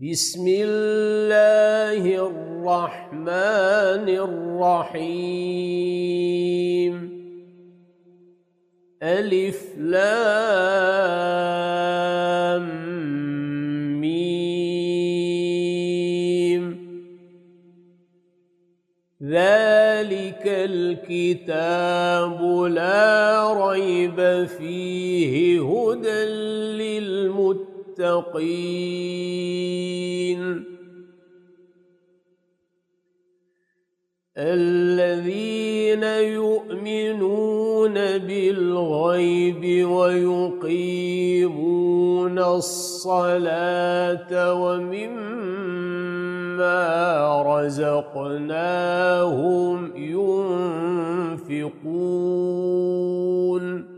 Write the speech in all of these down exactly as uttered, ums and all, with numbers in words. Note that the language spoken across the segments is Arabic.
بسم الله الرحمن الرحيم. ألف لام ميم. ذلك الكتاب لا ريب فيه هدى للمتقين الذين يؤمنون بالغيب ويقيمون الصلاة ومما رزقناهم ينفقون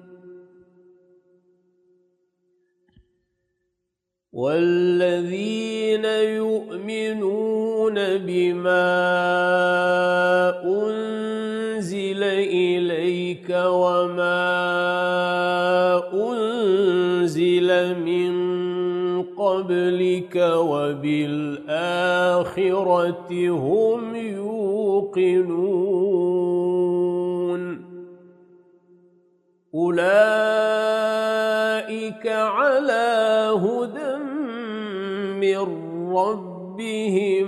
والذين يؤمنون بما أنزل إليك وما أنزل من قبلك وبالآخرة هم يوقنون أولئك على هدى من ربهم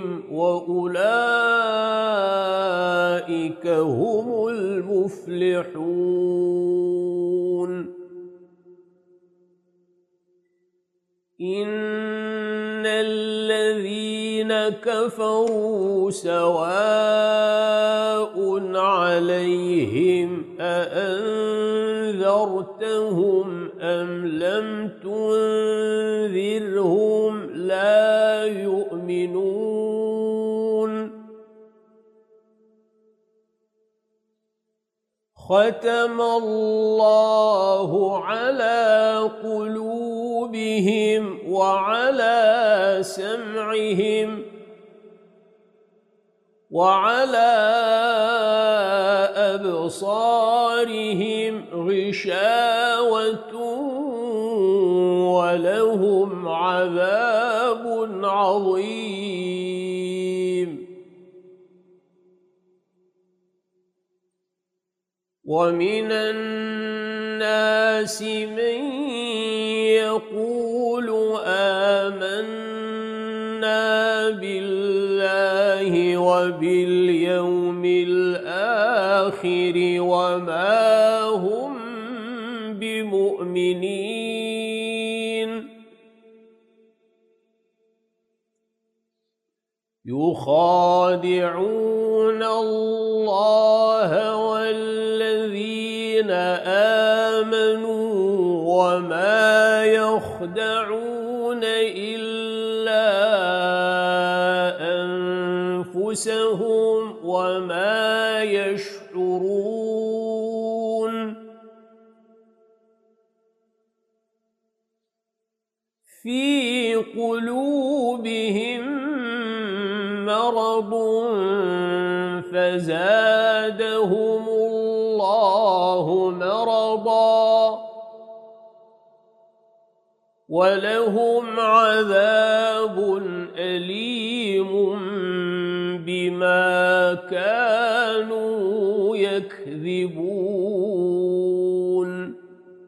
وأولئك هم المفلحون. إن الذين كفروا سواء عليهم أأنذرتهم أم لم تنذرهم لا يؤمنون. ختم الله على قلوبهم وعلى سمعهم وعلى أبصارهم غشاوة ولهم عذاب عظيم. ومن الناس من يقول آمنا بالله وباليوم الآخر وما هم بمؤمنين يخادعون الله والذين آمنوا وما يخدعون إلا أنفسهم وما يشعرون. في قلوبهم مرض فزادهم الله مرضا ولهم عذاب أليم بما كانوا يكذبون.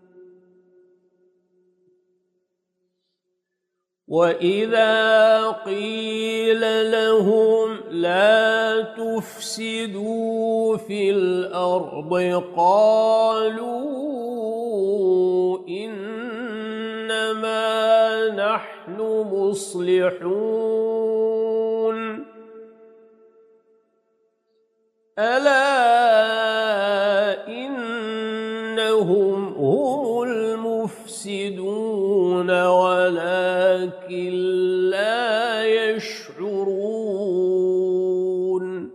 وإذا قيل لهم لا تفسدوا في الأرض قالوا إنما نحن مصلحون ألا إنهم هم المفسدون ولكن لا يشعرون.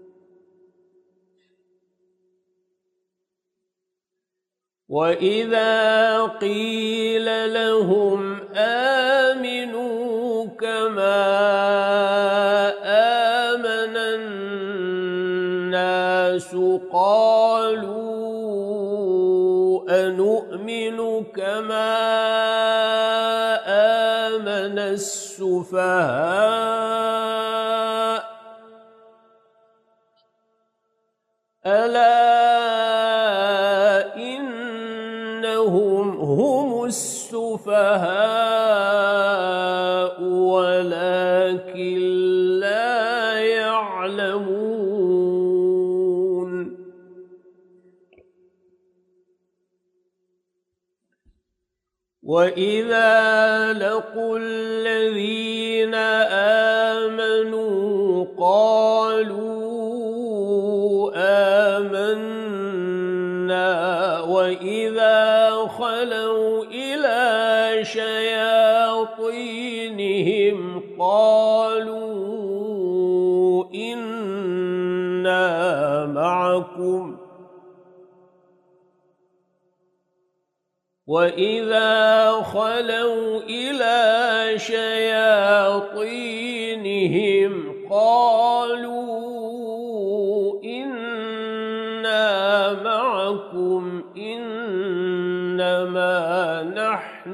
وإذا قيل لهم آمنوا كما آمن الناس قالوا أنؤمن كما آمن السفهاء السفهاء ألا إنهم هم السفهاء ولكن لا يعلمون وإذا لقوا الذين آمنوا قالوا آمنا وإذا خلوا إلى شياطينهم قالوا إنا معكم وإذا خلوا إلى شياطينهم قالوا إنا معكم إنما نحن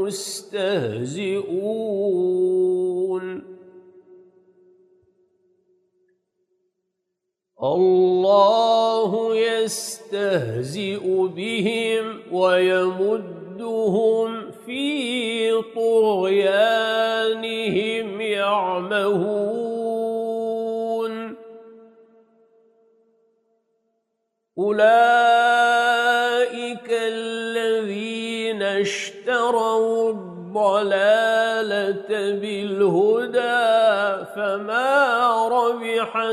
مستهزئون الله يستهزئ بهم ويمدهم في طغيانهم يعمهون أولئك الذين اشتروا الضلالة بالهدى فما ربحت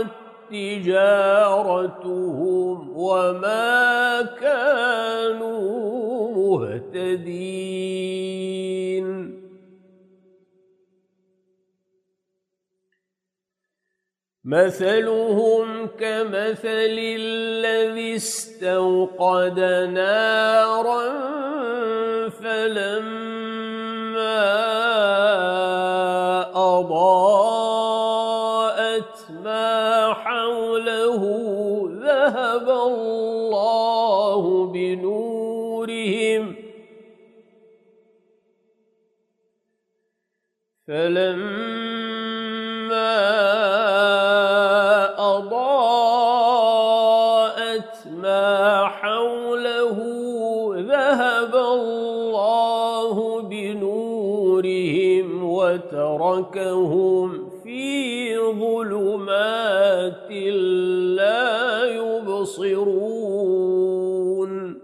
تجارتهم وما كانوا مهتدين مثلهم كمثل الذي استوقد نارا فلما أضاءت ما حوله ذهب الله بنورهم فلما أضاءت ما حوله ذهب الله بنورهم وتركهم في ظلمات لا يبصرون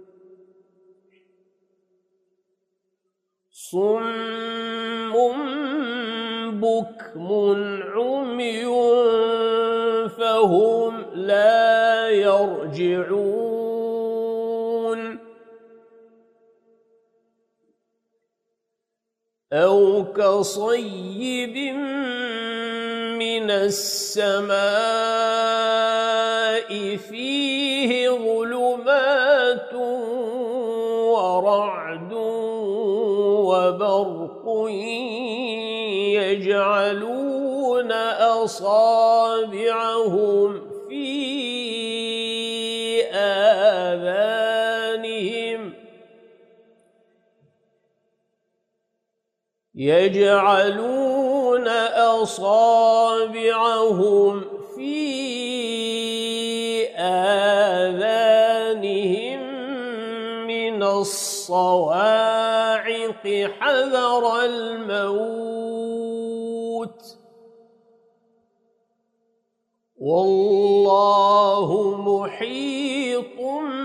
صم بكم عمي فهم لا يرجعون أو كصيب من السماء فيه ظلمات ورعد وبرق يجعلون أصابعهم في آذانهم يجعلون أصابعهم في آذانهم من الصواعق حذر الموت والله محيط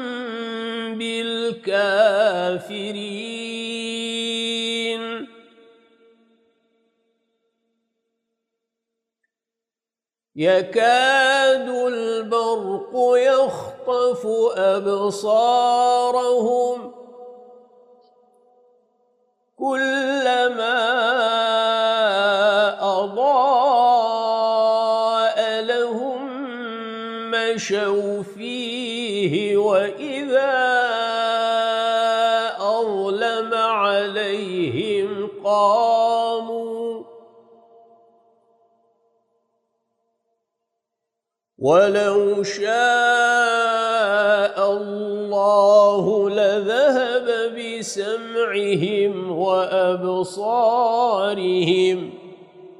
بالكافرين يكاد البرق يخطف أبصارهم كلما أضاء لهم مشوا فيه وإذا أظلم عليهم قاموا ولو شاء الله لذهب بسمعهم وأبصارهم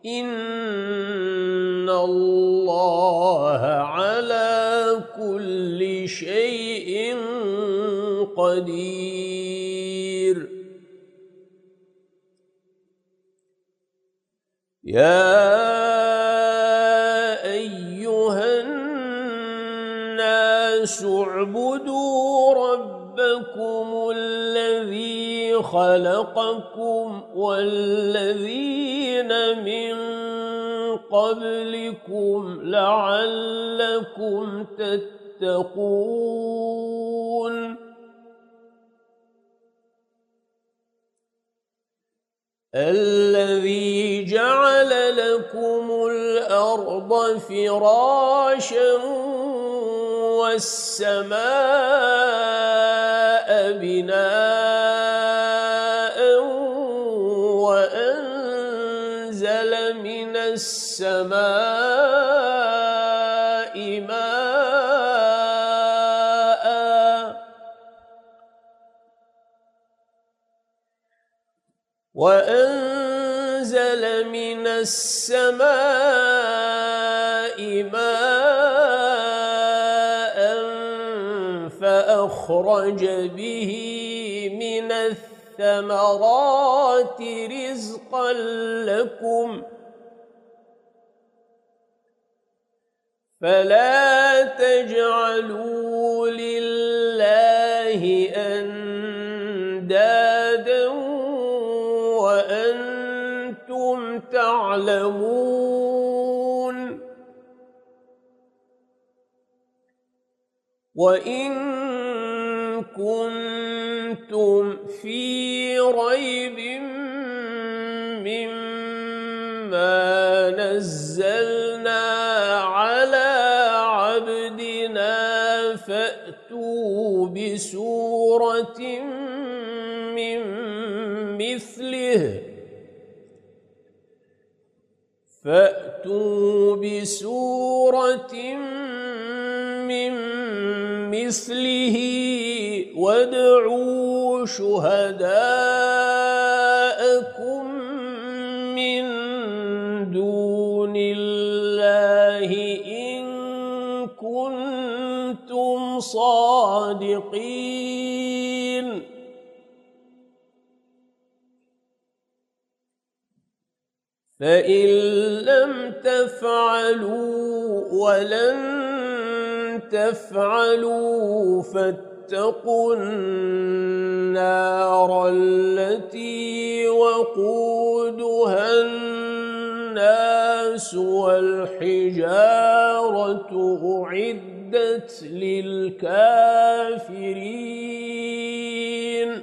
إن الله على كل شيء قدير يا أيها الناس اعبدوا ربكم الذي خلقكم والذين من قبلكم لعلكم تتقون الذي جعل لكم الأرض فراشا والسماء بناء وأنزل من السماء ماء وأنزل من السماء ماء فأخرج به من الثمرات رزقا لكم فلا تجعلوا لله أندادا وأنتم تعلمون وإن كنتم في ريب مما نزلنا على عبدنا فأتوا بسورة من مثله فأتوا بسورة من مثله وادعوا شهداءكم من دون الله إن كنتم صادقين فإن لم تفعلوا ولن تفعلوا فاتقوا النار التي وقودها الناس والحجارة أعدت للكافرين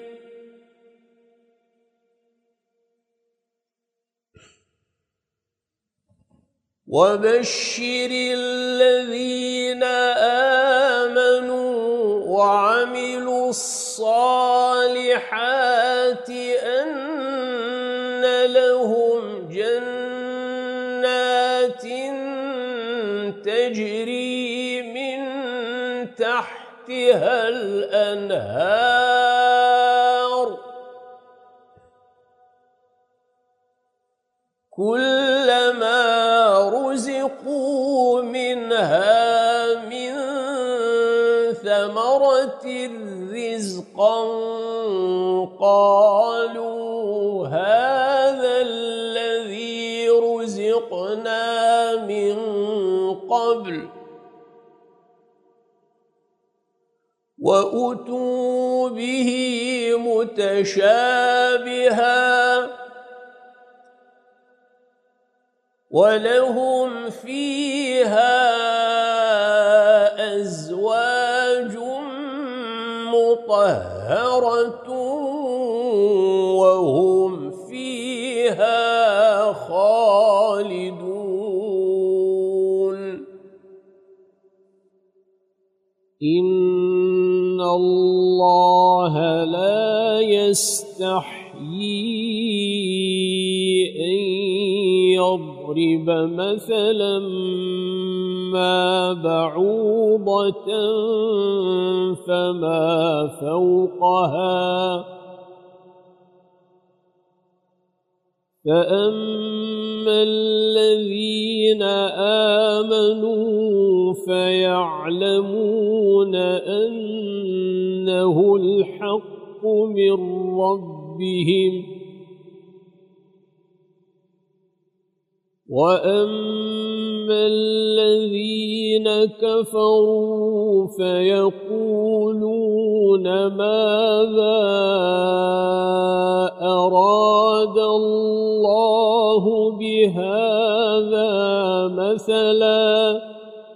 وبشر الذين آمنوا وعملوا الصالحات أن لهم جنات تجري من تحتها الأنهار كلما رزقوا منها من ثمرة رزقا قالوا هذا الذي رزقنا من قبل وأتوا به متشابها ولهم فيها أزواج مطهرة وهم فيها خالدون إن الله لا يستحيي أن يضرب مثلا ما بعوضة فما فوقها فأما الذين آمنوا فيعلمون أنه الحق من ربهم وأما الذين كفروا فيقولون ماذا أراد الله بهذا مثلا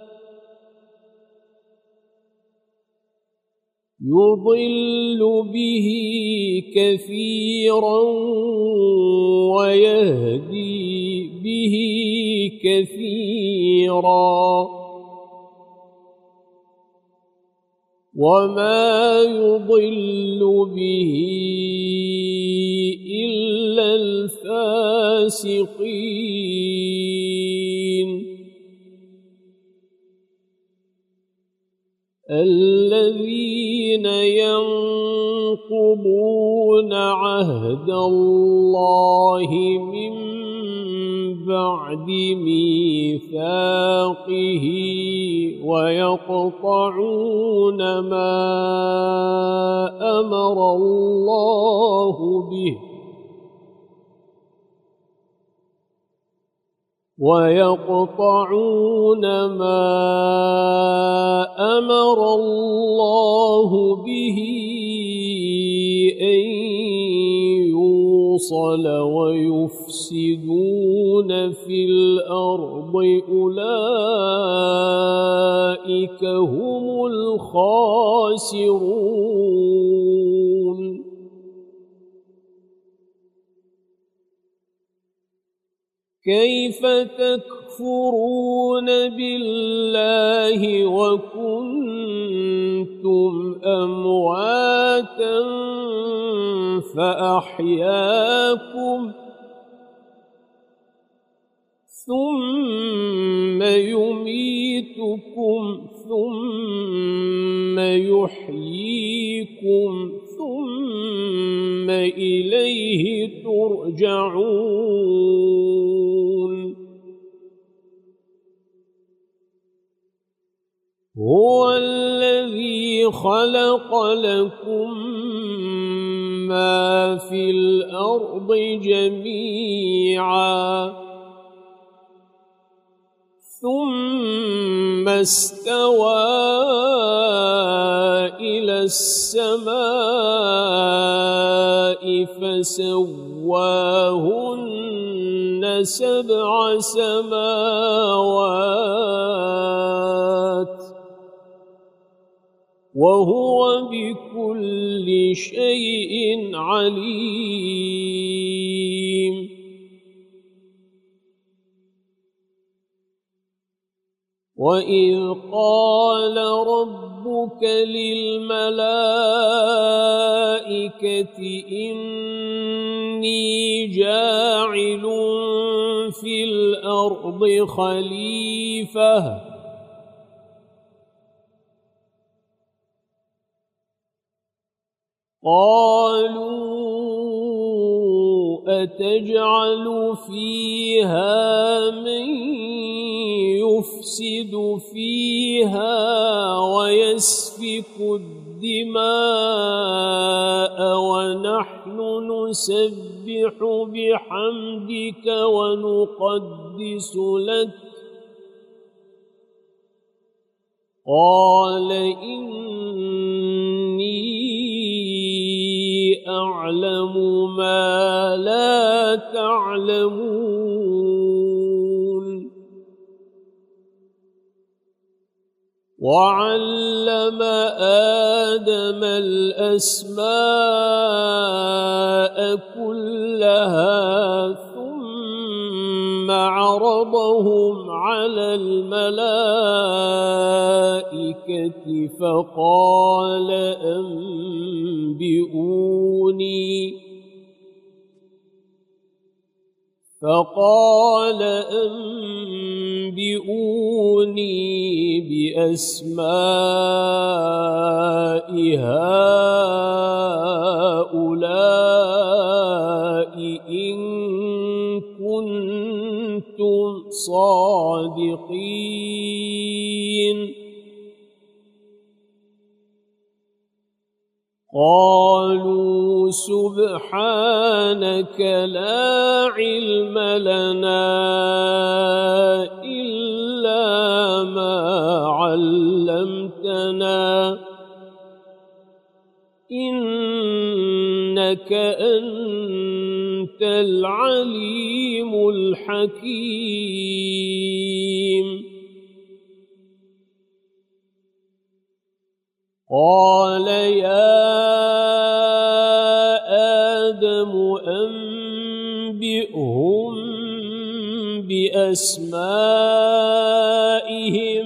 يضل به كثيرا ويهدي به كثيرا وما يضل به إلا الفاسقين الذين ينقضون عهد الله من بعد ميثاقه ويقطعون ما أمر الله به ويقطعون ما أمر الله به أن يوصل ويفسدون في الأرض أولئك هم الخاسرون كيف تكفرون بالله وكنتم أمواتا فأحياكم ثم يميتكم ثم يحييكم ثم إليه ترجعون هو الذي خلق لكم ما في الأرض جميعا ثم استوى إلى السماء فسواهن سبع سماوات وهو بكل شيء عليم وإذ قال ربك للملائكة إني جاعل في الأرض خليفة قالوا أتجعل فيها من يفسد فيها ويسفك الدماء ونحن نسبح بحمدك ونقدس لك قال إني أعلم ما لا تعلمون وعلم آدم الأسماء كلها ثم عرضهم على الملائكة فقال أنبئوني فقال أنبئوني بأسماء هؤلاء إن كنتم كنتم صادقين قالوا سبحانك لا علم لنا إلا ما علمتنا إنك أنت العليم الحكيم قال يا آدم أنبئهم بأسمائهم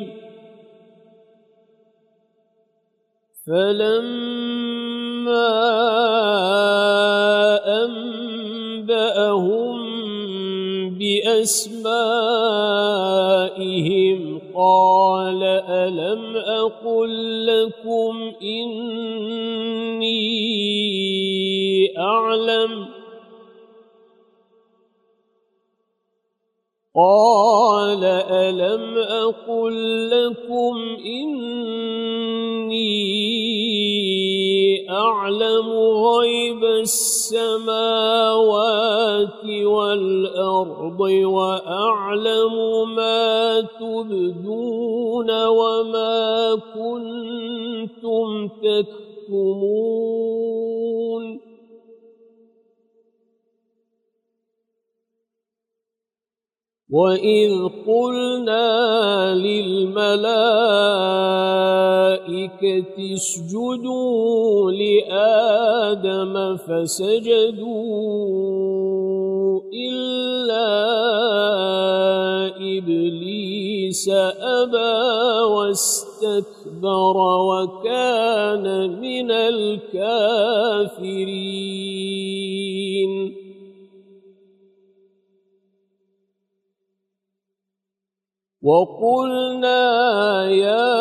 فلما أنبأهم بأسمائهم قال ألم أقل لكم إني أعلم قال ألم أقل لكم إني أعلم غيب السماوات والأرض وأعلم ما تبدون وما كنتم تكتمون وإذ قلنا للملائكة اسجدوا لآدم فسجدوا إلا إبليس أبى واستكبر وكان من الكافرين وقلنا يا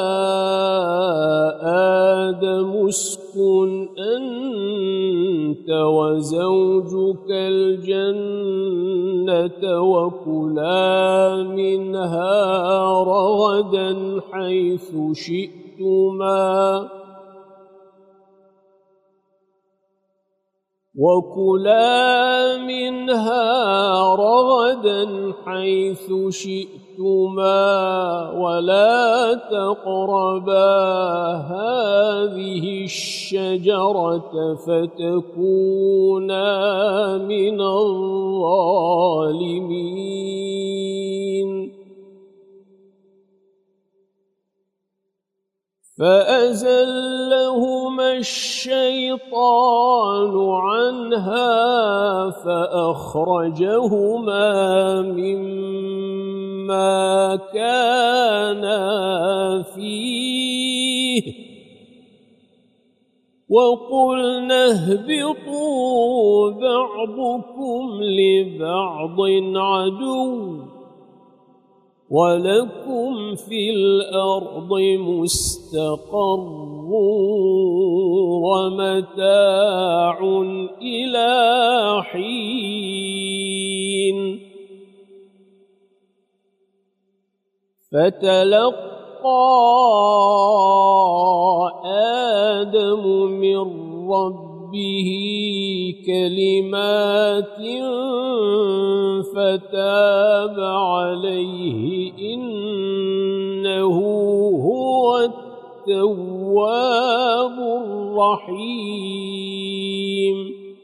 آدم اسكن أنت وزوجك الجنة وكلا منها رغدا حيث شئتما وكلا منها رغدا حيث شئتما ولا تقربا هذه الشجرة فتكونا من الظالمين فأزلهما الشيطان عنها فأخرجهما مما كانا فيه وقلنا اهبطوا بعضكم لبعض عدو ولكم في الأرض مستقر ومتاع إلى حين فتلقى آدم من ربه كلمات فتاب عليه إنه هو التواب الرحيم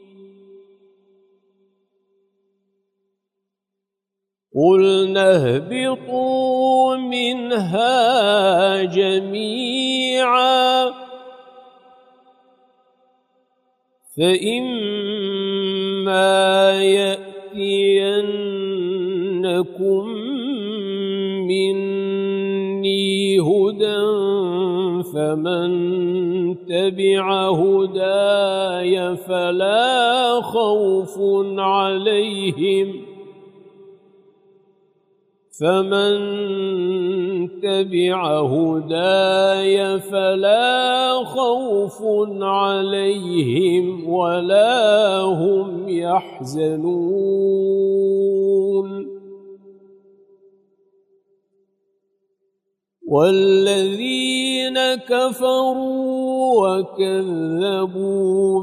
قلنا اهبطوا منها جميعا فإما يأتينكم مني هدى فمن تبع هداي فلا خوف عليهم فمن تبع هداي فلا خوف عليهم ولا هم يحزنون والذين كفروا وكذبوا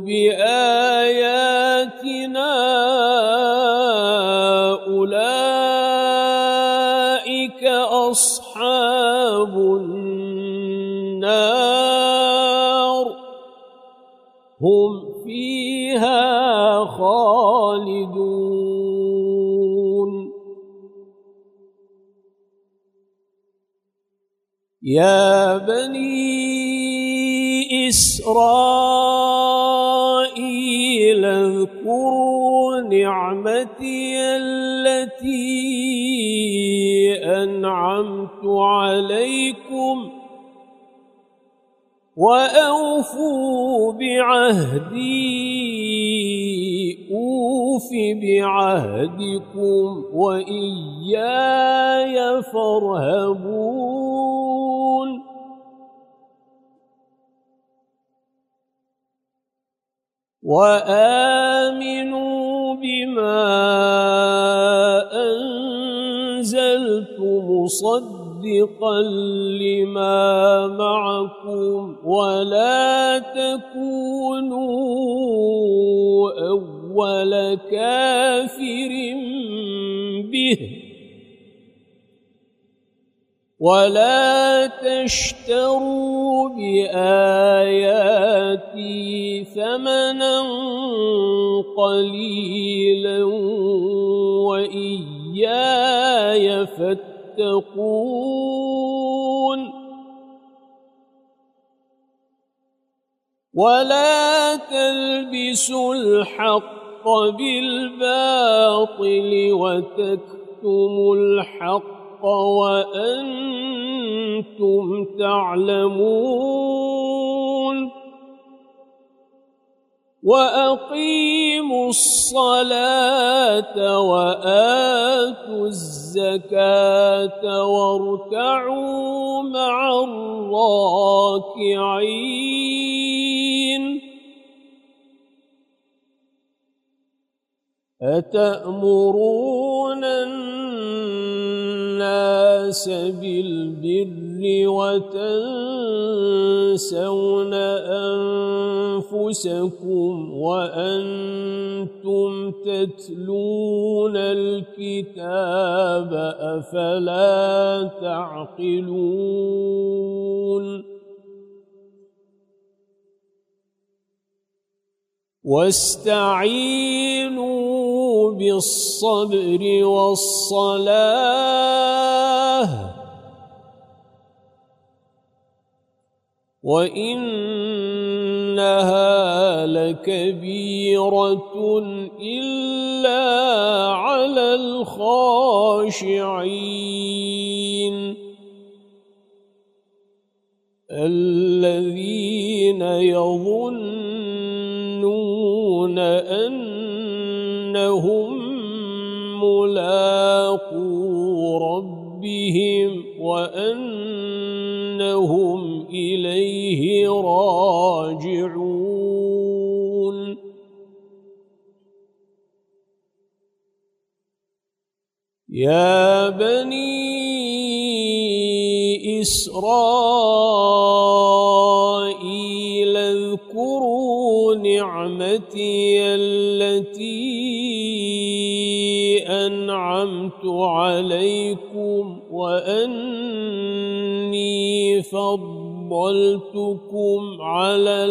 بآياتنا أولئك أصحاب النار هم فيها خالدون. يا بني إسرائيل اذكروا نعمتي التي أنعمت عليكم وأوفوا بعهدي أوف بعهدكم وإياي فارهبون. وآمنوا بما أنزلت مصدقا لما معكم ولا تكونوا أول كافر به ولا تشتروا بآياتي ثمنا قليلا وإياي فاتقون. ولا تلبسوا الحق بالباطل وتكتموا الحق وأنتم تعلمون. وأقيموا الصلاة وآتوا الزكاة واركعوا مع الراكعين. أتأمرون الناس بالبر وتنسون أنفسكم وأنتم تتلون الكتاب أفلا تعقلون. واستعينوا بالصبر والصلاة وإنها لكبيرة إلا على الخاشعين الذين يظنون أنهم ملاقو ربهم وأنهم إليه راجعون. يا بني إسرائيل اذكروا نعمتي التي أنعمت عليكم وأني فضلتكم على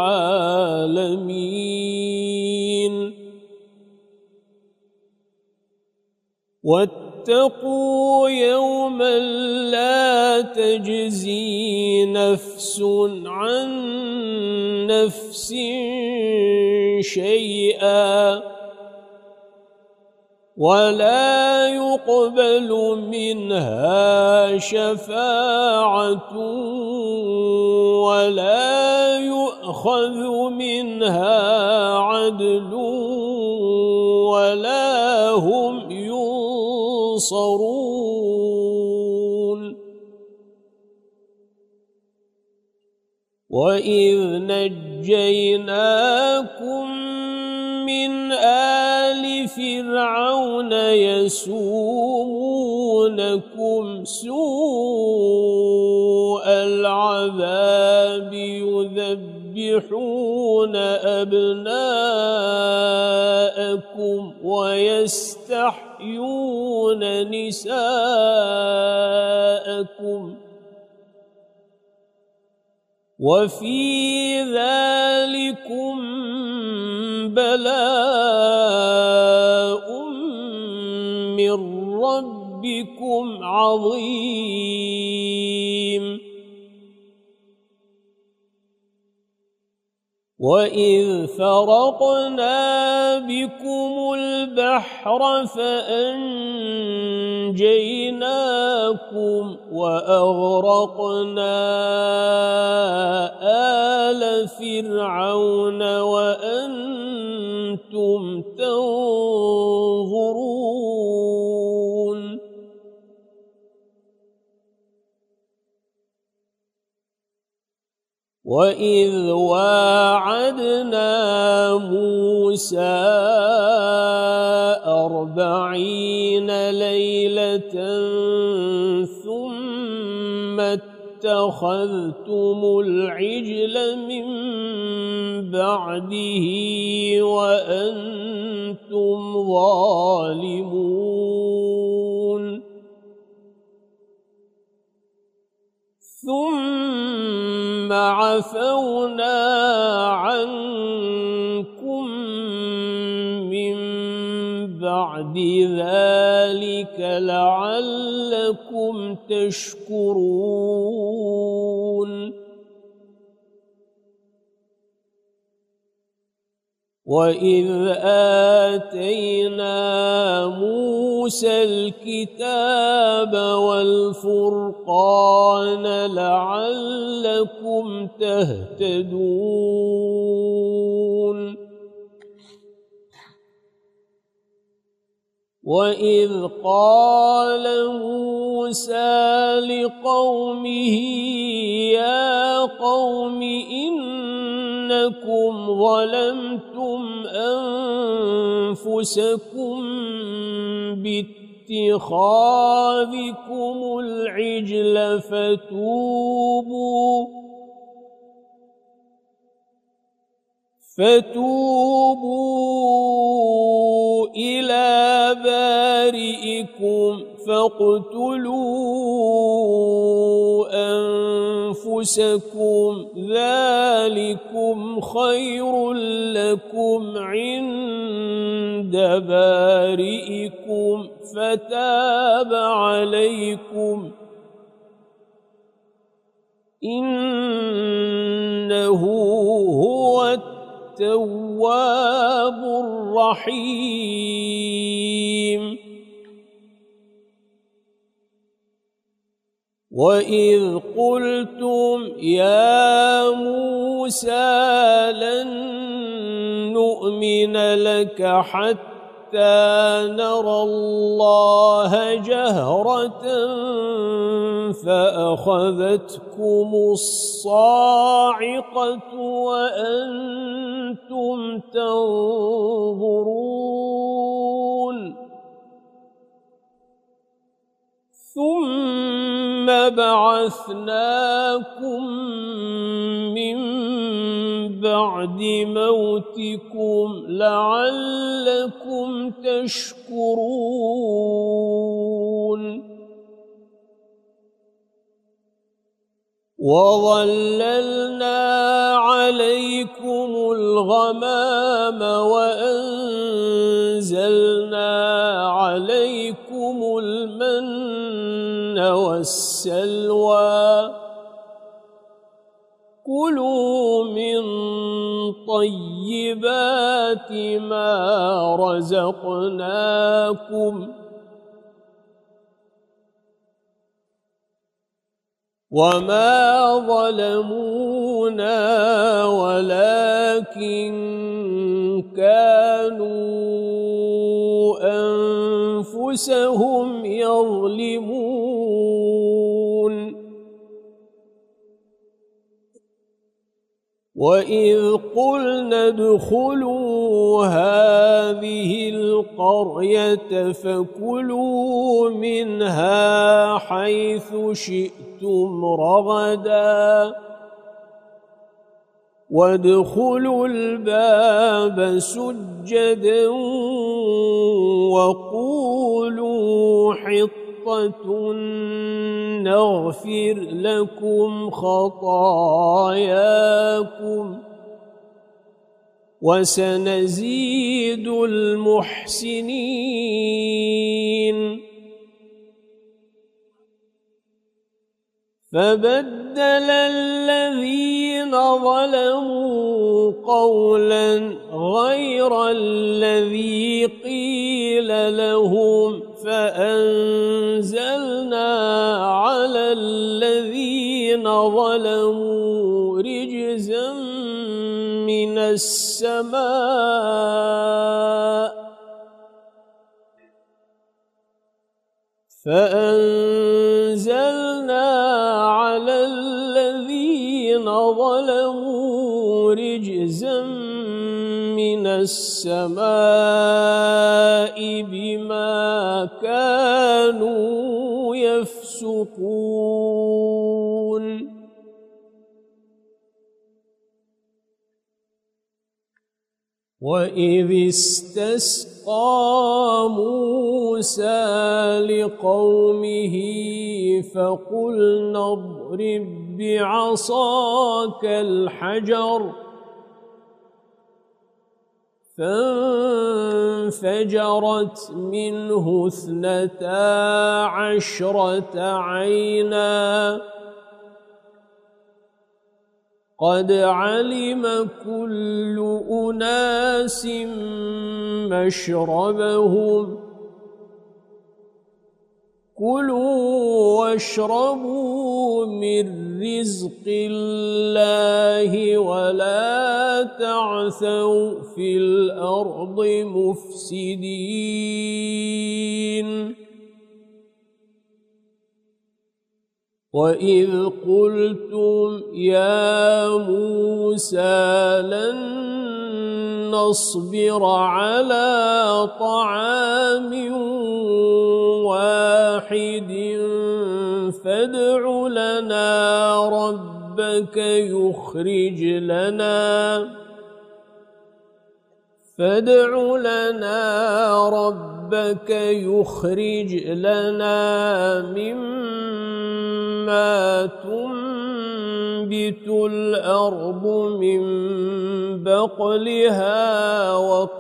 العالمين. واتقوا يوما لا تجزي نفس عن نفس شيئا ولا يقبل منها شفاعة ولا يؤخذ منها عدل ولا هم ينصرون. وإذ نجيناكم من آل فرعون يسومونكم سوء العذاب يذبحون أبناءكم ويستحيون نساءكم وفي ذلكم بلاء من ربكم عظيم وإذ فرقنا بكم البحر فأنجيناكم وأغرقنا آل فرعون وأنتم تنظرون وإذ واعدنا موسى أربعين ليلة ثم اتخذتم العجل من بعده وأنتم ظالمون ثم عفونا عنكم من بعد ذلك لعلكم تشكرون وإذ آتينا موسى الكتاب والفرقان لعلكم تهتدون وإذ قال موسى لقومه يا قوم إنكم ظلمتم أنفسكم باتخاذكم العجل فتوبوا فتوبوا إلى بارئكم فاقتلوا أنفسكم ذلكم خير لكم عند بارئكم فتاب عليكم إنه هو التواب الرحيم وإذ قلتم يا موسى لن نؤمن لك حتى نرى الله جهرة فأخذتكم الصاعقة وأنتم تنظرون ثم بعثناكم من بعد موتكم لعلكم تشكرون وظللنا عليكم الغمام وأنزلنا عليكم المن والسلوى كلوا من طيبات ما رزقناكم وما ظلمونا ولكن كانوا أنفسهم يظلمون وإذ قلنا ادخلوا هذه القرية فكلوا منها حيث شئتم رغدا وادخلوا الباب سجدا وقولوا حطة نغفر لكم خطاياكم وسنزيد المحسنين. فبدل الذين ظلموا قولا غير الذي قيل لهم فأنزلنا على الذين ظلموا رجزا من السماء فأنزلنا على الذين ظلموا رجزا من السماء بما كانوا يفسقون. وإذ استسقى موسى لقومه فقلنا اضرب بعصاك الحجر فانفجرت منه اثنتا عشرة عينا قد علم كل أناس مشربهم كلوا واشربوا من رزق الله ولا تعثوا في الأرض مفسدين. وإذ قلتم يا موسى لن نصبر على طعام واحد فادع لنا ربك يخرج لنا فادع لنا ربك يخرج لنا مما تنبت الأرض من بقلها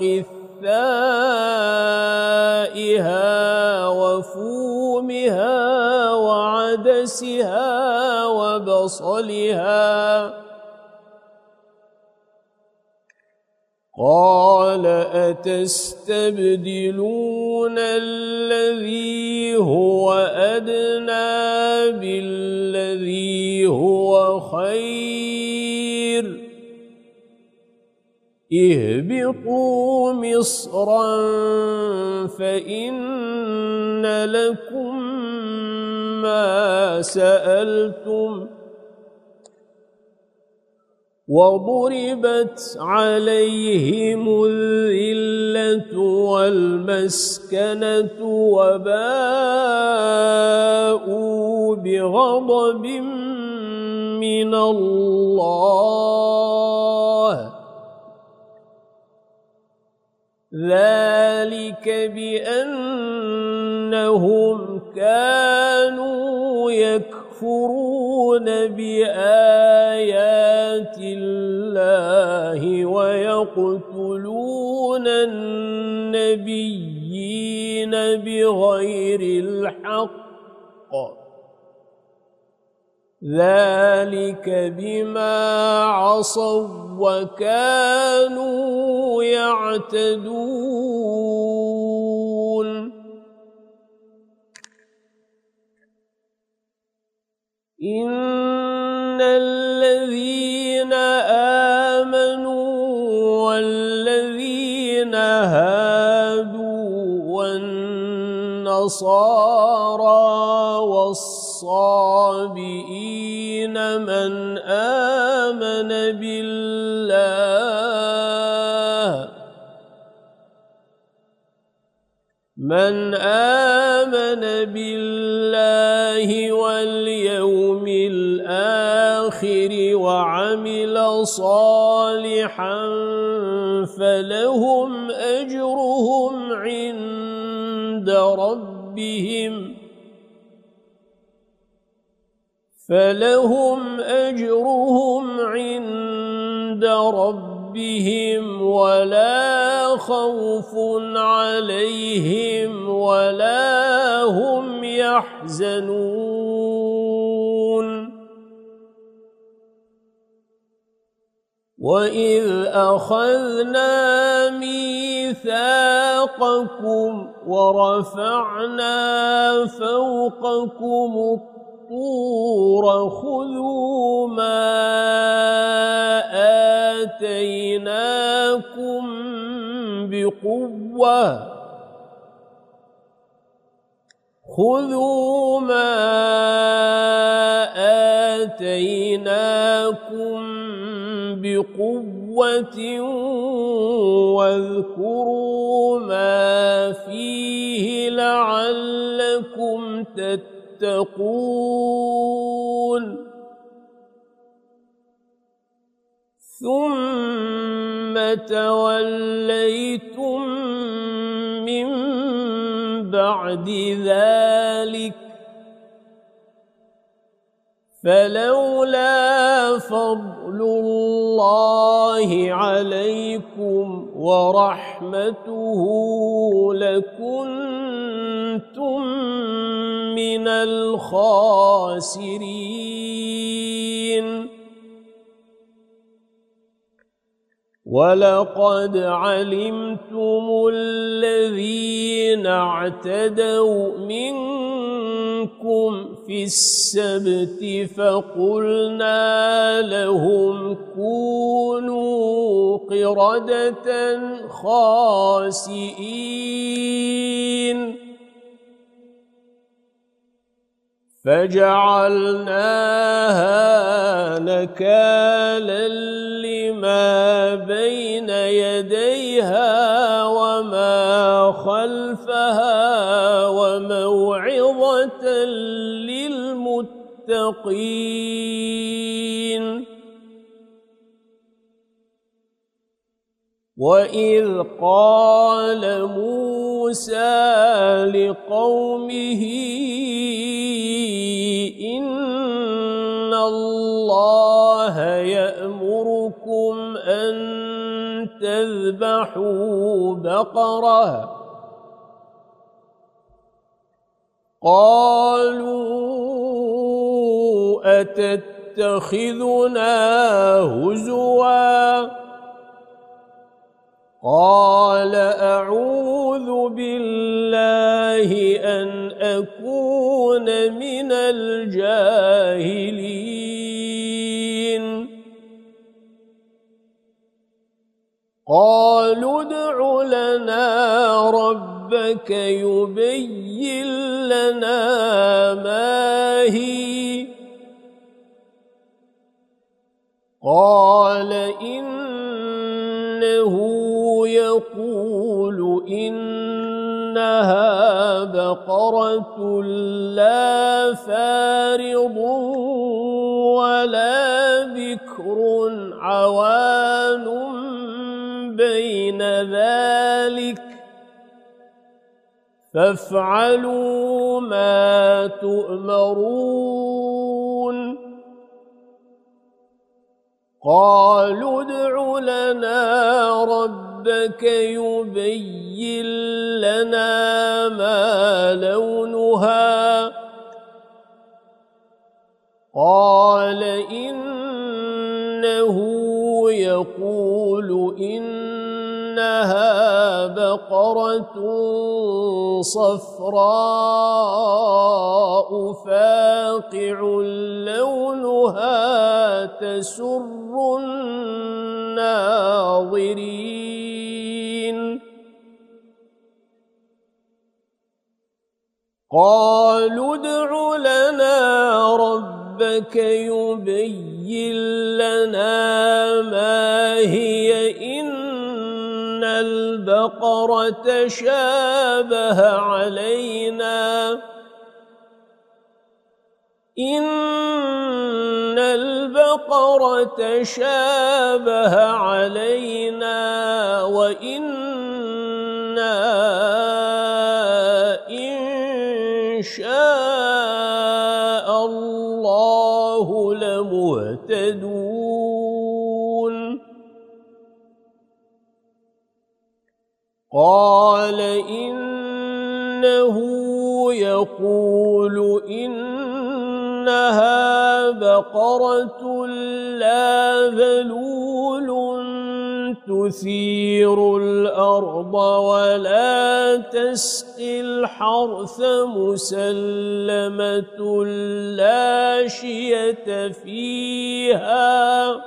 وقثائها وفومها وعدسها وبصلها قال أتستبدلون الذي هو أدنى بالذي هو خير اهبطوا مصرا فإن لكم ما سألتم وضربت عليهم الذلة والمسكنة وباءوا بغضب من الله ذلك بأنهم كانوا يكفرون بآيات الله ويقتلون النبيين بغير الحق ذلك بما عصوا وكانوا يعتدون إن الذين آمنوا والذين هادوا والنصارى والصابئين من آمن بالله من آمن بالله واليوم الآخر وعمل صالحا فلهم أجرهم عند ربهم فلهم أجرهم عند ربهم ولا خوف عليهم ولا هم يحزنون وإذ أخذنا ميثاقكم ورفعنا فوقكم الطور خذوا ما آتيناكم بقوة خذوا ما آتيناكم بقوة واذكروا ما فيه لعلكم تتقون ثم توليتم من بعد ذلك فلولا فضل الله عليكم ورحمته لكنتم من الخاسرين ولقد علمتم الذين اعتدوا منكم في السبت فقلنا لهم كونوا قردة خاسئين فجعلناها نكالا لما بين يديها وما خلفها وموعظة للمتقين وإذ قال موسى لقومه إن الله يأمركم أن تذبحوا بقرة قالوا أتتخذنا هزوا قال أعوذ بالله أن أكون من الجاهلين قالوا ادع لنا ربك يبين لنا ما هي قال إنه يقول إنها بقرة لا فارض ولا بكر عوان بين ذلك فافعلوا ما تؤمرون قالوا ادع لنا ربك يبين لنا ما لونها قال إنه يقول إنها بقرة صفراء فاقع لونها تسر الناظرين قالوا ادع لنا ربك يبين لنا ما هي إن البقرة البقرة شابه علينا إن البقرة شابه علينا وإنا إن شاء الله لمهتدون قال إنه يقول إنها بقرة لا ذلول تثير الأرض ولا تسقي الحرث مسلمة لا شية فيها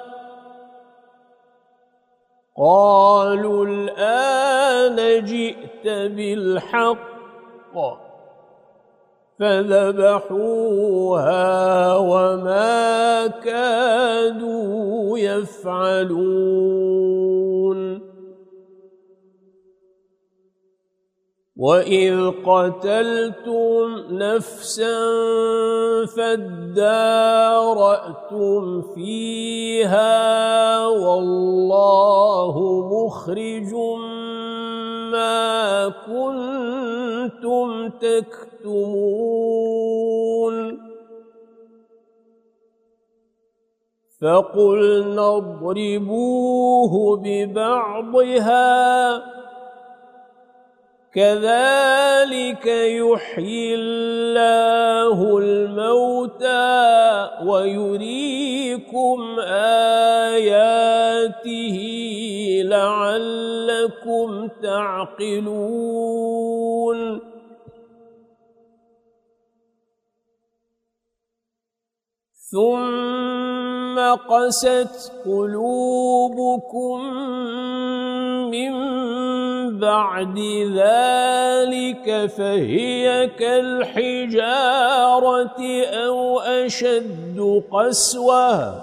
قالوا الآن جئت بالحق فذبحوها وما كادوا يفعلون وإذ قتلتم نفسا فادارأتم فيها والله مخرج ما كنتم تكتمون فقلنا اضربوه ببعضها كذلك يحيي الله الموتى ويريكم آياته لعلكم تعقلون ثم قست قلوبكم من بعد ذلك فهي كالحجارة أو أشد قسوة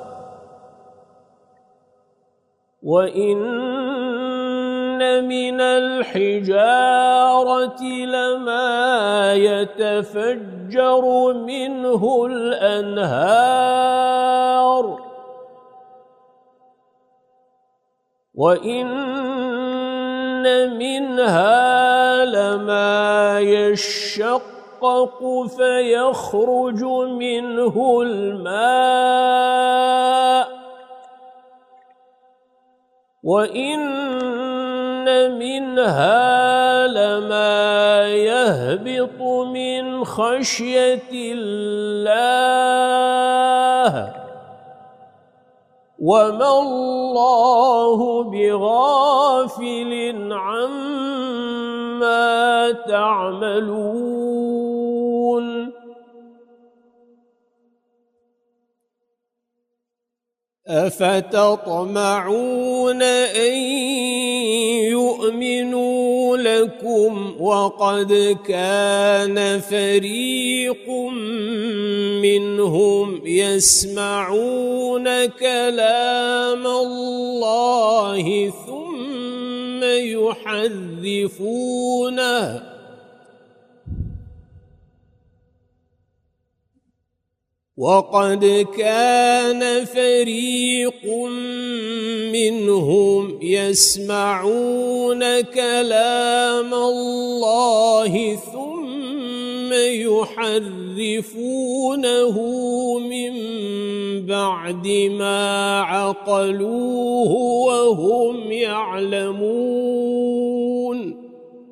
وإن من الحجارة لما يتفجر منه الأنهار وإن منها لما يشقق فيخرج منه الماء وإن منها لما يهبط من خشية الله وما الله بغافل عما تعملون أفتطمعون أن يؤمنوا لكم وقد كان فريق منهم يسمعون كلام الله ثم يحرفونه وقد كان فريق منهم يسمعون كلام الله ثم يحرفونه من بعد ما عقلوه وهم يعلمون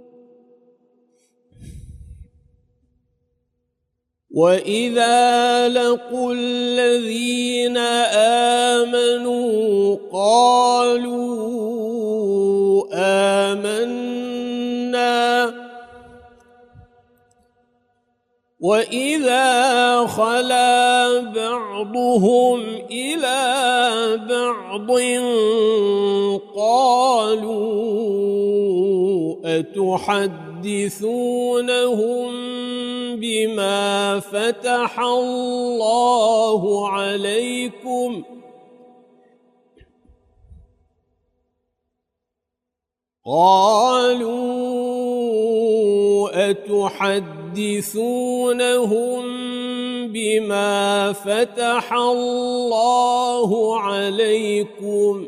وإذا لقوا الذين آمنوا قالوا آمنا وإذا خلا بعضهم إلى بعض قالوا أتحدثونهم بما فتح الله عليكم قالوا أتحدثونهم بما فتح الله عليكم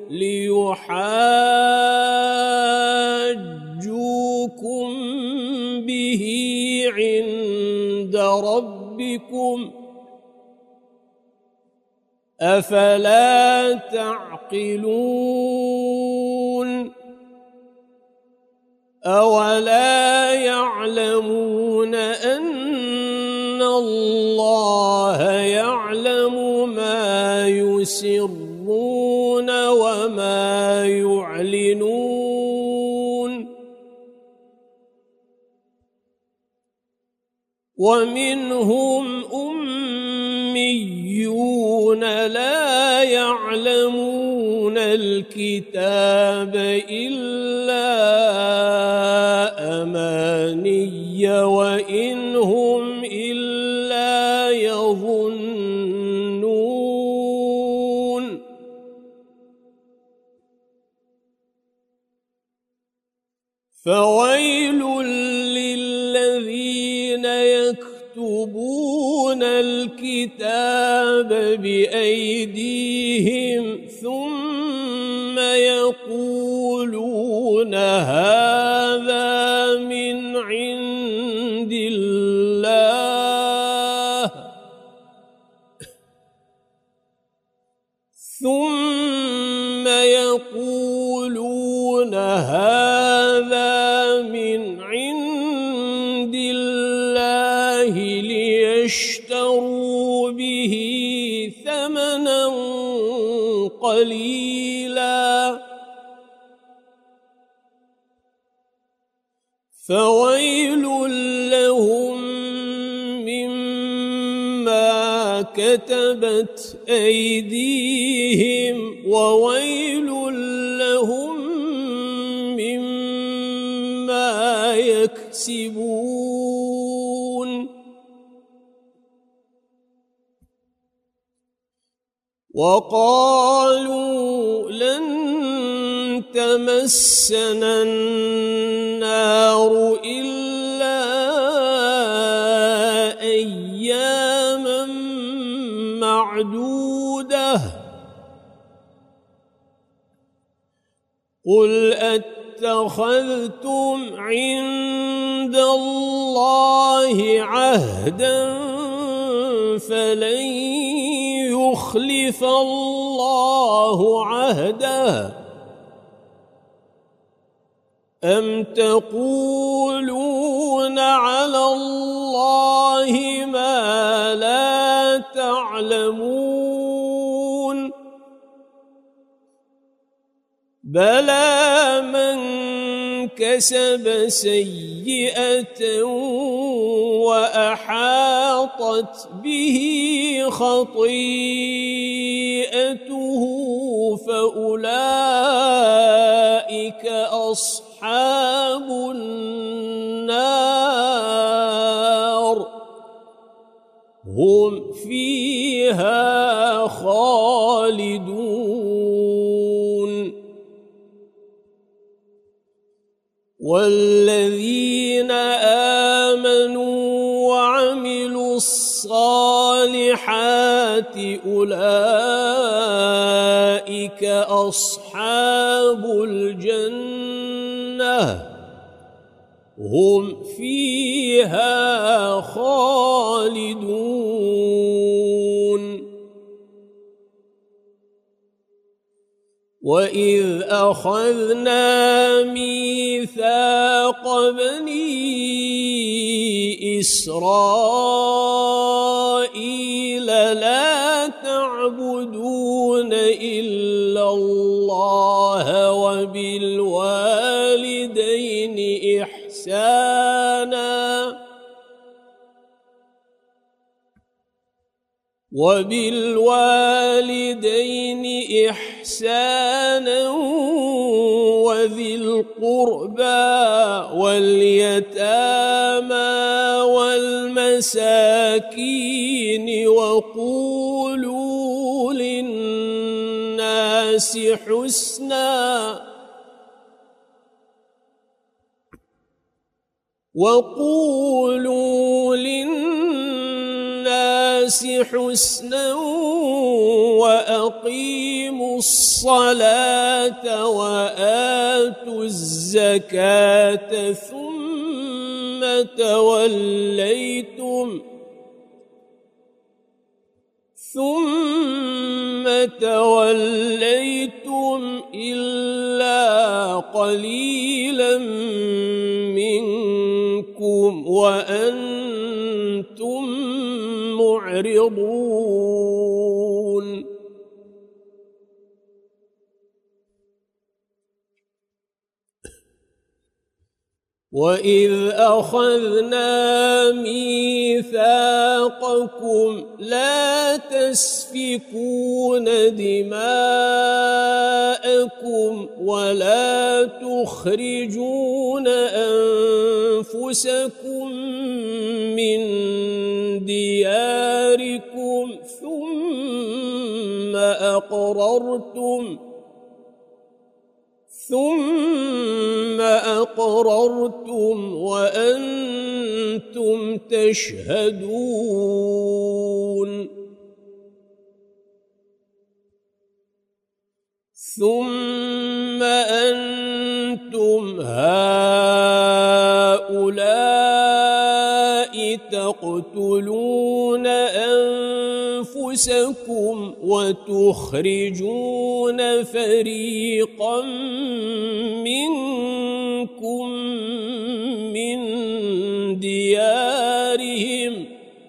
ليحاجوكم به عند ربكم أفلا تعقلون أولا يعلمون أن الله يعلم ما يسرون وما يعلنون ومنهم أميون لا يعلمون الكتاب إلا أماني وإن هم إلا يظنون فويل للذين يكتبون الكتاب بأيديهم ثم يقولون هذا من عند الله ثم يقولون هذا من عند الله ليشتروا به ثمنا قليلا فويل لهم مما كتبت أيديهم وويل لهم مما يكسبون وقالوا لن تمسنا النار إلا أياما معدودة قل أتخذتم عند الله عهدا فلن يخلف الله عهده أم تقولون على الله ما لا تعلمون بلى من كسب سيئة وأحاطت به خطيئته فأولئك أصحاب النار هم فيها خالدون والذين آمنوا وعملوا الصالحات أولئك أصحاب الجنة هم فيها خالدون وإذ أخذنا ميثاق بني إسرائيل لا تعبدون إلا الله وبالوالدين إحسانا وبالوالدين إحسانا وذي القربى واليتامى والمساكين وقولوا للناس حسنا وقولوا للناس حسنا وأقيموا الصلاة وآتوا الزكاة ثم توليتم ثم توليتم إلا قليلا منكم وأنتم معرضون وَإِذْ أَخَذْنَا مِيثَاقَكُمْ لَا تَسْفِكُونَ دِمَاءَكُمْ وَلَا تُخْرِجُونَ أَنفُسَكُمْ مِنْ دِيَارِكُمْ ثُمَّ أَقْرَرْتُمْ ثُمَّ أَقْرَرْتُمْ وَأَنْتُمْ تَشْهَدُونَ ثُمَّ أَنْتُمْ هَؤُلَاءِ تَقْتُلُونَ أَنفُسَكُمْ وَتُخْرِجُونَ فَرِيقًا مِنْكُمْ مِنْ دِيَارِهِمْ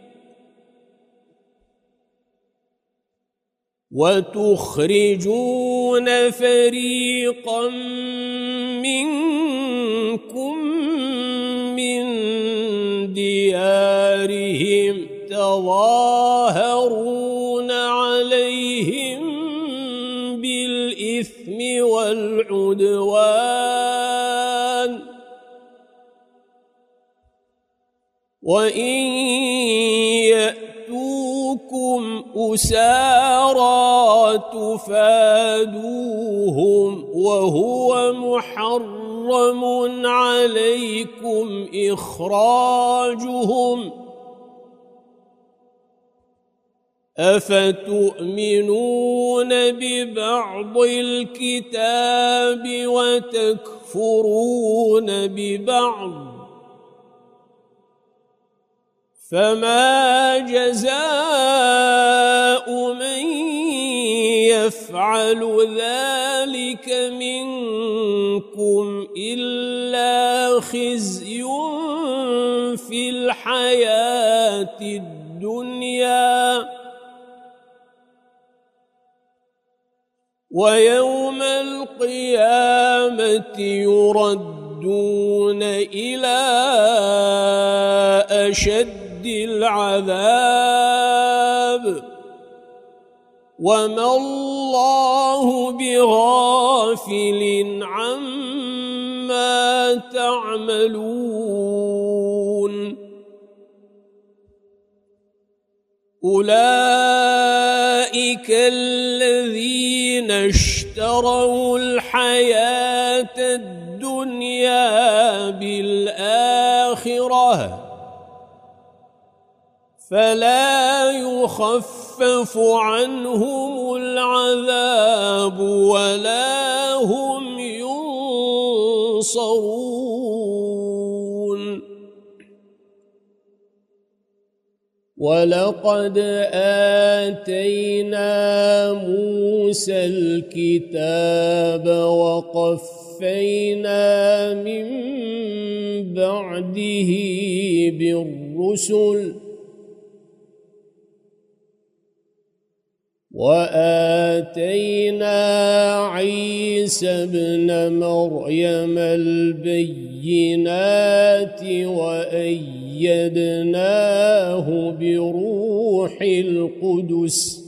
وَتُخْرِجُونَ فَرِيقًا مِنْكُمْ مِنْ دِيَارِهِمْ تظاهرون عليهم بالإثم والعدوان وإن يأتوكم أسارى تفادوهم وهو محرم عليكم إخراجهم أفتؤمنون ببعض الكتاب وتكفرون ببعض فما جزاء من يفعل ذلك منكم إلا خزي في الحياة الدنيا ويوم القيامة يردون إلى أشد العذاب وما الله بغافل عما تعملون أولئك الذين اشتروا الحياة الدنيا بالآخرة فلا يخفف عنهم العذاب ولا هم ينصرون ولقد آتينا موسى الكتاب وقفينا من بعده بالرسل وآتينا عيسى ابن مريم البينات وأيدناه بروح القدس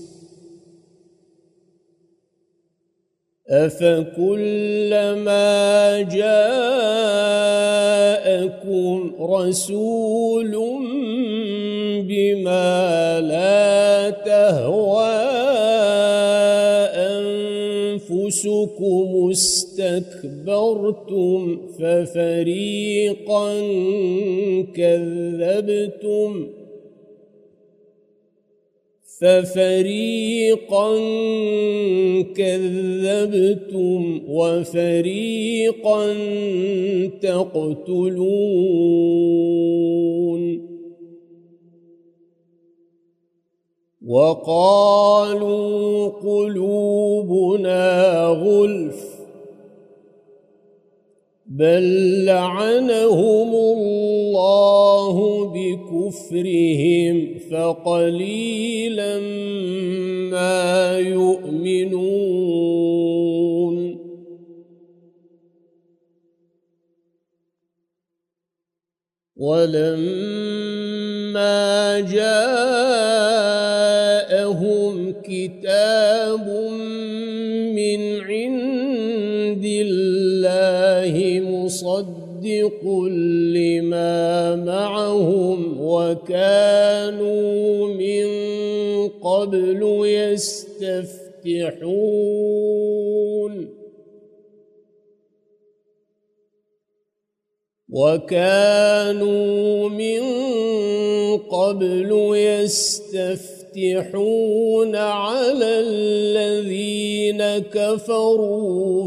أفكلما جاءكم رسول بما لا تهوى أنفسكم اسْتَكْبَرْتُمْ فَفَرِيقًا كَذَّبْتُمْ فَفَرِيقًا كَذَّبْتُمْ وَفَرِيقًا تَقْتُلُونَ وَقَالُوا قُلُوبُنَا غُلْفٌ بَل لَّعَنَهُمُ اللَّهُ بِكُفْرِهِمْ فَقَلِيلًا مَّا يُؤْمِنُونَ وَلَمَّا جَاءَهُمْ كِتَابٌ مِّنْ عِندِ اللَّهِ مُصَدِّقٌ لِّمَا مَعَهُمْ وَكَانُوا مِن قَبْلُ يَسْتَفْتِحُونَ وَكَانُوا مِن قَبْلُ يَسْتَفْتِحُونَ عَلَى الَّذِينَ كَفَرُوا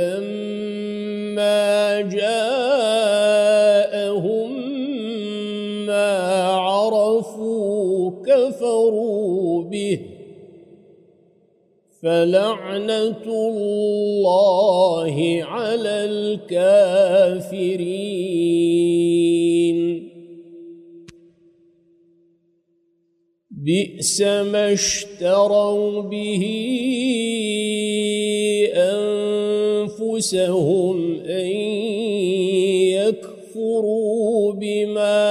فَلَمَّا جَاءَهُم مَّا عَرَفُوا كَفَرُوا بِهِ فَلَعْنَةُ اللَّهِ عَلَى الْكَافِرِينَ بِئْسَ مَا اشْتَرَوْا بِهِ أَنفُسَهُمْ أَن يَكْفُرُوا بِمَا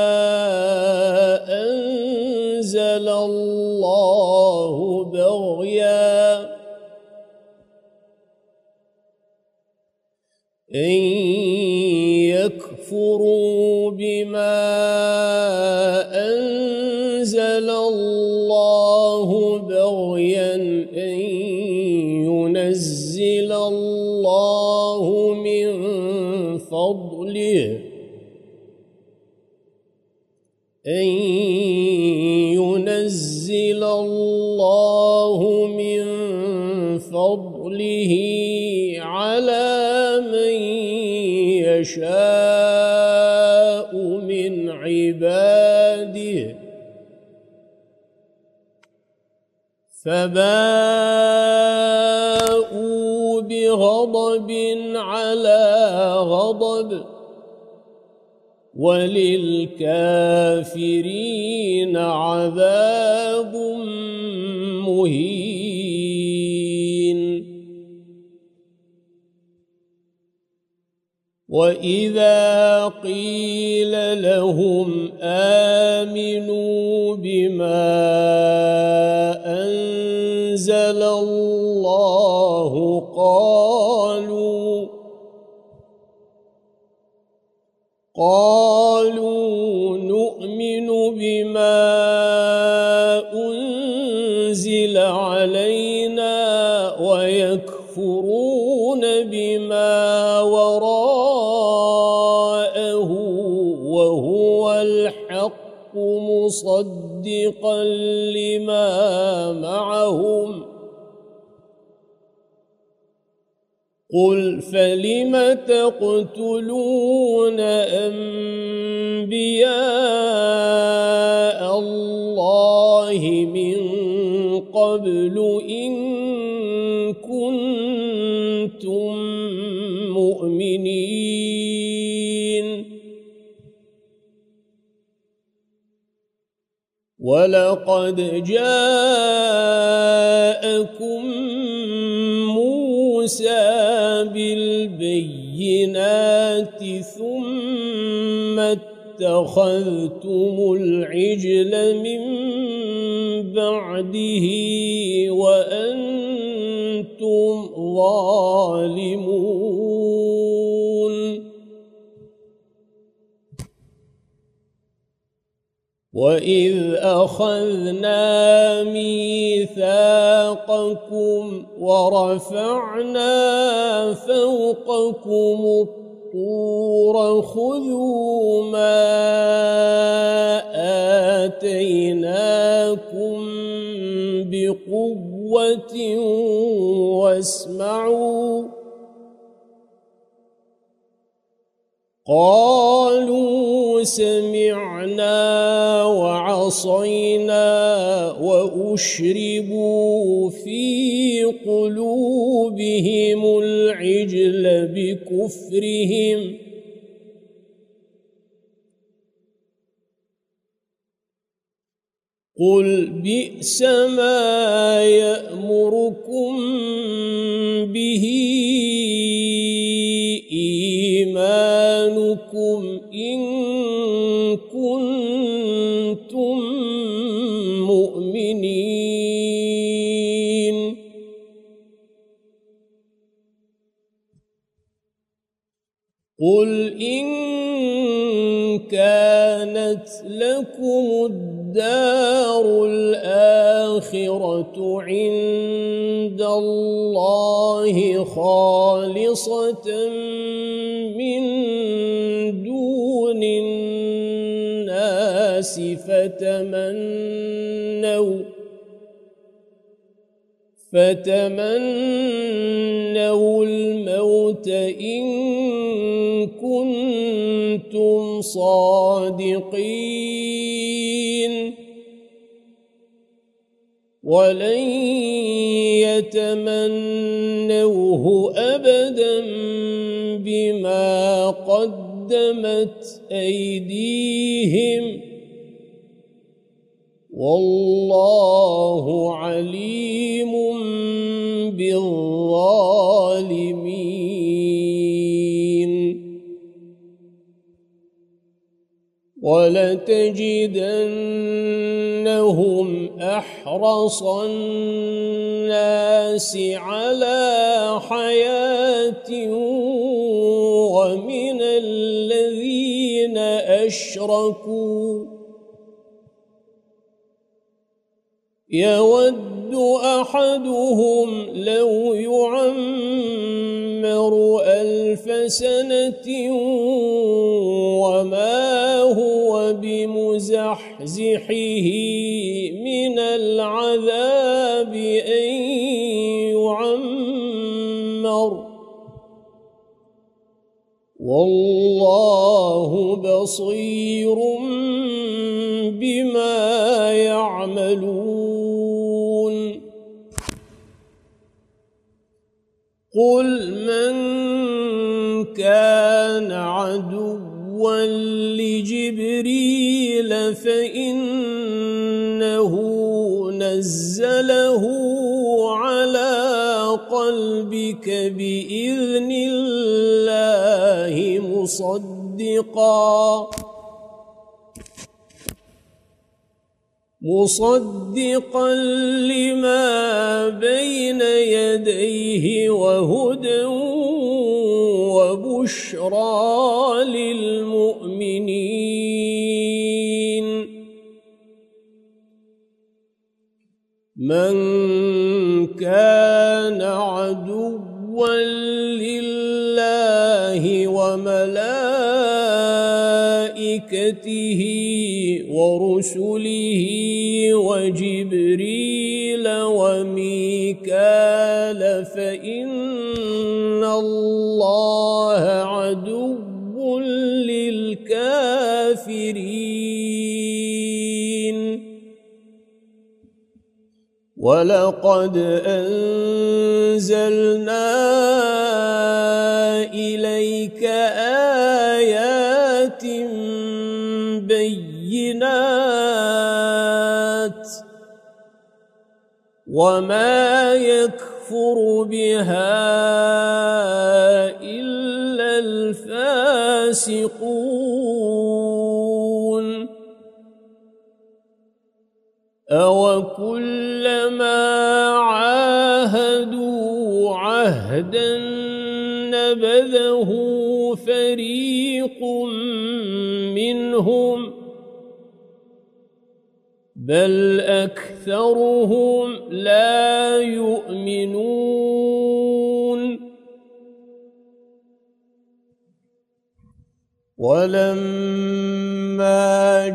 أَنزَلَ اللَّهُ بَغْيًا أَن يَكْفُرُوا بِمَا أَنزَلَ اللَّهُ بَغْيًا أَن يُنَزِّلَ اللَّهُ مِن فَضْلِهِ أَن يُنَزِّلَ اللَّهُ مِن فَضْلِهِ عَلَى مَن يَشَاءُ مِنْ عِبَادِهِ فَبَاءُوا بِغَضَبٍ عَلَى غَضَبٍ وَلِلْكَافِرِينَ عَذَابٌ مُهِينٌ وَإِذَا قِيلَ لَهُمْ آمِنُوا بِمَا أَنزَلَ اللَّهُ قَالُوا قَالُوا نُؤْمِنُ بِمَا أُنزِلَ عَلَيْنَا وَيَكْفُرُونَ بِمَا وَرَاءَهُ وَهُوَ الْحَقُّ مُصَدِّقًا لِّمَا مَعَهُمْ قُلْ فَلِمَ تَقْتُلُونَ أَنبِيَاءَ اللَّهِ مِن قَبْلُ إِن كُنتُم مُّؤْمِنِينَ وَلَقَدْ جَاءَكُم مُوسَى بِالْبَيِّنَاتِ ثُمَّ اتَّخَذْتُمُ الْعِجْلَ مِن بَعْدِهِ وَأَنتُمْ ظَالِمُونَ وَإِذْ أَخَذْنَا مِيثَاقَكُمْ وَرَفَعْنَا فَوْقَكُمُ الطُّورَ خُذُوا مَا آتَيْنَاكُمْ بِقُوَّةٍ وَاسْمَعُوا قالوا سمعنا وعصينا وأشربوا في قلوبهم العجل بكفرهم قل بئس ما يأمركم به إيمانكم إن كنتم مؤمنين قل إن كانت لكم الدار الآخرة عند الله خالصة من دون الناس فتمنوا فتمنوا الموت إن كنتم صادقين ولن يتمنوه أبدا بما قدمت أيديهم والله عليم بالظالمين ولتجدنهم أحرص الناس على حياة ومن الذين أشركوا يود أحدهم لو يعمر ألف سنة وما هو بمزحزحه من العذاب أن يعمر والله بصير بما يعملون قل من كان عدوا لجبريل فإنه نزله على قلبك بإذن الله مصدقا مصدقا لما بين يديه وهدى وبشرى للمؤمنين من كان عدوا لله وملائكته ورسله وجبريل وميكال فإن الله عدو للكافرين ولقد أنزلنا إليك آيات بينات وما يكفر بها إلا الفاسقون أوكلما عاهدوا عهدا نبذه فريق منهم بل أكثرهم لا يؤمنون ولما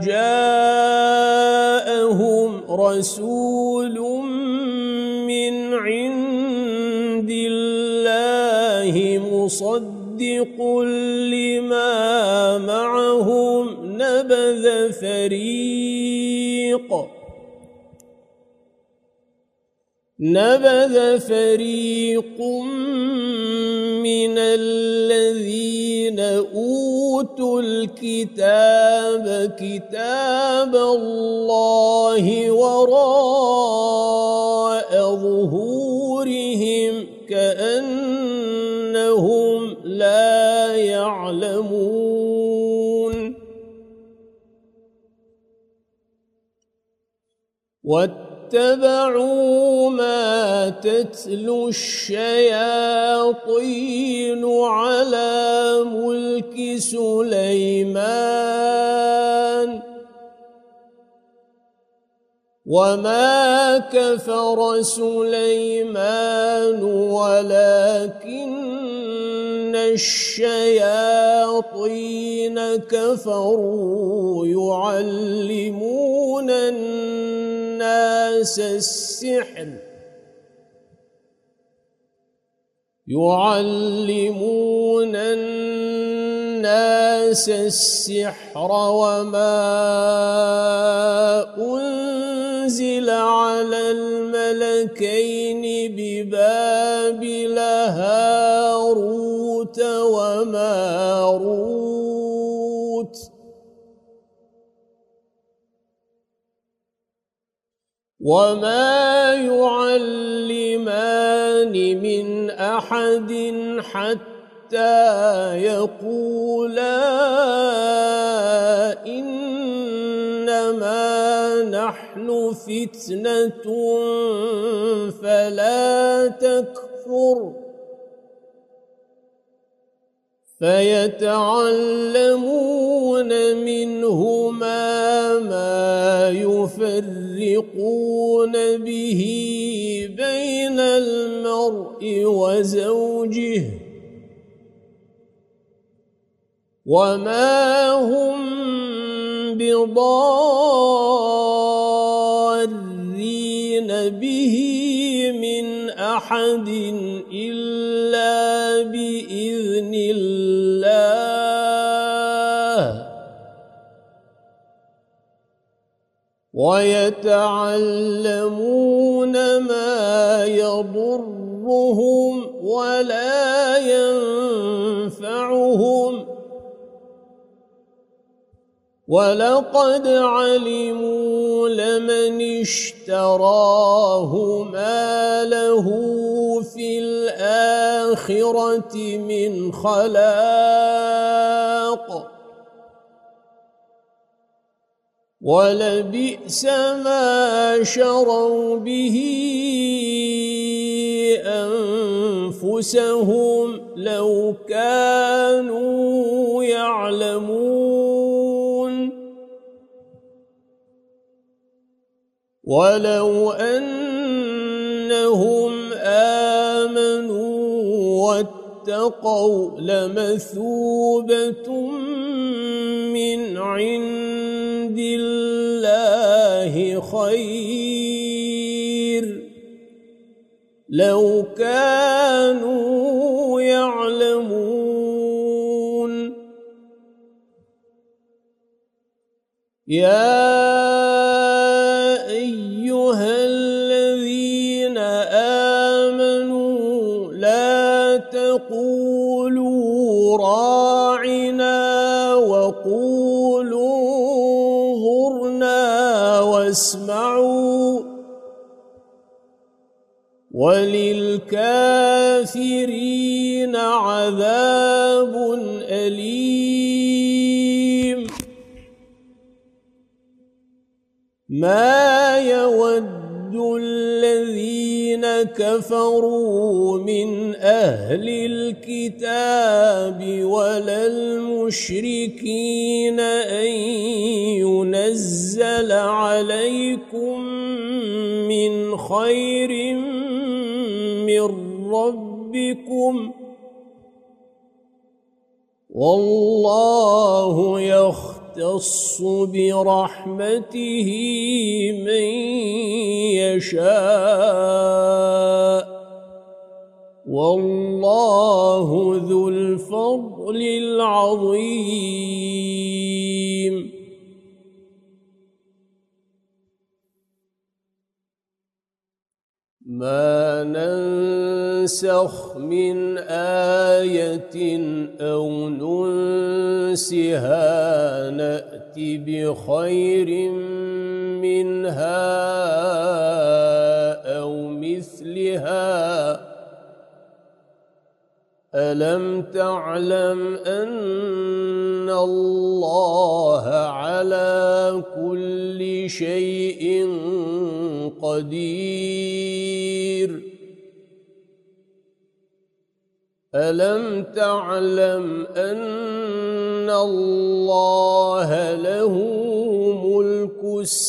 جاءهم رسول من عند الله مصدق لما معهم نبذ فريق نبذ فريق من الذين أوتوا الكتاب كتاب الله وراء ظهورهم كأنهم لا يعلمون واتبعوا ما تتلو الشياطين على ملك سليمان وما كفر سليمان ولكن الشياطين كفروا يعلمون الناس السحر يعلمون الناس السحر وما أنزل على الملكين ببابل هاروت وماروت وما يعلمان من أحد حتى يقولا إنما نحن فتنة فلا تكفر فيتعلمون منهما ما يفرقون به بين المرء وزوجه وما هم بضارين به من أحد إلا بإذن الله ويتعلمون ما يضرهم ولا ينفعهم ولقد علموا لمن اشتراه ما له في الآخرة من خلاق ولبئس ما شروا به أنفسهم لو كانوا يعلمون ولو أنهم آمنوا واتقوا لمثوبة من عند الله خير لو كانوا يعلمون يا أيها الذين آمنوا لا تقولوا راعنا وقولوا انظرنا واسمعوا وللكافرين عذاب أليم ما يود الذين كفروا من أهل الكتاب ولا المشركين أن ينزل عليكم من خير من ربكم والله يختص برحمته من يشاء والله ذو الفضل العظيم. ما ننسخ من آية أو ننسها نأت بخير منها أو مثلها ألم تعلم أن الله على كل شيء قدير ألم تعلم أن الله له ملك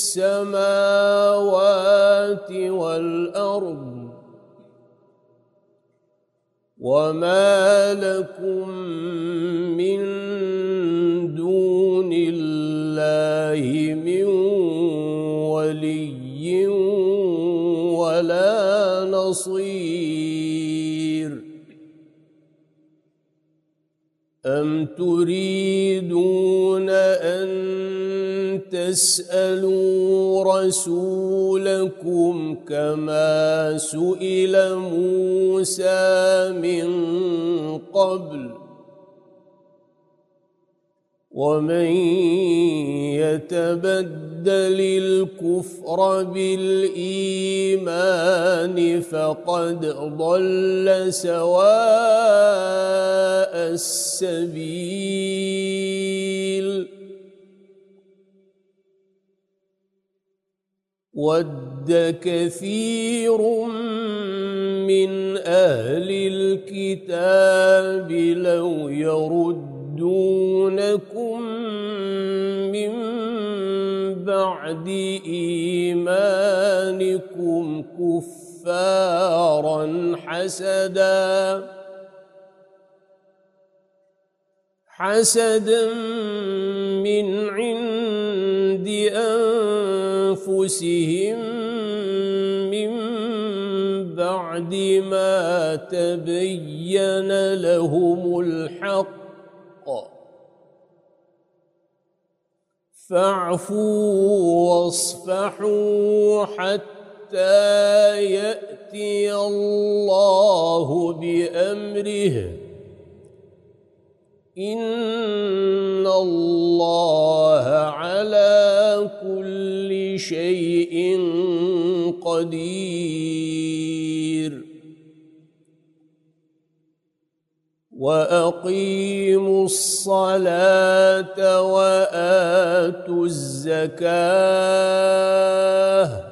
السماوات والأرض وما لكم من دون الله من ولي ولا نصير أم تريدون أن تسألوا رسولكم كما سئل موسى من قبل ومن يتبدل الكفر بالإيمان فقد ضل سواء السبيل ود كثير من أهل الكتاب لو يردونكم من بعد إيمانكم كفارا حسدا حسدا من عند أنفسهم من بعد ما تبين لهم الحق فاعفوا واصفحوا حتى يأتي الله بأمره إن الله على كل شيء قدير وأقيموا الصلاة وآتوا الزكاة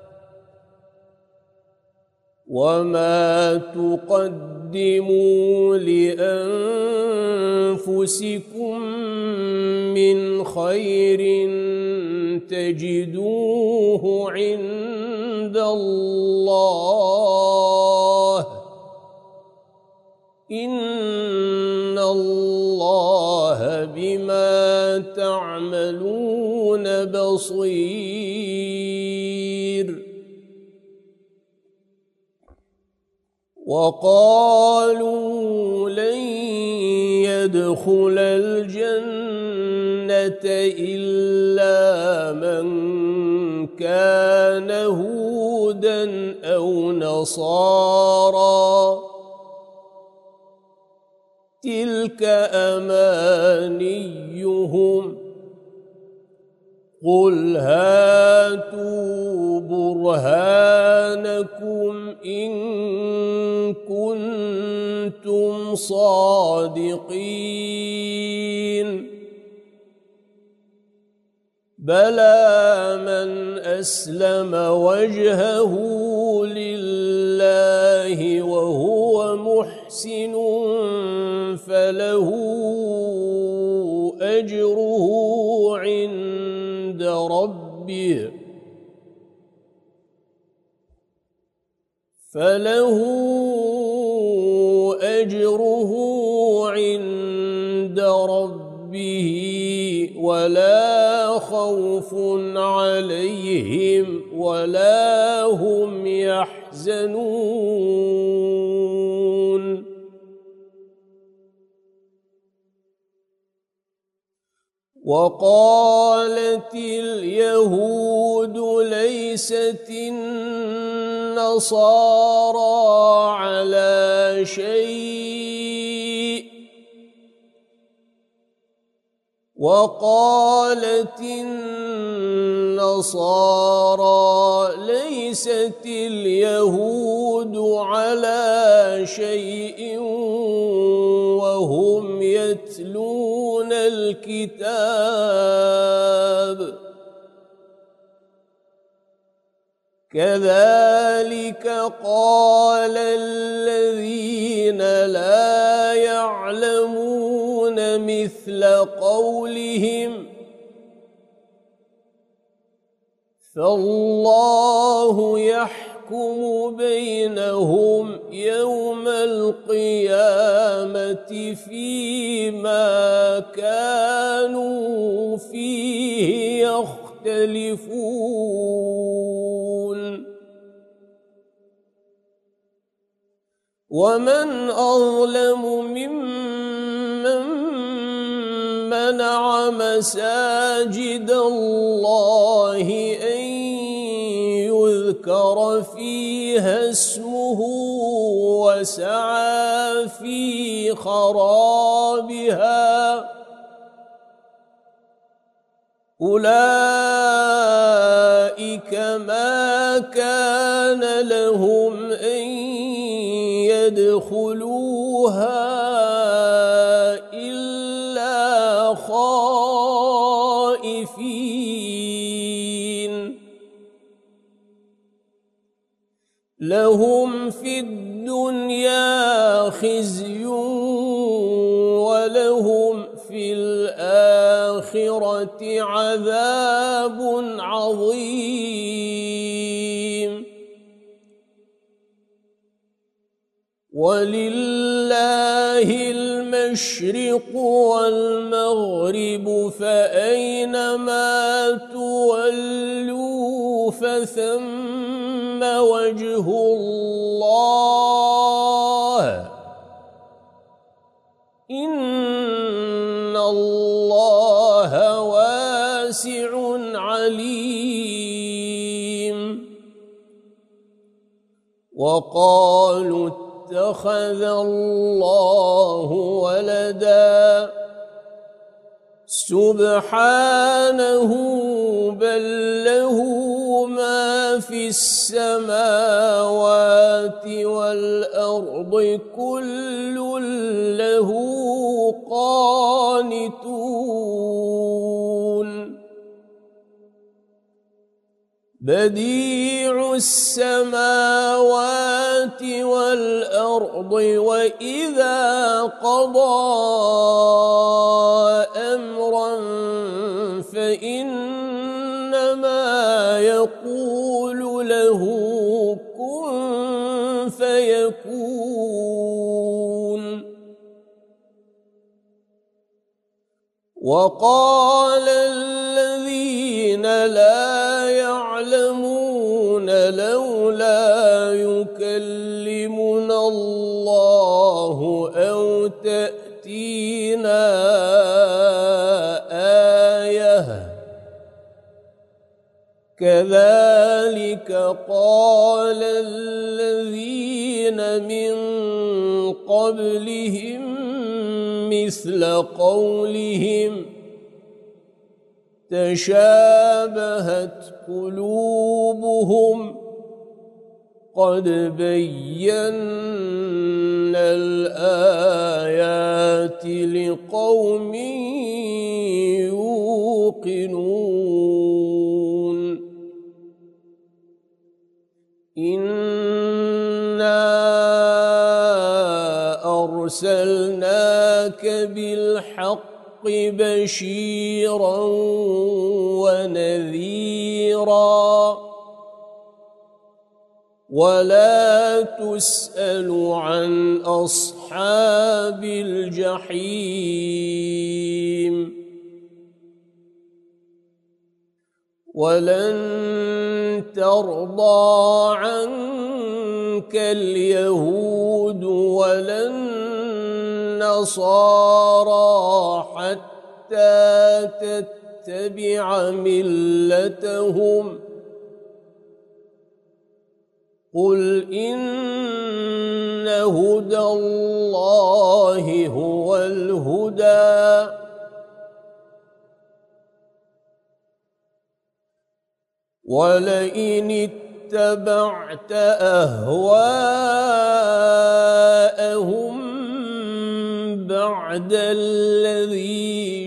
وما تقدموا لأنفسكم من خير تجدوه عند الله إن الله بما تعملون بصير وقالوا لن يدخل الجنة إلا من كان هودا أو نصارى تلك أمانيهم قل هاتوا برهانكم إن كنتم صادقين بلى من أسلم وجهه لله وهو محسن فله أجره عند ربه فله أجره عند ربه ولا خوف عليهم ولا هم يحزنون وقالت اليهود ليست النصارى على شيء وقالت النصارى ليست اليهود على شيء وهم يتلون الكتاب كذلك قال الذين لا يعلمون مثل قولهم فالله يحكم بينهم يوم القيامة فيما كانوا فيه يختلفون ومن أظلم ممن منع مساجد الله أن يذكر فيها اسمه وسعى في خرابها أولئك ما كان لهم أن يدخلوها إلا خائفين لهم في الدنيا خزي ولهم في الآخرة عذاب عظيم ولله المشرق والمغرب فأينما تولوا فثم وجه الله إن الله واسع عليم وقالوا اتخذ الله ولدا سبحانه بل له ما في السماوات والأرض كل له قانتون بديع السماوات والأرض وإذا قضى أمرا فإنما يقول له كن فيكون وقال الذين لا يعلمون لولا يكلمنا الله أو تأتينا آية كذلك قال الذين من قبلهم مثل قولهم تشابهت قلوبهم قد بينا الآيات لقوم يوقنون إنا أرسلناك بالحق بشيرا ونذيرا ولا تسأل عن أصحاب الجحيم ولن ترضى عنك اليهود ولا النصارى حتى تتبع ملتهم قل إن هدى الله هو الهدى ولئن اتبعت أهواءهم بعد الذي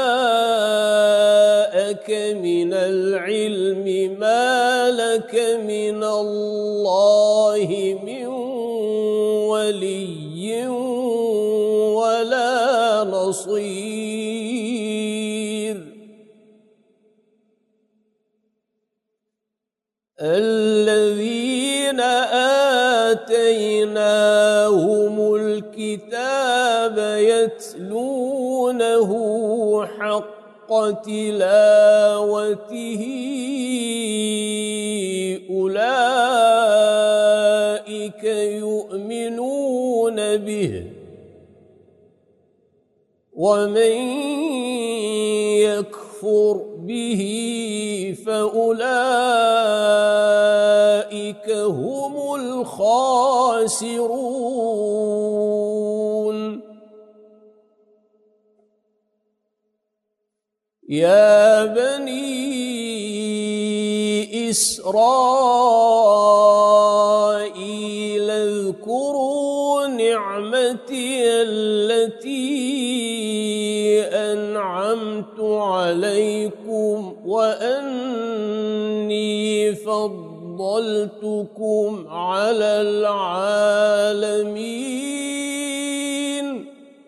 جاءك من العلم ما لك من الله من ولي ولا نصير الذين آتيناهم الكتاب يتلونه حق تلاوته أولئك يؤمنون به ومن يكفر به فأولئك هم الخاسرون يا بني إسرائيل اذكروا نعمتي التي أنعمت عليكم وأني فضلتكم على العالمين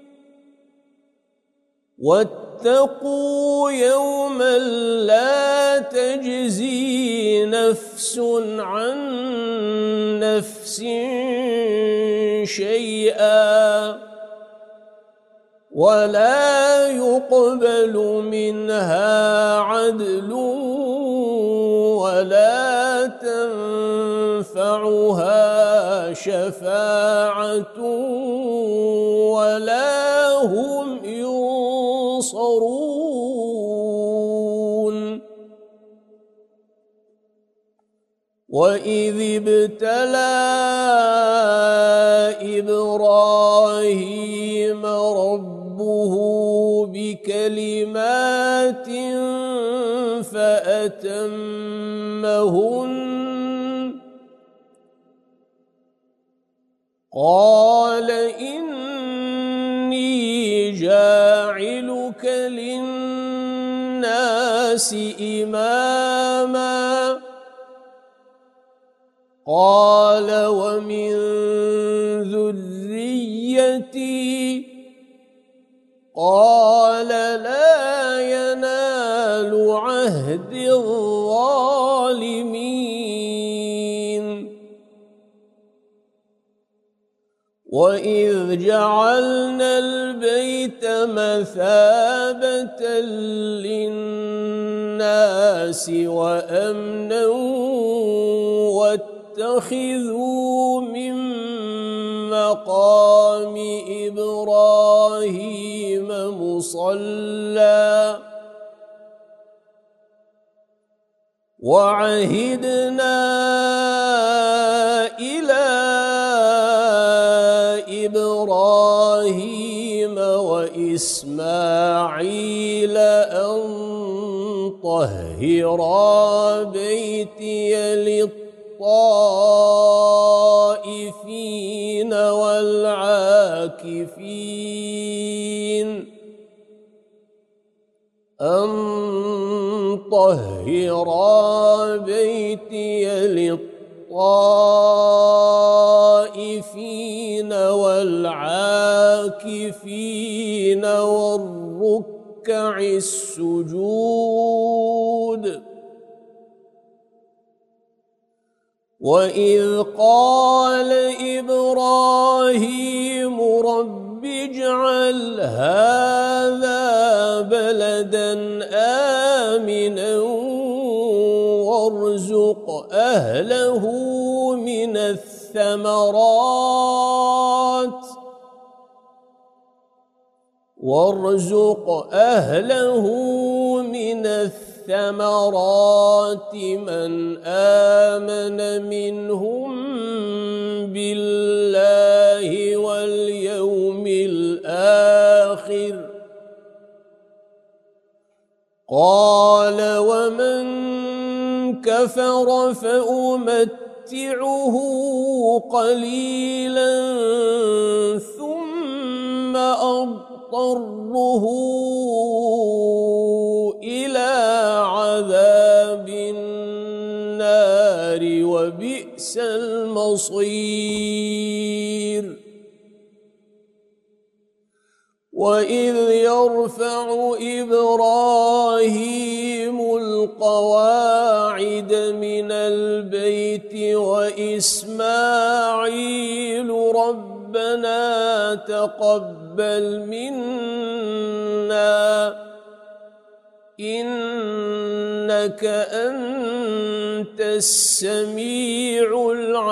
واتقوا يوما لا تجزي نفس عن نفس شيئا ولا يقبل منها عدل ولا تنفعها شفاعة ولا هم ينصرون وإذ ابتلى إبراهيم ربه بكلمات فأتمهن قال إني جاعلك للناس إماما قال ومن ذريتي قال لا ينال عهد الظالمين وإذ جعلنا البيت مثابة للناس وأمنا واتخذوا من مقام إبراهيم مصلى وعهدنا إلى إبراهيم وإسماعيل أن طهرا بيتي للطائفين والعاكفين أن طهرا بيتي للطائفين للطائفين والعاكفين والركع السجود. وإذ قال إبراهيم رب اجعل هذا بلدا آمنا وارزق أهله من الثمرات وارزق أهله من الثمرات من آمن منهم بالله واليوم الآخر. قال ومن كفر فأمتعه قليلا ثم أضطره إلى عذاب النار وبئس المصير. وإذ يرفع إبراهيم القواعد من البيت وإسماعيل ربنا تقبل منا إنك أنت السميع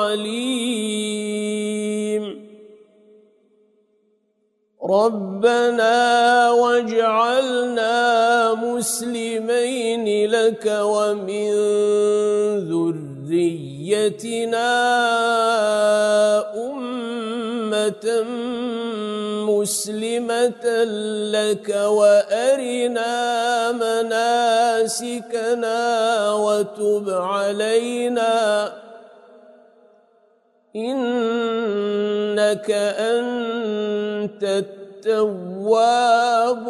العليم. ربنا واجعلنا مسلمين لك ومن ذريتنا أمة مسلمة لك وأرنا مناسكنا وتب علينا إنك أنت التواب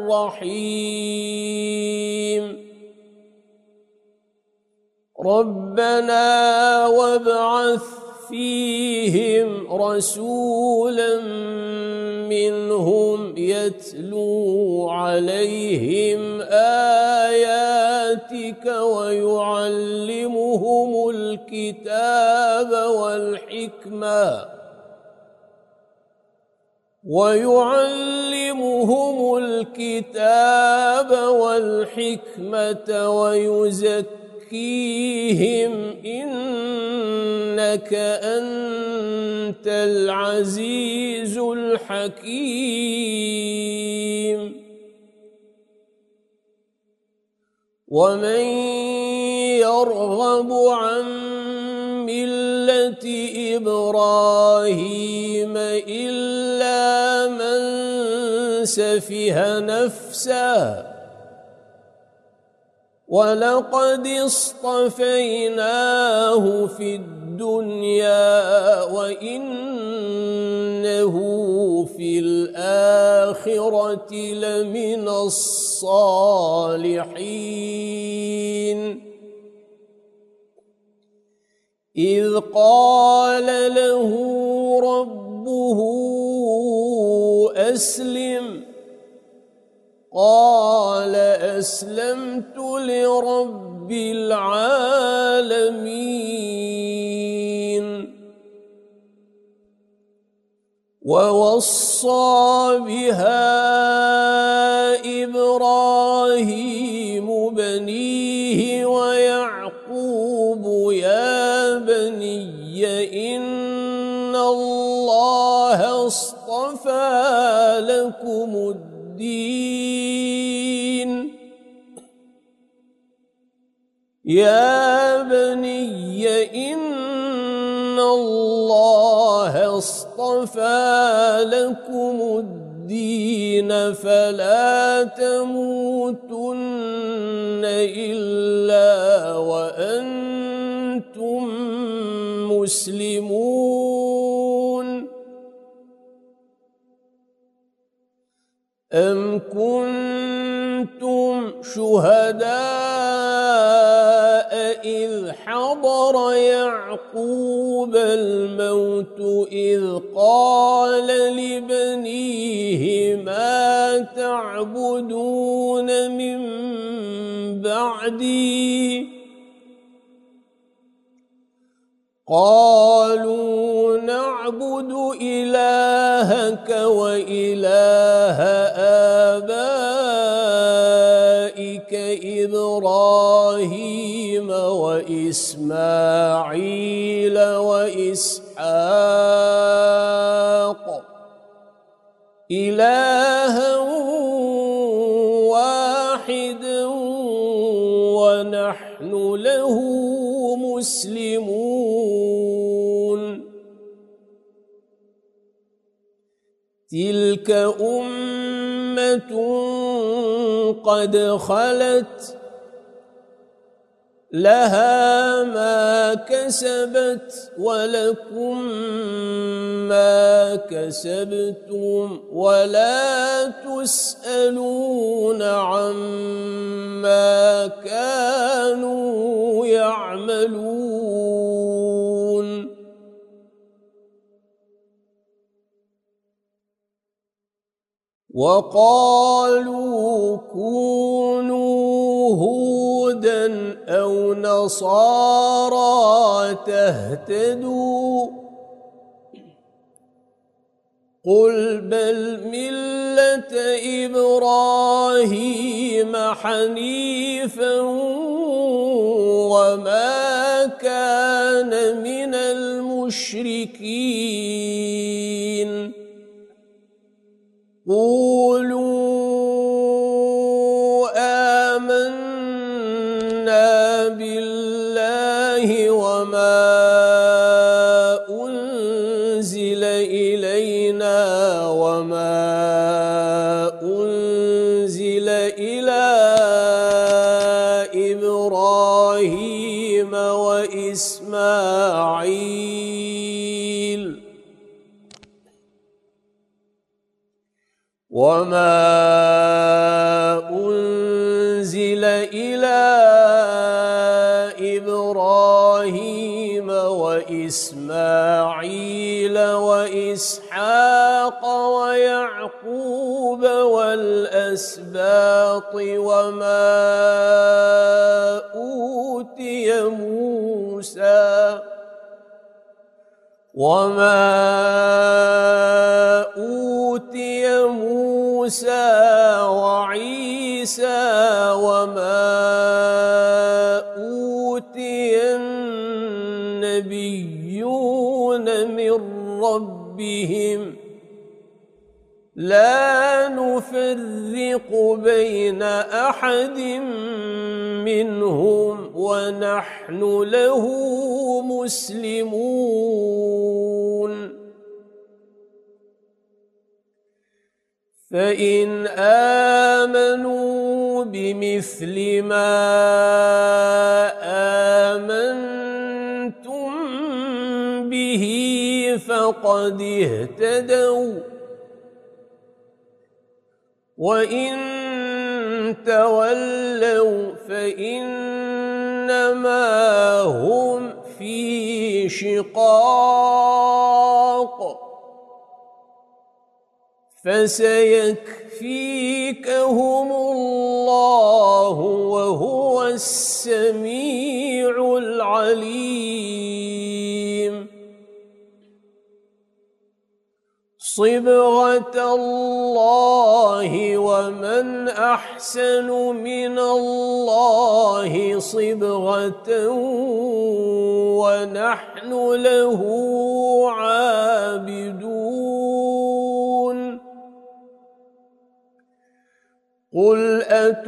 الرحيم. ربنا وابعث فيهم رسولا منهم يتلو عليهم آياتك ويعلمهم الكتاب والحكمة ويعلمهم الكتاب والحكمة ويزكيهم إنك أنت العزيز الحكيم. ومن يرغب عن ملة إبراهيم إلا من سفه نفسه ولقد اصطفيناه في الدنيا وإنه في الآخرة لمن الصالحين. إذ قال له ربه أسلم قال أسلمت لرب العالمين. ووصى بها إبراهيم بنيه ويعقوب يا بني إن الله اصطفى لكم الدين يا بني إن الله اصطفى لكم الدين فلا تموتن إلا وأنتم مسلمون. أم كنتم شهداء إذ حضر حضر يعقوب الموت إذ قال لبنيه ما تعبدون من بعدي قالوا نعبد إلهك وإله آبائك إبراهيم وإسماعيل وإسحاق إلها واحدا ونحن له مسلمون تلك أمة قد خلت لها ما كسبت ولكم ما كسبتم ولا تسألون عما كانوا يعملون وقالوا كونوا هودا أو نصارى تهتدوا قل بل ملة إبراهيم حنيفا وما كان من المشركين قولوا آمنا بالله وما أنزل إلينا وما أنزل إلى إبراهيم وإسماعيل وما أنزل إلى إبراهيم وإسماعيل وإسحاق ويعقوب والأسباط وما أوتي موسى وما أوتي موسى وعيسى وما أوتي النبيون من ربهم لا نفرق بين أحد منهم ونحن له مسلمون فإن آمنوا بمثل ما آمنتم به فقد اهتدوا وإن تولوا فإنما هم في شقاق فسيكفيكهم الله وهو السميع العليم صبغة الله ومن أحسن من الله صبغة ونحن له عابدون قل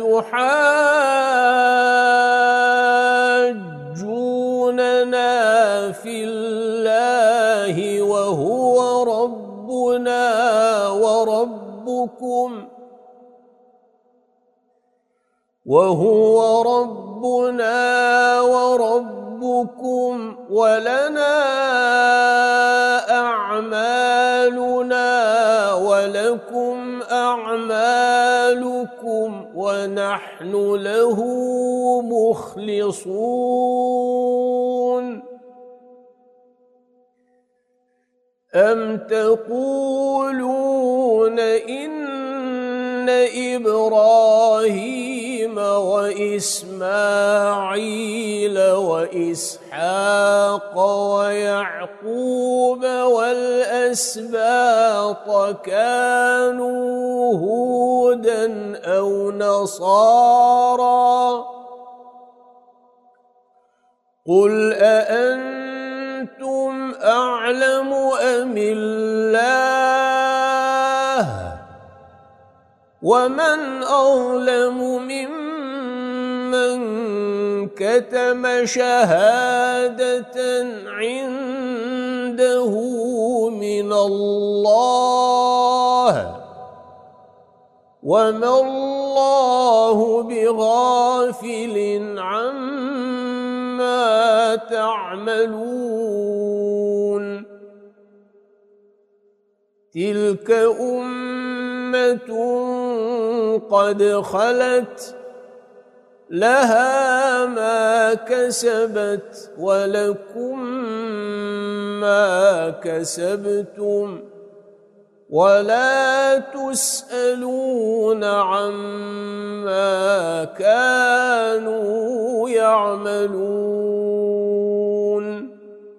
أتحاجوننا في الله وهو ربنا وربكم وهو ربنا وربكم ولنا أعمالنا ولكم أعمالكم ونحن له مخلصون أم تقولون إن إبراهيم وإسماعيل وإسحاق ويعقوب والأسباط كانوا هودا أو نصارى قل أأنتم أعلم أم الله ومن أظلم ممن كتم شهادة عنده من الله وما الله بغافل عما تعملون تلك أمة قد خلت لها ما كسبت ولكم ما كسبتم ولا تسألون عما كانوا يعملون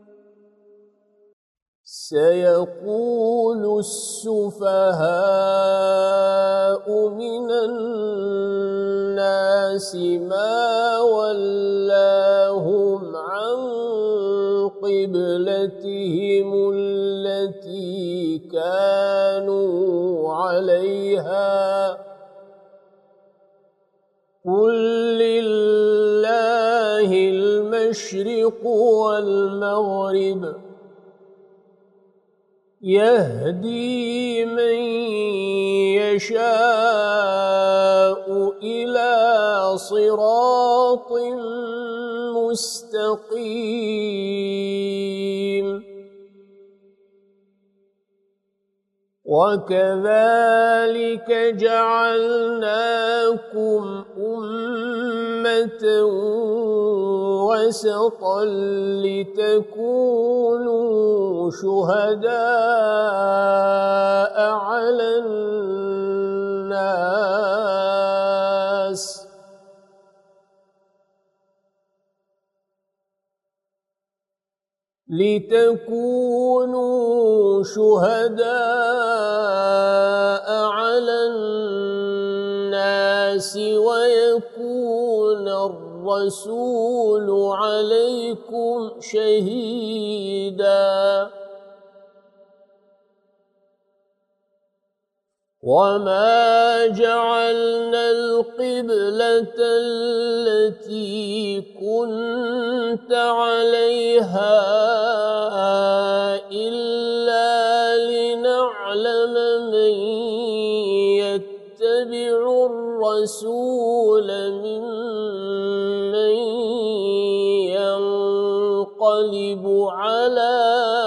سيقول السفهاء من الناس ما ولاهم عن قبلتهم التي كانوا عليها قل لله المشرق والمغرب يهدي من يشاء إلى صراط مستقيم وكذلك جعلناكم أمة وسطا لتكونوا شهداء على الناس لتكونوا شهداء على الناس ويكون الرسول عليكم شهيدا وما جعلنا القبلة التي كنت عليها إلا لنعلم من يتبع الرسول ممن ينقلب على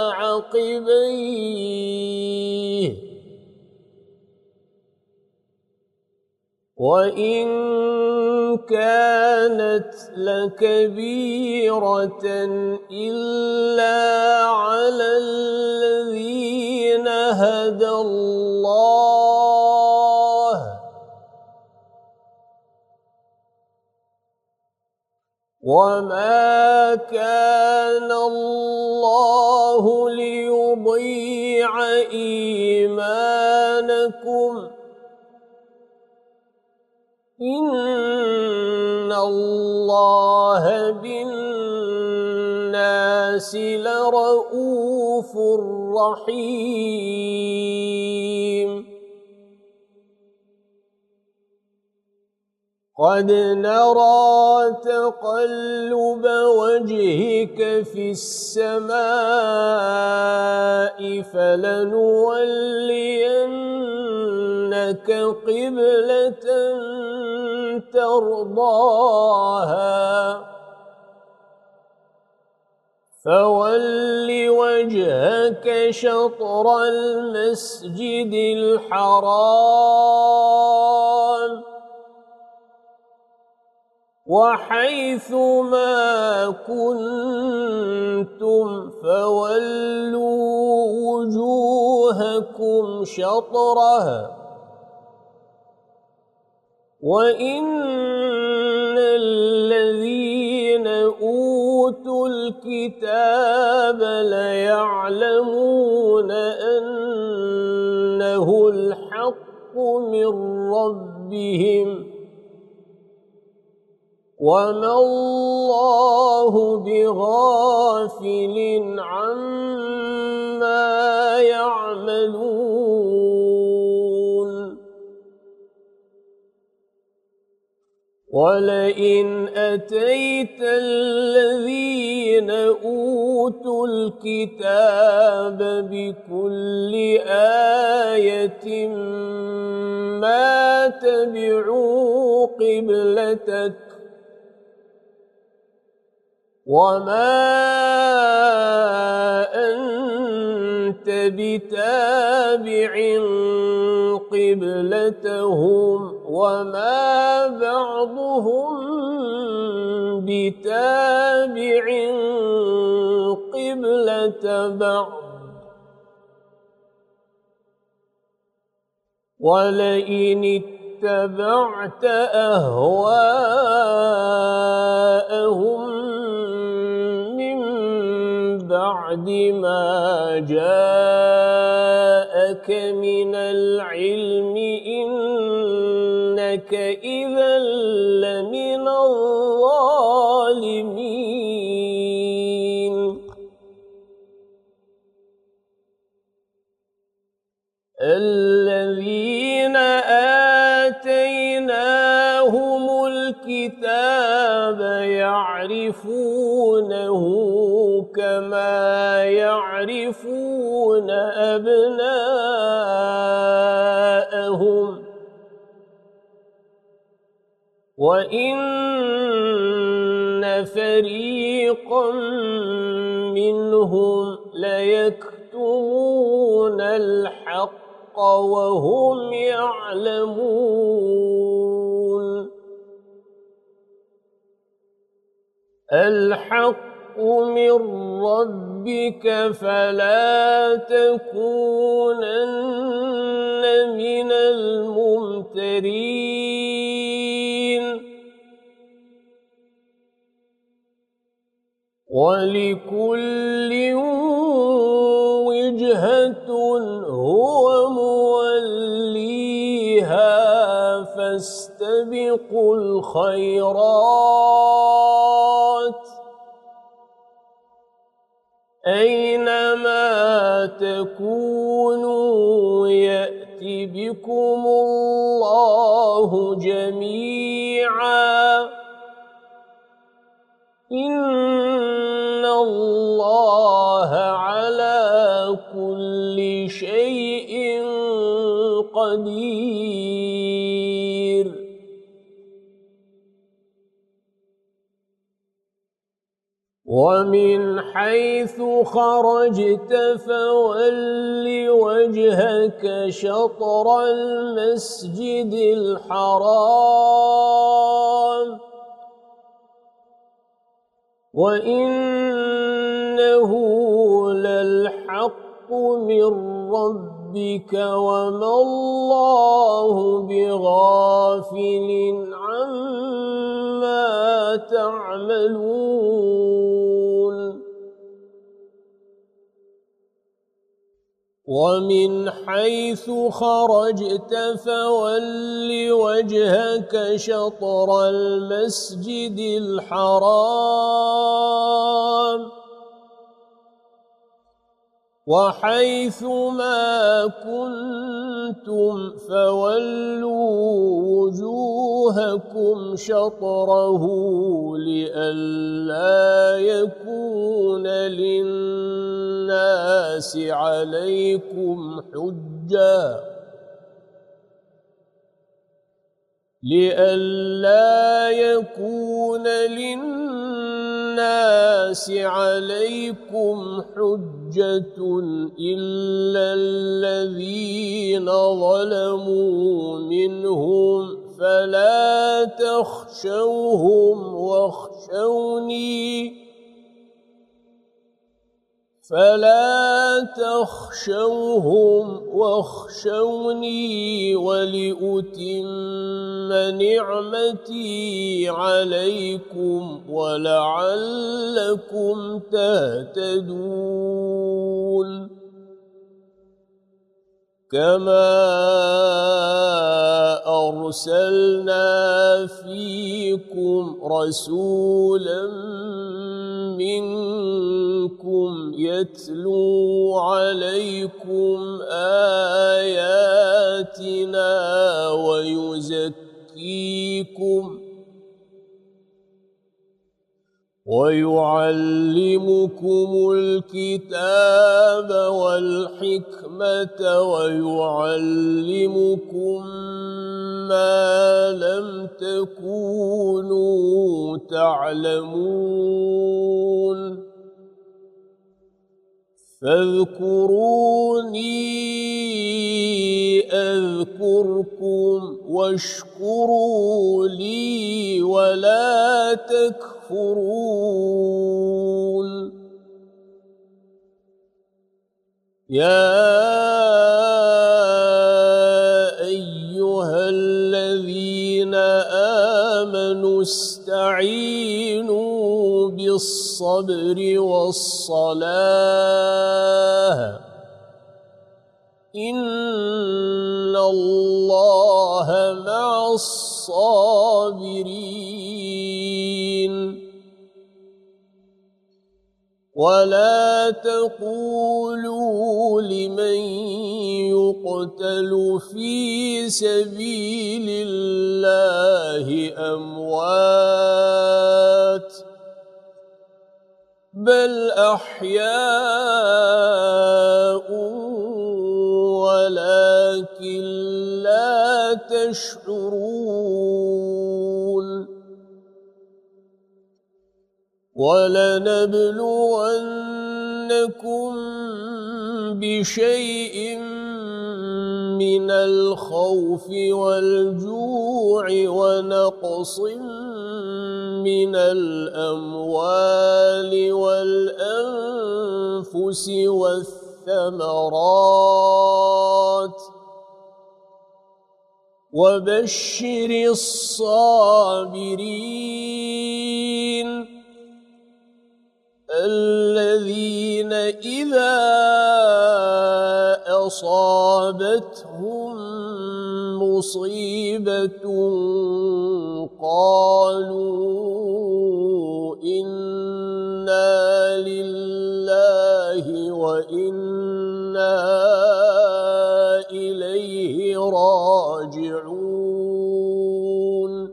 عقبيه وإن كانت لكبيرة إلا على الذين هدى الله وما كان الله ليضيع إيمانكم إن الله بالناس لرؤوف رحيم قد نرى تقلب وجهك في السماء فلنولينك قبلة ترضاها فول وجهك شطر المسجد الحرام وحيث ما كنتم فولوا وجوهكم شطره وإن الذين أوتوا الكتاب ليعلمون أنه الحق من ربهم وما الله بغافل عما يعملون ولئن أتيت الذين أوتوا الكتاب بكل آية ما تبعوا قبلتك وما أنت بتابع قبلتهم وما بعضهم بتابع قبلة بعض ولئن اتبعت أهواءهم بعد ما جاءك من العلم إنك إذا لمن الظالمين الذين آتيناهم الكتاب يعرفونه كما يعرفون أبناءهم وإن فريقا منهم ليكتمون الحق وهم يعلمون الحق من ربك فلا تكونن من الممترين ولكل وجهة هو موليها فاستبقوا الخيرات أينما تكونوا يأت بكم الله جميعا إن الله على كل شيء قدير ومن حيث خرجت فول وجهك شطر المسجد الحرام وإنه للحق من ربك وما الله بغافل عما تعملون ومن حيث خرجت فول وجهك شطر المسجد الحرام وحيث ما كنتم فولوا وجوهكم شطره لئلا يكون للناس عليكم حجة لئلا يكون للناس عليكم حجة إلا الذين ظلموا منهم فلا تخشوهم واخشوني فلا تخشوهم واخشوني ولأتم نعمتي عليكم ولعلكم تهتدون كما أرسلنا فيكم رسولا منكم يتلو عليكم آياتنا ويزكيكم ويعلمكم الكتاب والحكمة ويعلمكم ما لم تكونوا تعلمون فاذكروني أذكركم واشكروا لي ولا تكفرون يا أيها الذين آمنوا استعينوا بالصبر والصلاة إن الله مع الصابرين ولا تقولوا لمن يقتل في سبيل الله أموات بل أحياء ولكن لا تشعرون ولنبلونكم بشيء من الخوف والجوع ونقص من الأموال والأنفس والثمرات وبشر الصابرين الذين إذا أصابتهم مصيبة قالوا إنا لله وإنا إليه راجعون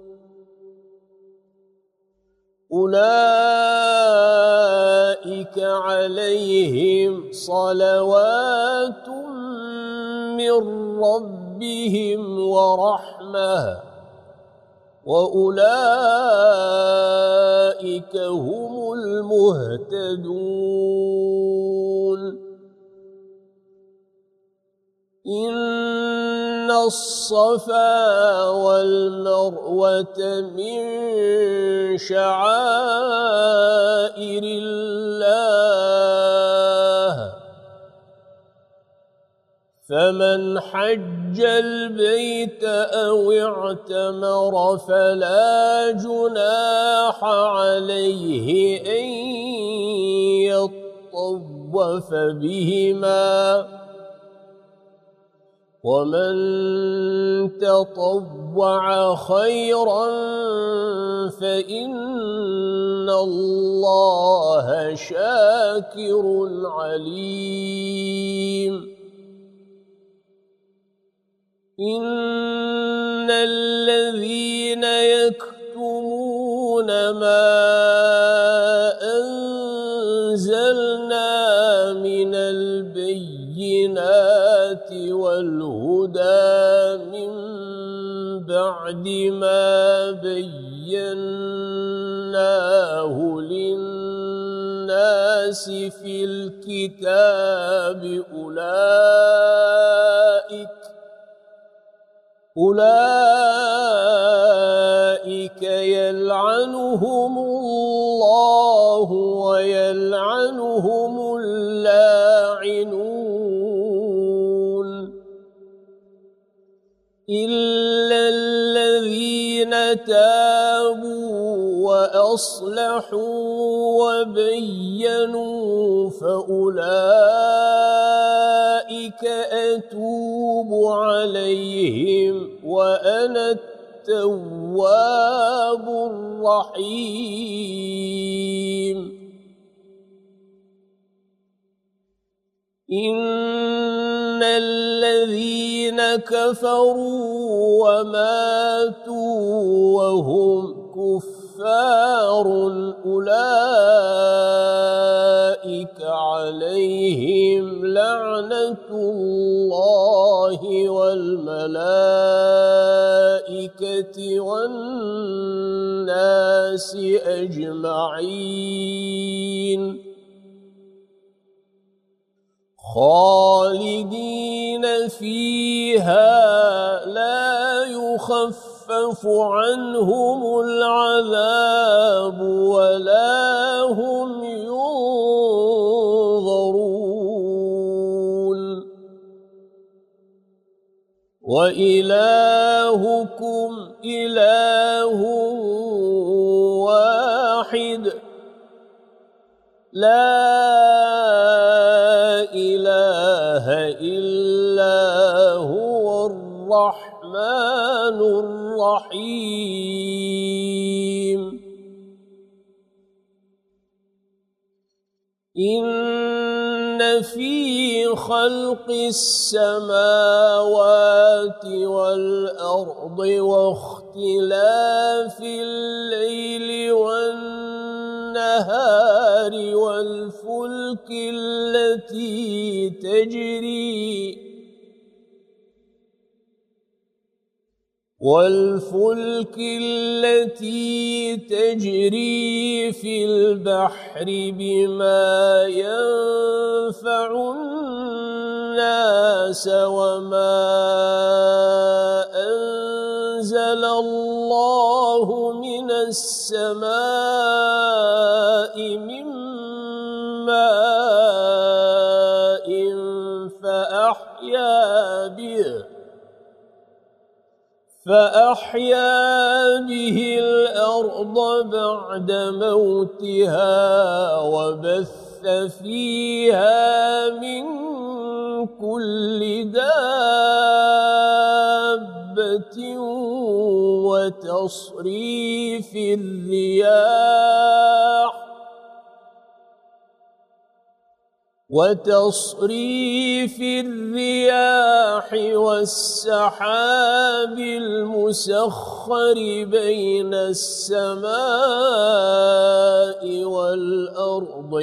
أولئك عليهم صلوات من ربهم ورحمة وأولئك هم المهتدون إن الصفا والمروة من شعائر الله فمن حج البيت أو اعتمر فلا جناح عليه أن يطوف بهما ومن تطوع خيرا فإن الله شاكر عليم إن الذين يكتمون ما أنزلنا من البينات والهدى من بعد ما بيناه للناس في الكتاب أولئك أولئك يلعنهم الله ويلعنهم اللاعنون إلا الذين تابوا وأصلحوا وبينوا فأولئك أتوب عليهم وأنا التواب الرحيم إن الذين كفروا وماتوا وهم كفار أولئك عليهم لعنة الله والملائكة والناس أجمعين خالدين فيها لا يخفف عنهم العذاب ولا هم ينظرون وإلهكم إله واحد لا إله إلا هو الرحمن الرحيم إن في خلق السماوات والأرض واختلاف الليل والنهار والفلك التي تجري والفلك التي تجري في البحر بما ينفع الناس وما أنزل الله من السماء من ماء فأحيا به فأحيا به الأرض بعد موتها وبث فيها من كل دابة وتصريف الرياح وتصريف الرياح والسحاب المسخر بين السماء والأرض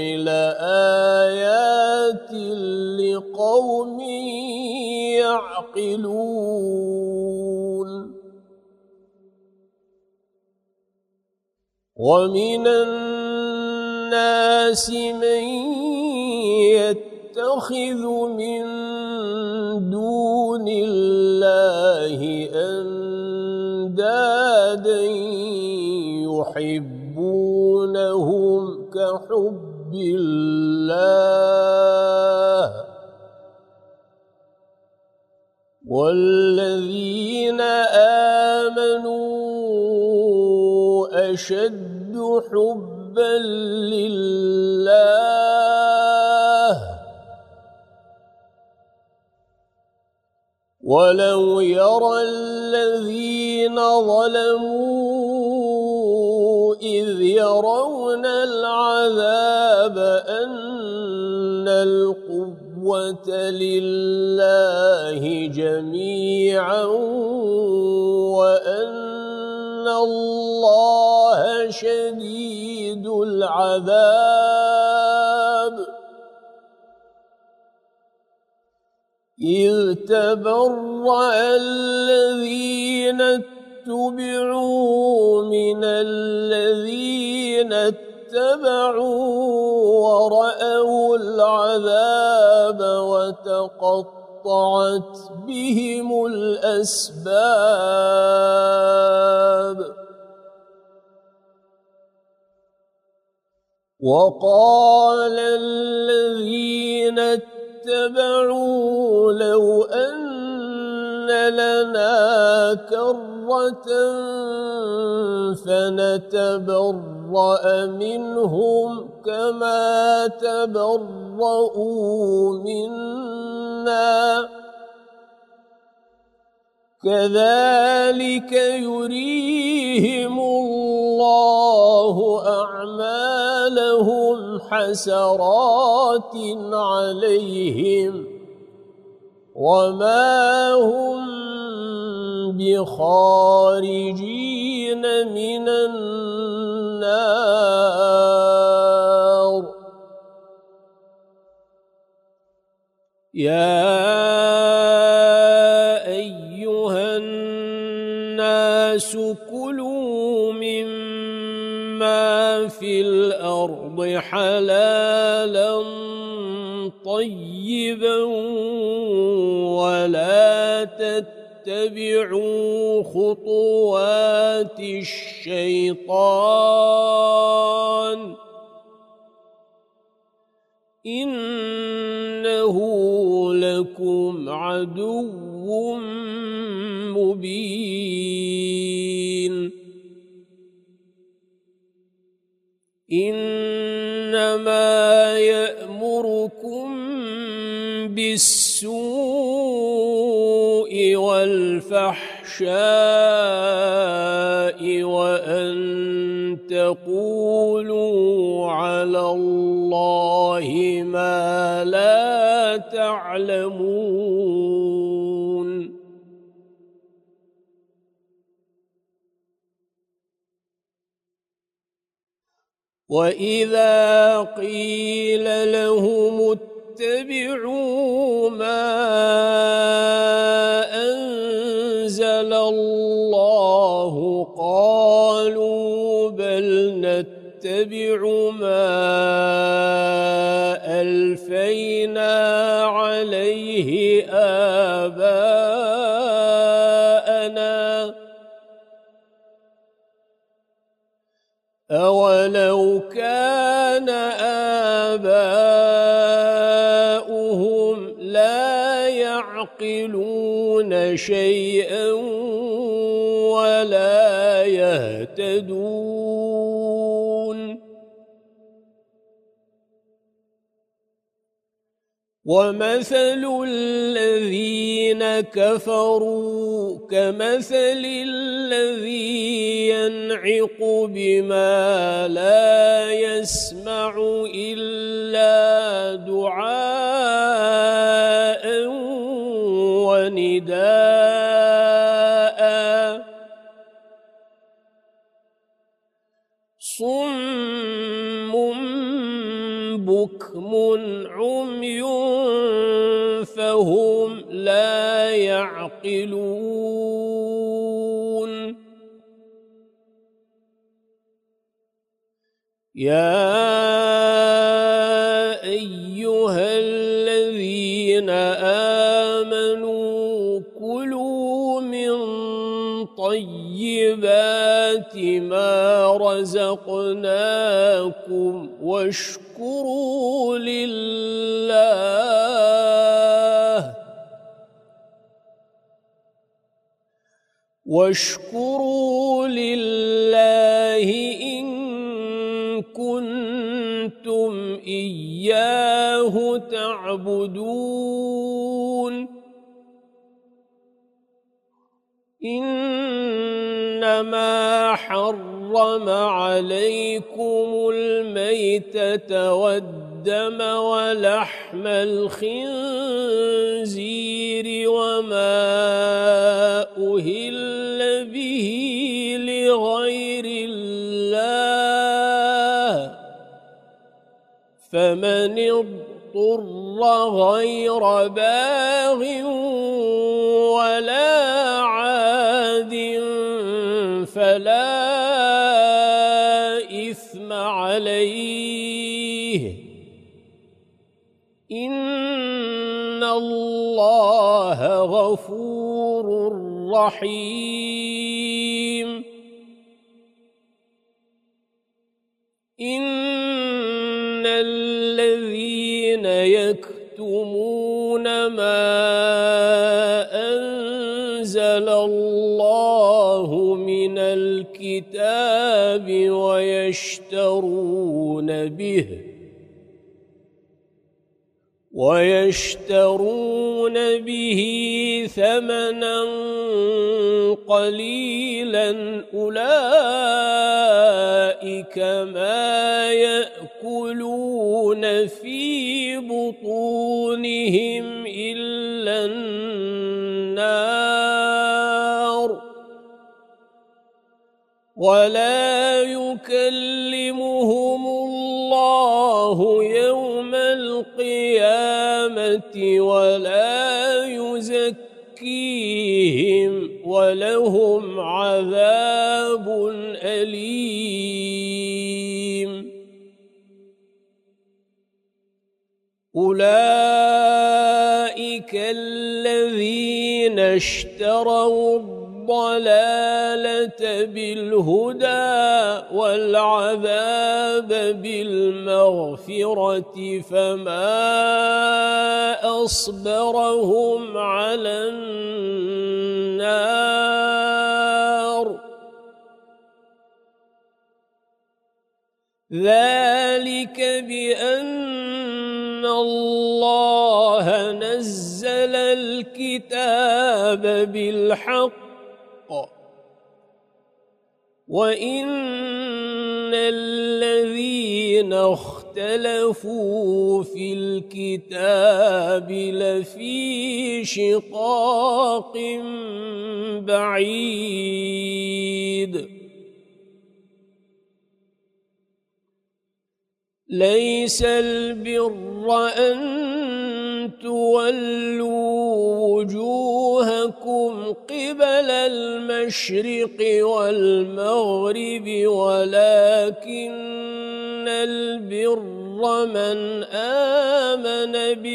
لآيات لقوم يعقلون ومن الناس من يتخذ من دون الله أندادا يحبونهم كحب الله والذين آمنوا أشد حبا لله ولو يرى الذين ظلموا إذ يرون العذاب أن القوة لله جميعا وأن الله شديد العذاب إذ تبرأ الذين اتبعوا من الذين اتبعوا ورأوا العذاب وتقطعت بهم الأسباب وقال الذين اتبعوا لو أن لنا كرة فنتبرأ منهم كما تبرؤوا منا كذلك يريهم الله أعمالهم حسرات عليهم وما هم بخارجين من النار يا أيها الناس كلوا مما في الأرض حلالا طيبا ولا تتبعوا خطوات الشيطان إنه لكم عدو مبين إنما يأمركم بالسوء والفحشاء وأن تقولوا على الله ما لا تعلمون وإذا قيل لهم اتبعوا ما أنزل الله قالوا بل نتبع ما ألفينا عليه آباءنا أولو كان آباؤهم لا يعقلون شيئا ولا يهتدون ومثل الذين كفروا كمثل الذي ينعق بما لا يسمع إلا دعاء ونداء صم بكم عمي فهم لا يعقلون يا أيها الذين آمنوا كلوا من طيبات ما رزقناكم واشكروا لله واشكروا لله إن كنتم إياه تعبدون إنما حرم عليكم الميتة والدم ولحم الخنزير وما أهل به لغير الله فمن اضطر غير باغ ولا عاد فلا إثم عليه إن الله غفور رحيم. إن يكتمون ما أنزل الله من الكتاب ويشترون به ويشترون به ثمنا قليلا أولئك ما يأكلون في بطونهم إلا النار ولا يكلمهم الله يوم القيامة ولا يزكيهم ولهم عذاب أليم أولئك الذين اشتروا الضلالة بالهدى والعذاب بالمغفرة فما أصبرهم على النار ذلك بأن الله نزل الكتاب بالحق وإن الذين اختلفوا في الكتاب لفي شقاق بعيد ليس البر أن تولوا وجوهكم قبل المشرق والمغرب ولكن البر من آمن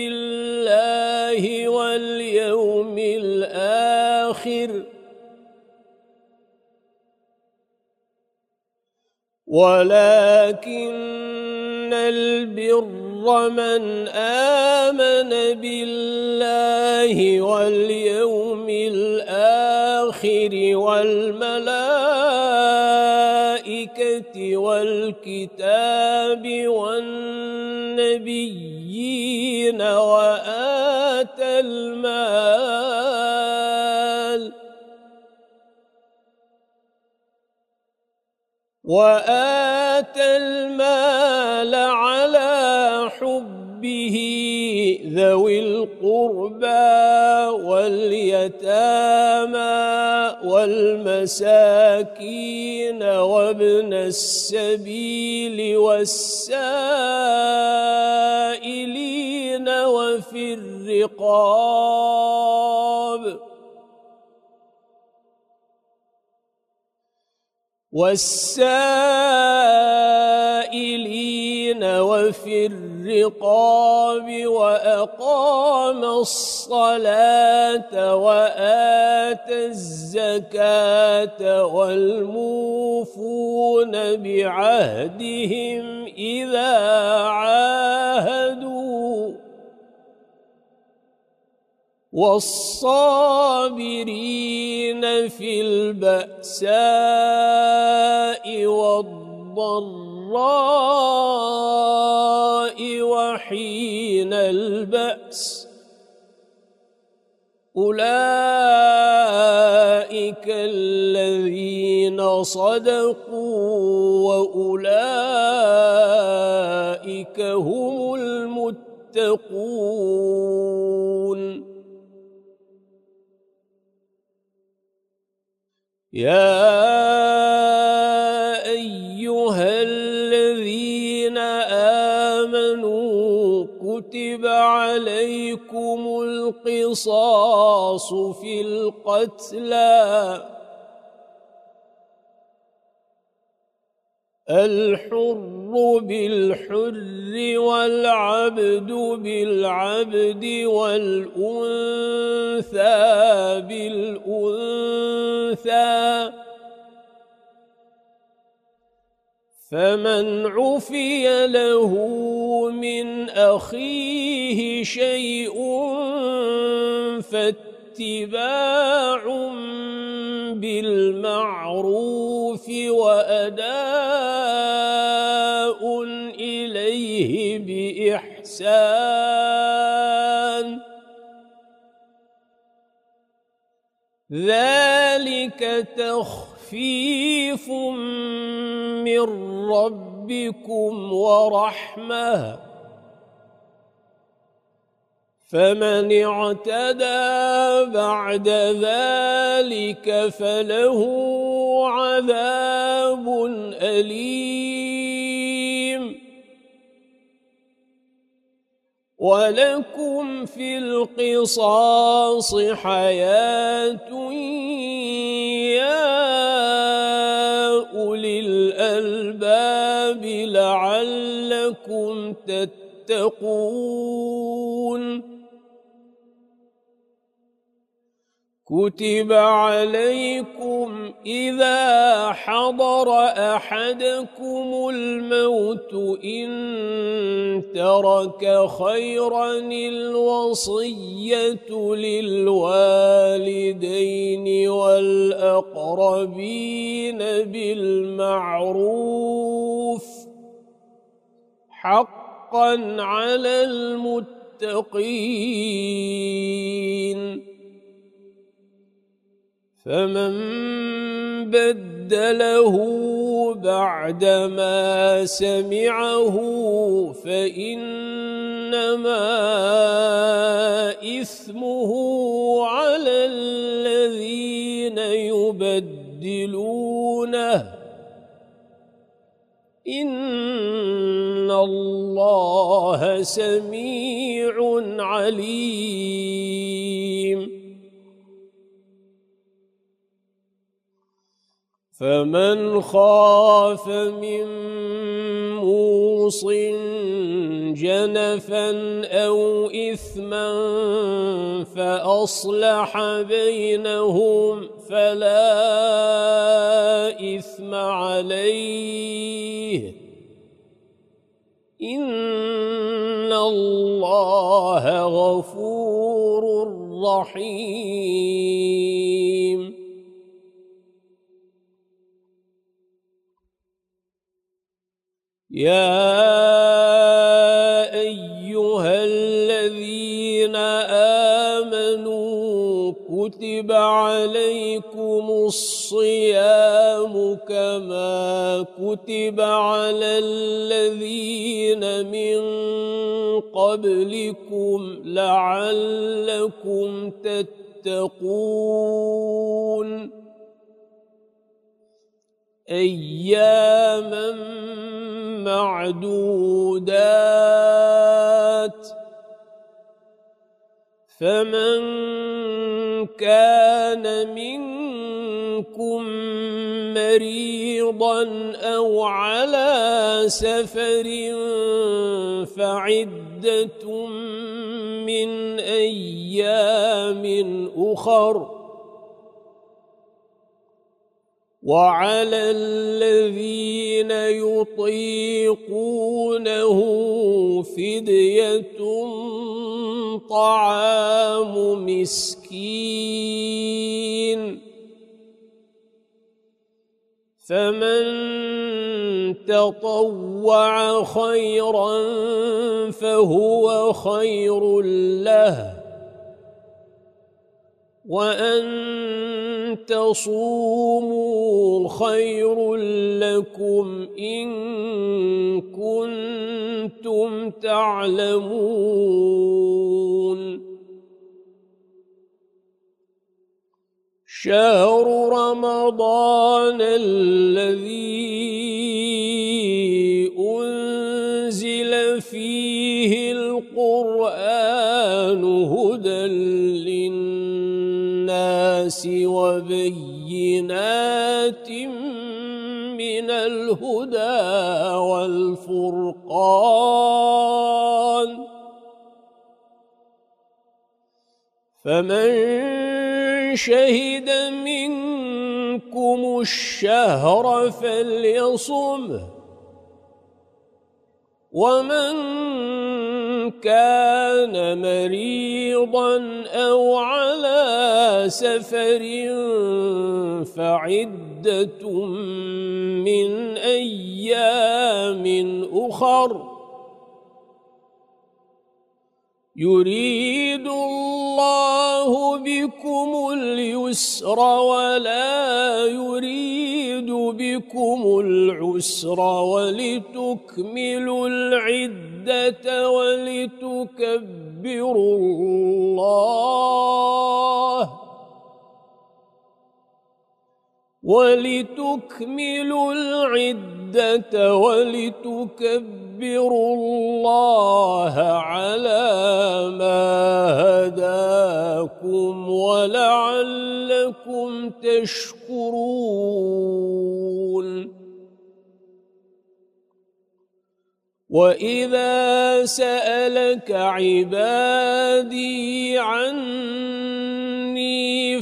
بالله واليوم الآخر ولكن البر من آمن بالله واليوم الآخر والملائكة والكتاب والنبيين وآتى المال وآتى المال على حبه ذوي القربى واليتامى والمساكين وابن السبيل والسائلين وفي الرقاب والسائلين وفي الرقاب وأقام الصلاة وآتى الزكاة والموفون بعهدهم إذا عاهدوا والصابرين في البأساء والضراء وحين البأس أولئك الذين صدقوا وأولئك هم المتقون يا أيها الذين آمنوا كتب عليكم القصاص في القتلى الحر بالحر والعبد بالعبد والأنثى بالأنثى فمن عفي له من أخيه شيء فاتباع بالمعروف وأداء إليه بإحسان ذلك تخفيف من ربكم ورحمة فمن اعتدى بعد ذلك فله عذاب أليم ولكم في القصاص حياة يا أولي الألباب لعلكم تتقون كتب عليكم إذا حضر أحدكم الموت إن ترك خيرا الوصية للوالدين والأقربين بالمعروف حقا على المتقين فمن بدله بعدما سمعه فإنما إثمه على الذين يبدلونه إن الله سميع عليم فمن خاف من موص جنفا أو إثما فأصلح بينهم فلا إثم عليه إن الله غفور رحيم يا أيها الذين آمنوا كتب عليكم الصيام كما كتب على الذين من قبلكم لعلكم تتقون أياما معدودات فمن كان منكم مريضا أو على سفر فعدة من أيام أخر وعلى الذين يطيقونه فدية طعام مسكين فمن تطوع خيرا فهو خير له وأن تصوموا خير لكم إن كنتم تعلمون شهر رمضان الذي أنزل فيه القرآن هدى للناس وبينات من الهدى والفرقان فمن شهد منكم الشهر فليصمه ومن كان مريضا أو على سفر فعدة من أيام أخر يريد الله بكم اليسر ولا يريد بكم العسر ولتكملوا العدة ولتكبروا الله ولتكملوا العدة ولتكبروا الله على ما هداكم ولعلكم تشكرون وإذا سألك عبادي عني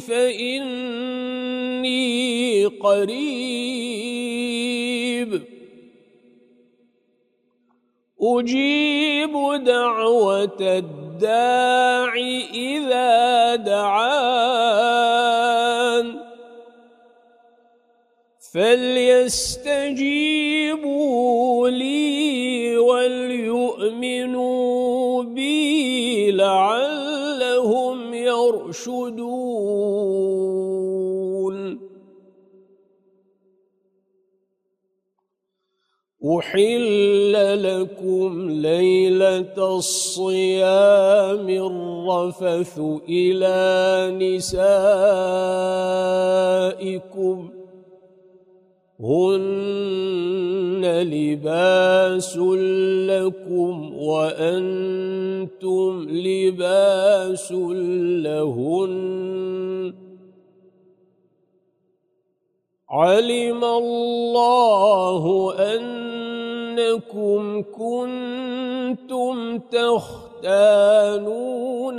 فإني قريب أجيب دعوة الداع إذا دعان فليستجيبوا لي وليؤمنوا بي لعلهم يرشدون أحل لكم ليلة الصيام الرفث إلى نسائكم هن لباس لكم وأنتم لباس لهن علم الله أنكم كنتم تختانون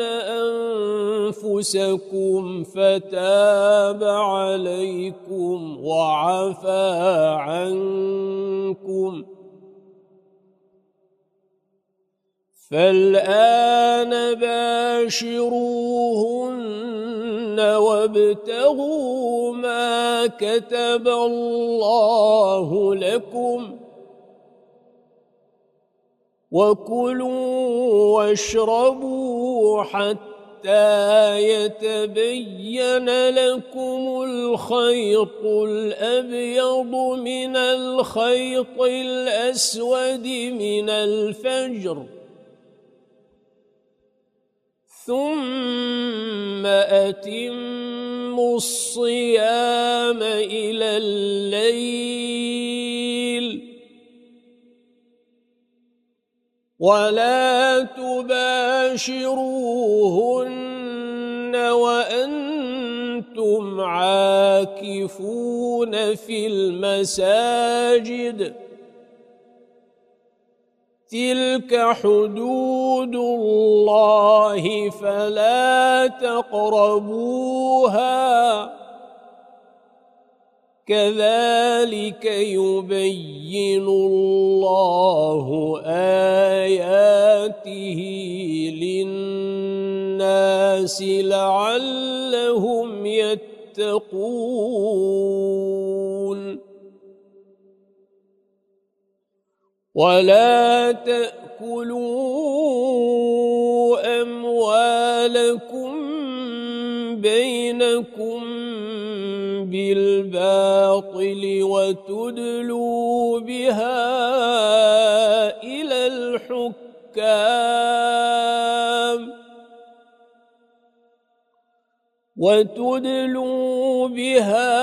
أنفسكم فتاب عليكم وعفى عنكم فالآن باشروهن وابتغوا ما كتب الله لكم وكلوا واشربوا حتى يتبين لكم الخيط الأبيض من الخيط الأسود من الفجر ثم أتموا الصيام إلى الليل ولا تباشروهن وأنتم عاكفون في المساجد تلك حدود الله فلا تقربوها كذلك يبين الله آياته للناس لعلهم يتقون ولا تأكلوا أموالكم بينكم بالباطل وتدلوا بها إلى الحكام وتدلوا بها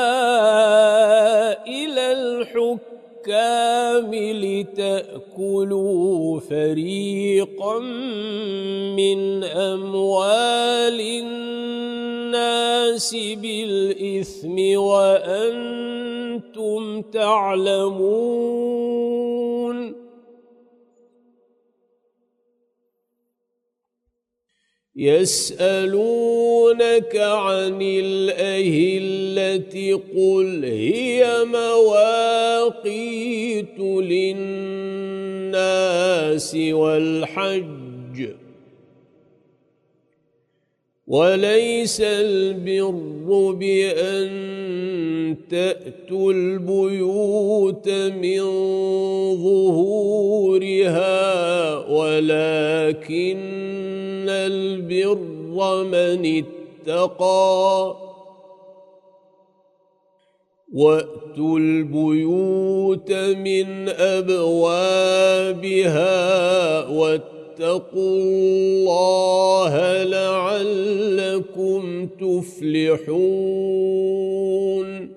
إلى الحكام لتأكلوا فريقا من أموال الناس بالإثم وأنتم تعلمون يسألونك عن الأهلة قل هي مواقيت للناس الناس والحج وليس البر بأن تأتوا البيوت من ظهورها ولكن البر من اتقى وأتوا البيوت من أبوابها واتقوا الله لعلكم تفلحون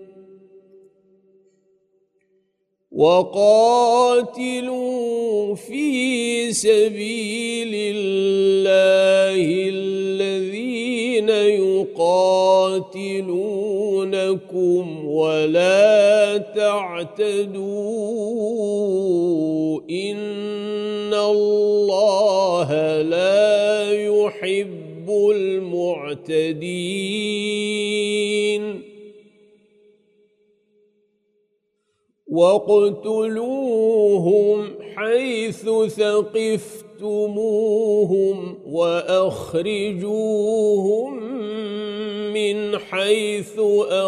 وقاتلوا في سبيل الله الذين يقاتلونكم ولا تعتدوا إن الله لا يحب المعتدين واقتلوهم حيث ثقفتموهم وأخرجوهم من حيث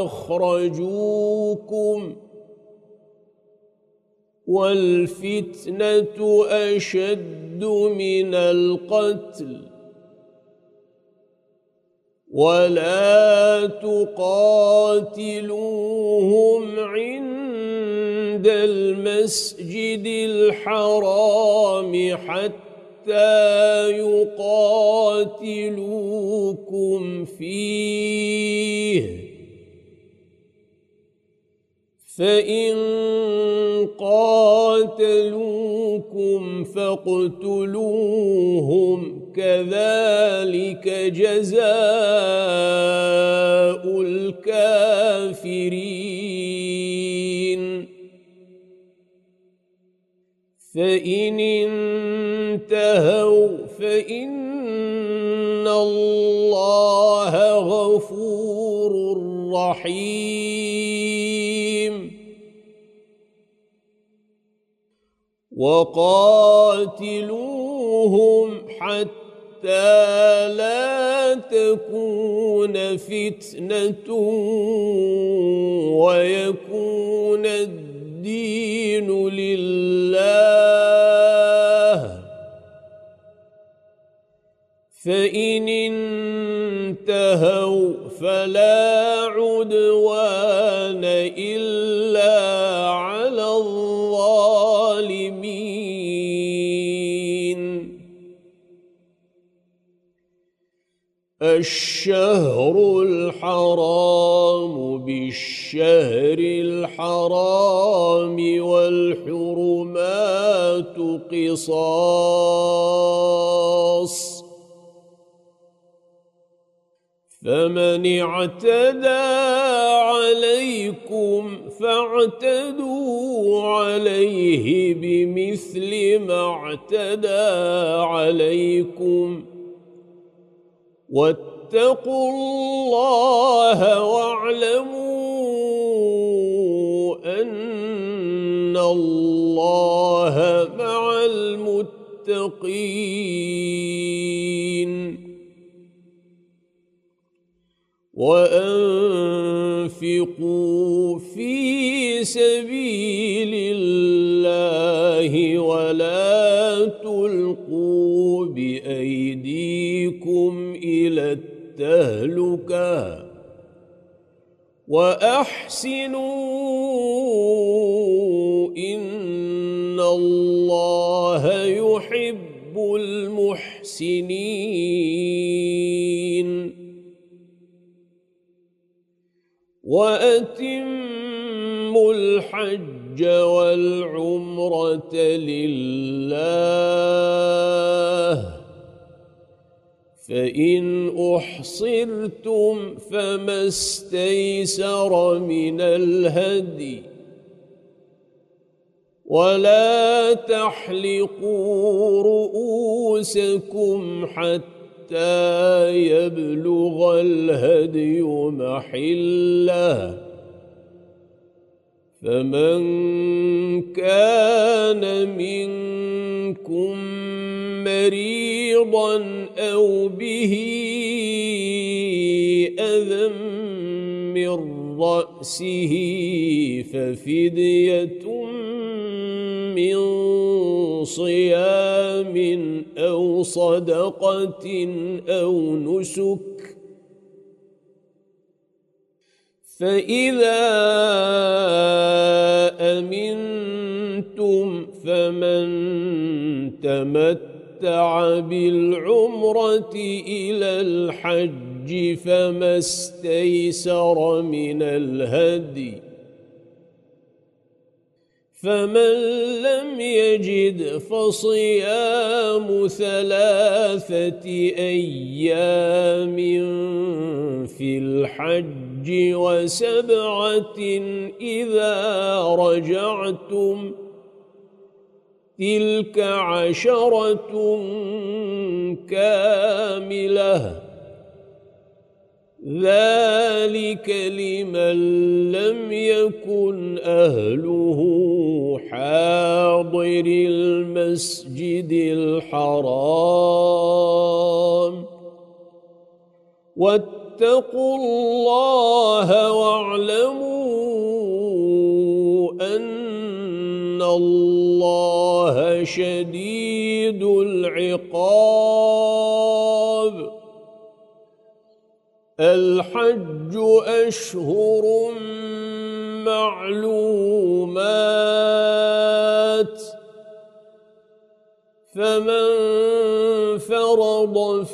أخرجوكم والفتنة أشد من القتل ولا تقاتلوهم عند المسجد الحرام حتى يقاتلوكم فيه فإن قاتلوكم فاقتلوهم كذلك جزاء الكافرين فإن انتهوا فإن الله غفور رحيم وقاتلوهم حتى لا تكون فتنة ويكون الدين لله فإن انتهوا فلا عدوان إلا على الظالمين الشهر الحرام بالشهر الحرام والحرمات قصاص فمن اعتدى عليكم فاعتدوا عليه بمثل ما اعتدى عليكم واتقوا الله واعلموا أن الله مع المتقين وأنفقوا في سبيل الله ولا تلقوا بأيديكم إلى التهلكة وأحسنوا إن الله يحب المحسنين وأتموا الحج والعمرة لله فإن أحصرتم فما استيسر من الهدي ولا تحلقوا رؤوسكم حتى حتى يبلغ الهدي محله فمن كان منكم منكم مريضا أو به أذى من رأسه ففدية من صيام أو صدقة أو نسك فإذا أمنتم فمن تمتع بالعمرة إلى الحج فما استيسر من الهدي فمن لم يجد فصيام ثلاثة أيام في الحج وسبعة إذا رجعتم تلك عشرة كاملة ذلك لمن لم يكن أهله حاضر المسجد الحرام واتقوا الله واعلموا أن الله شديد العقاب الحج أشهر معلومات فمن فرض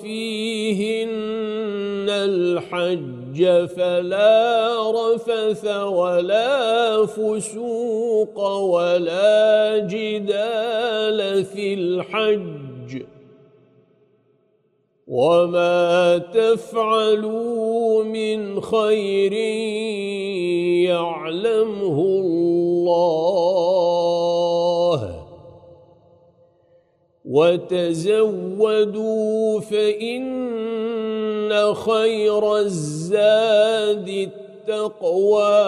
فيهن الحج فلا رفث ولا فسوق ولا جدال في الحج وما تفعلوا من خير يعلمه الله وتزودوا فإن خير الزاد التقوى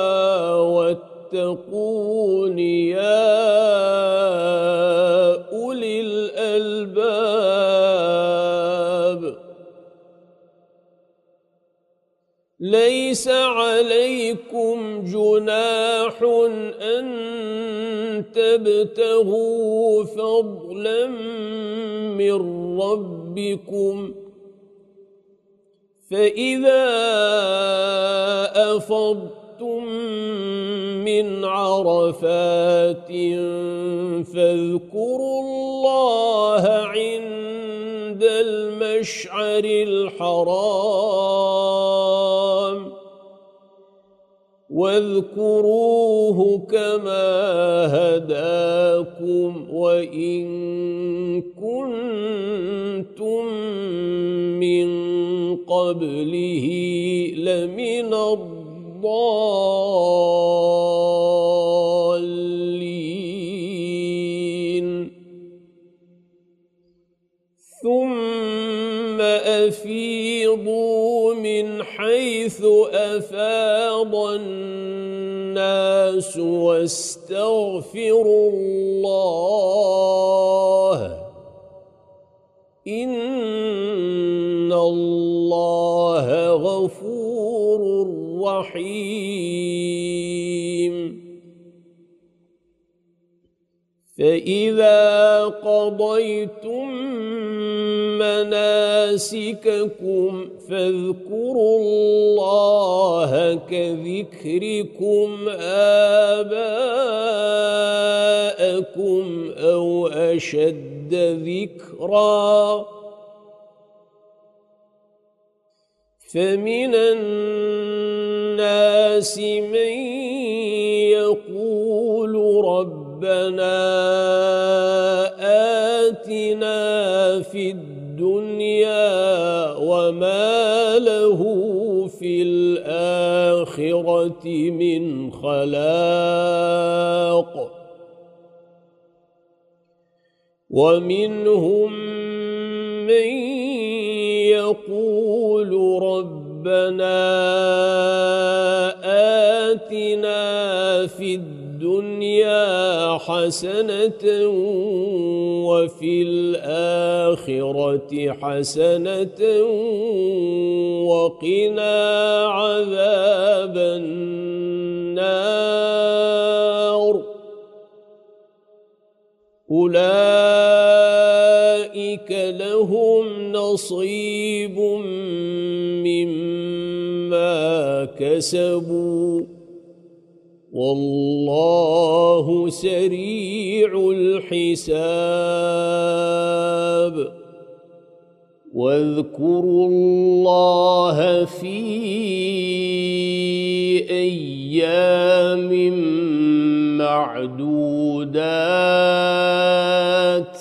واتقون يا أولي الألباب ليس عليكم جناح أن تبتغوا فضلا من ربكم فإذا أفضتم من عرفات فاذكروا الله عند المشعر الحرام واذكروه كما هداكم وإن كنتم من قبله لمن الضالين ثم أفيضوا من حيث أفاض الناس واستغفروا الله إن الله غفور رحيم فإذا قضيتم مناسككم فاذكروا الله كذكركم آباءكم أو أشد ذكرا فمن الناس من يقول ربنا آتنا في الدنيا وما له في الآخرة من خلاق ومنهم من يقول ربنا آتنا في الدنيا حسنة وفي الآخرة حسنة وقنا عذاب النار أولئك لهم نصيب مما كسبوا والله سريع الحساب واذكروا الله في أيام معدودات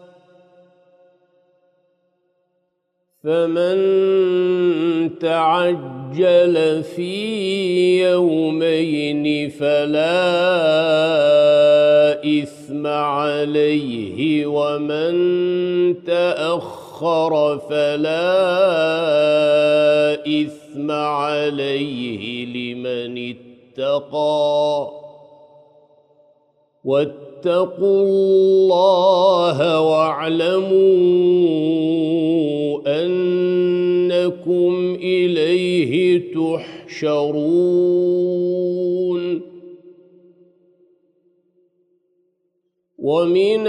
فمن تعجل في يومين فلا إثم عليه ومن تأخر فلا إثم عليه لمن اتقى واتقوا الله واعلموا أنكم إليه تحشرون ومن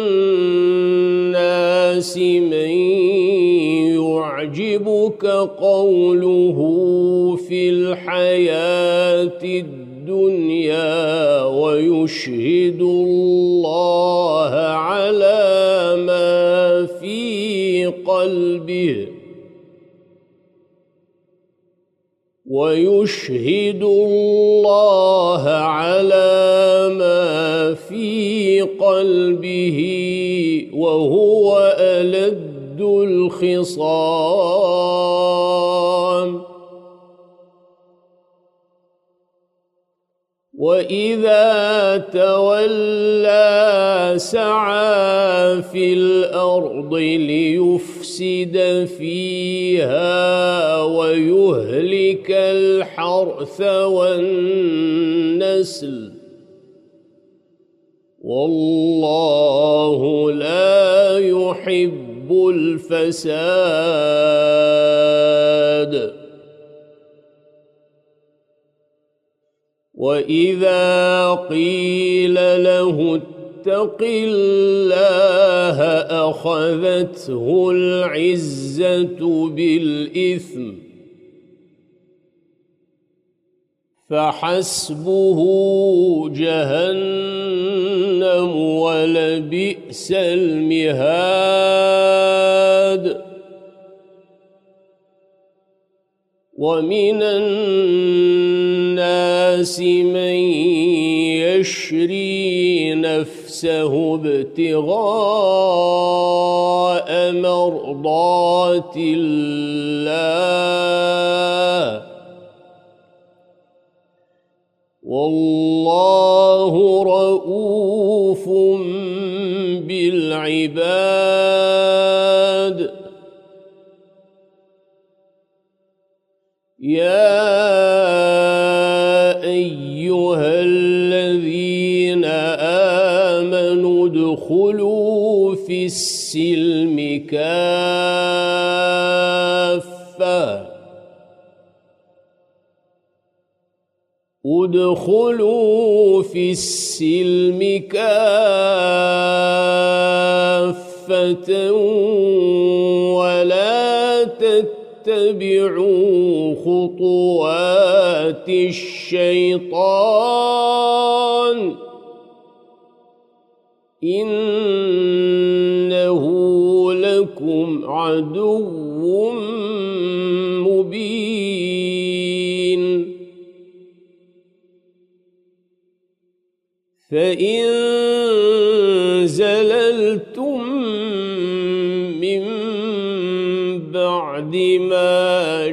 الناس من يعجبك قوله في الحياة الدنيا ويشهد الله على ما في قلبه ويشهد الله على ما في قلبه وهو ألد الخصام وإذا تولى سعى في الأرض ليفسد فيها ويهلك الحرث والنسل والله لا يحب الفساد وإذا قيل له اتق الله أخذته العزة بالإثم فحسبه جهنم ولبئس المهاد ومن الناس من يشري نفسه ابتغاء مرضات الله والله رؤوف بالعباد يا أيها الذين آمنوا ادخلوا في السلم كافة ادخلوا في السلم كافة ولا تتبعوا خطوات الشيطان إنه لكم عدو مبين فإن زللتم من بعد ما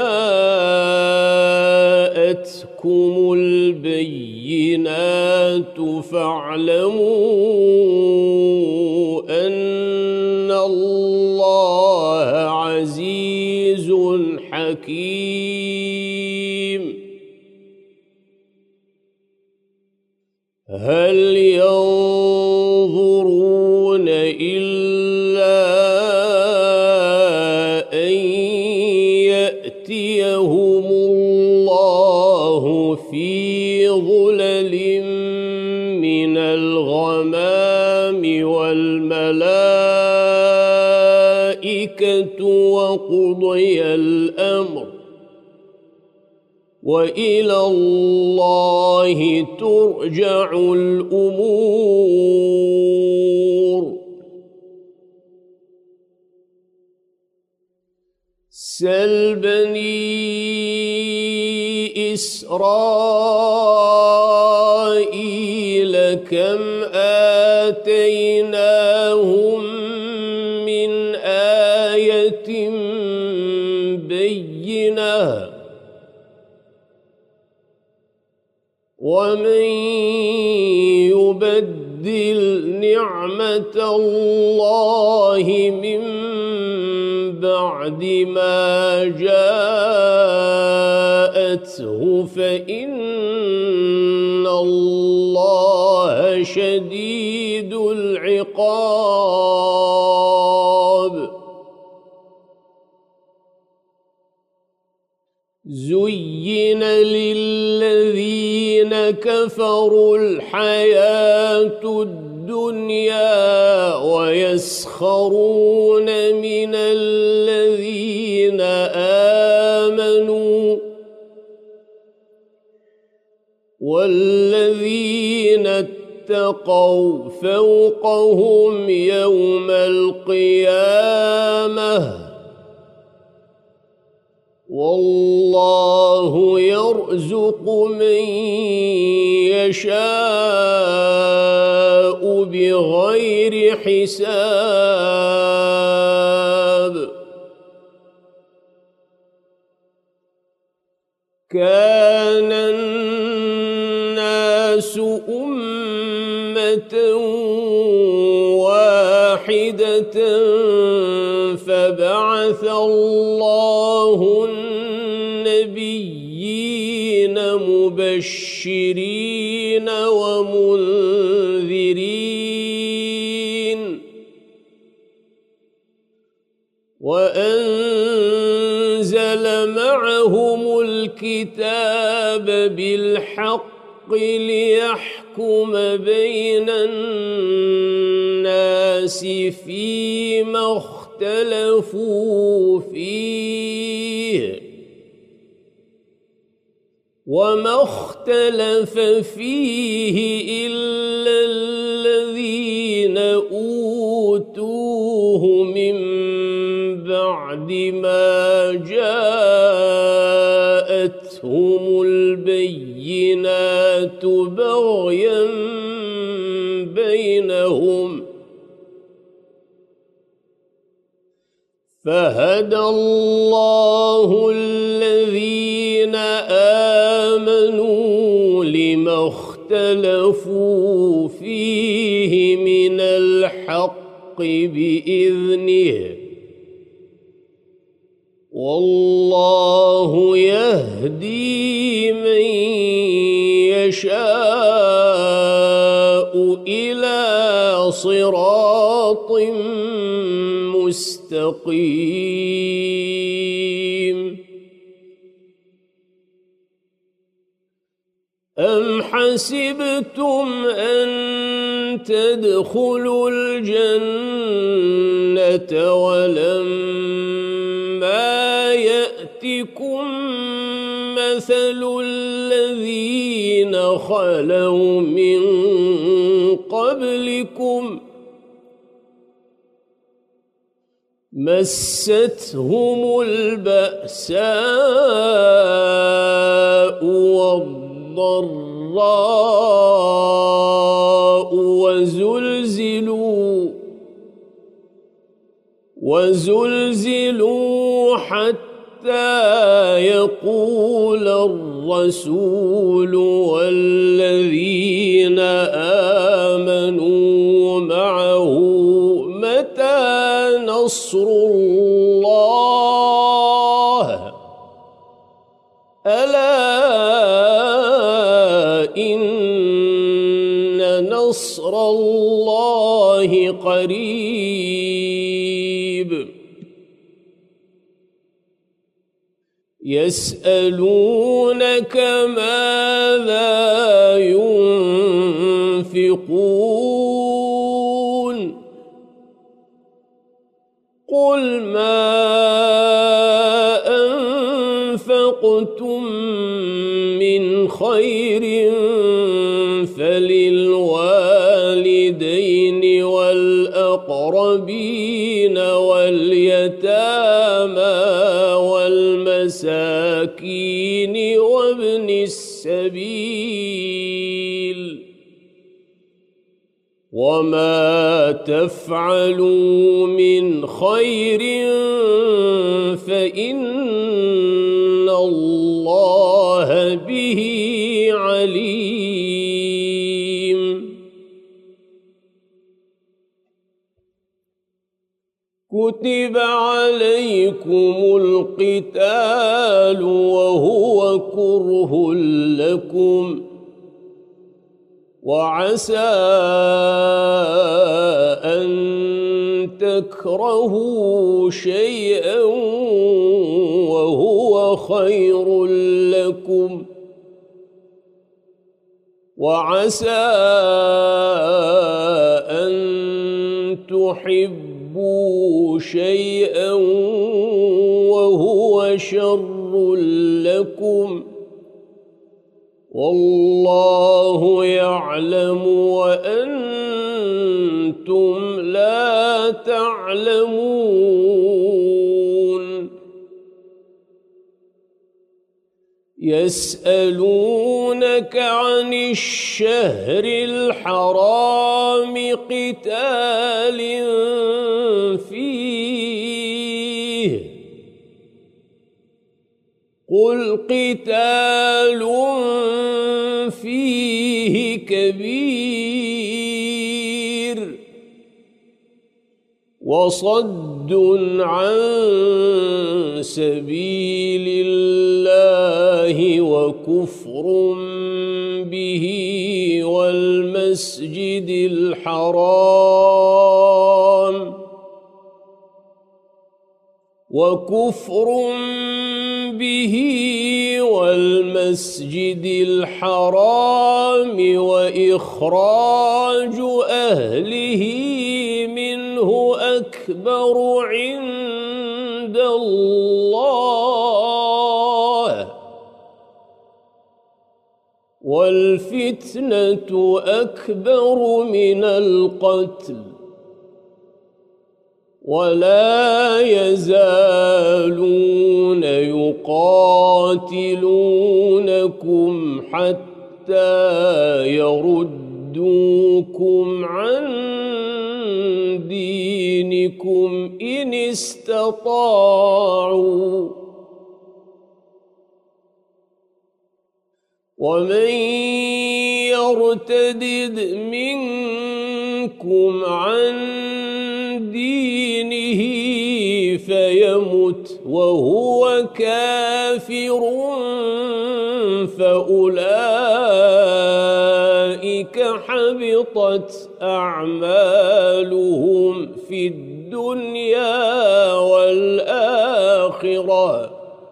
جاءتكم البينات فاعلموا أن الله عزيز حكيم هل ينظرون إلا أن يأتيهم الله في ظلل من الغمام والملائكة وقضي الأمر وإلى الله ترجع الأمور سل بني إسرائيل كم آتيناهم من آية بينة ومن يبدل نعمة الله من بعد ما جاءته فإن الله شديد العقاب زين للذين كفروا الحياة الدنيا ويسخرون من الذين آمنوا والذين اتقوا فوقهم يوم القيامة والله يرزق من يشاء بغير حساب كان الناس أمة واحدة فبعث الله النبيين مبشرين ومنذرين وأنزل معهم الكتاب بالحق ليحكم بين الناس فيما اختلفوا فيه وما اختلف فيه إلا الذين أوتوه من بعد ما جاءتهم البينات بغيا بينهم فهدى الله الذين آمنوا لما اختلفوا فيه من الحق بإذنه والله يهدي من يشاء إلى صراط مستقيم أم حسبتم أن تدخلوا الجنة ولما يأتكم مثل الذين خلوا من قبلكم مستهم البأساء والضراء وزلزلوا وزلزلوا حتى يقول الرسول والذين آمنوا معه متى نصر الله ألا إن نصر الله قريب يسألونك ماذا ينفقون قل ما أنفقتم من خير فللوالدين والأقربين واليتامى والمساكين وابن السبيل وما تفعلوا من خير فإن الله به عليم كتب عليكم القتال وهو كره لكم وعسى أن تكرهوا شيئا وهو خير لكم وعسى أن تحبوا شيئا وهو شر لكم والله يعلم وأنتم لا تعلمون يسألونك عن الشهر الحرام قتال فيه قل قتال فيه كبير وصد عن سبيل الله وكفر به والمسجد الحرام وكفر به والمسجد الحرام وإخراج أهله منه أكبر عند الله والفتنة أكبر من القتل ولا يزالون يقاتلونكم حتى يردوكم عن دينكم إن استطاعوا ومن يرتدد منكم عن دينه فيمت وهو كافر فأولئك حبطت أعمالهم في الدنيا والآخرة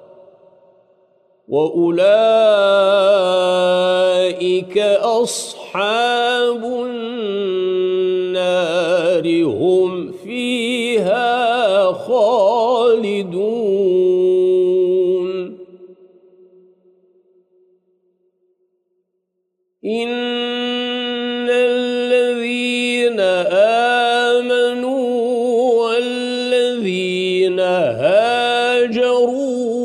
وأولئك أصحاب النار هم فيها خالدون إن الذين آمنوا والذين هاجروا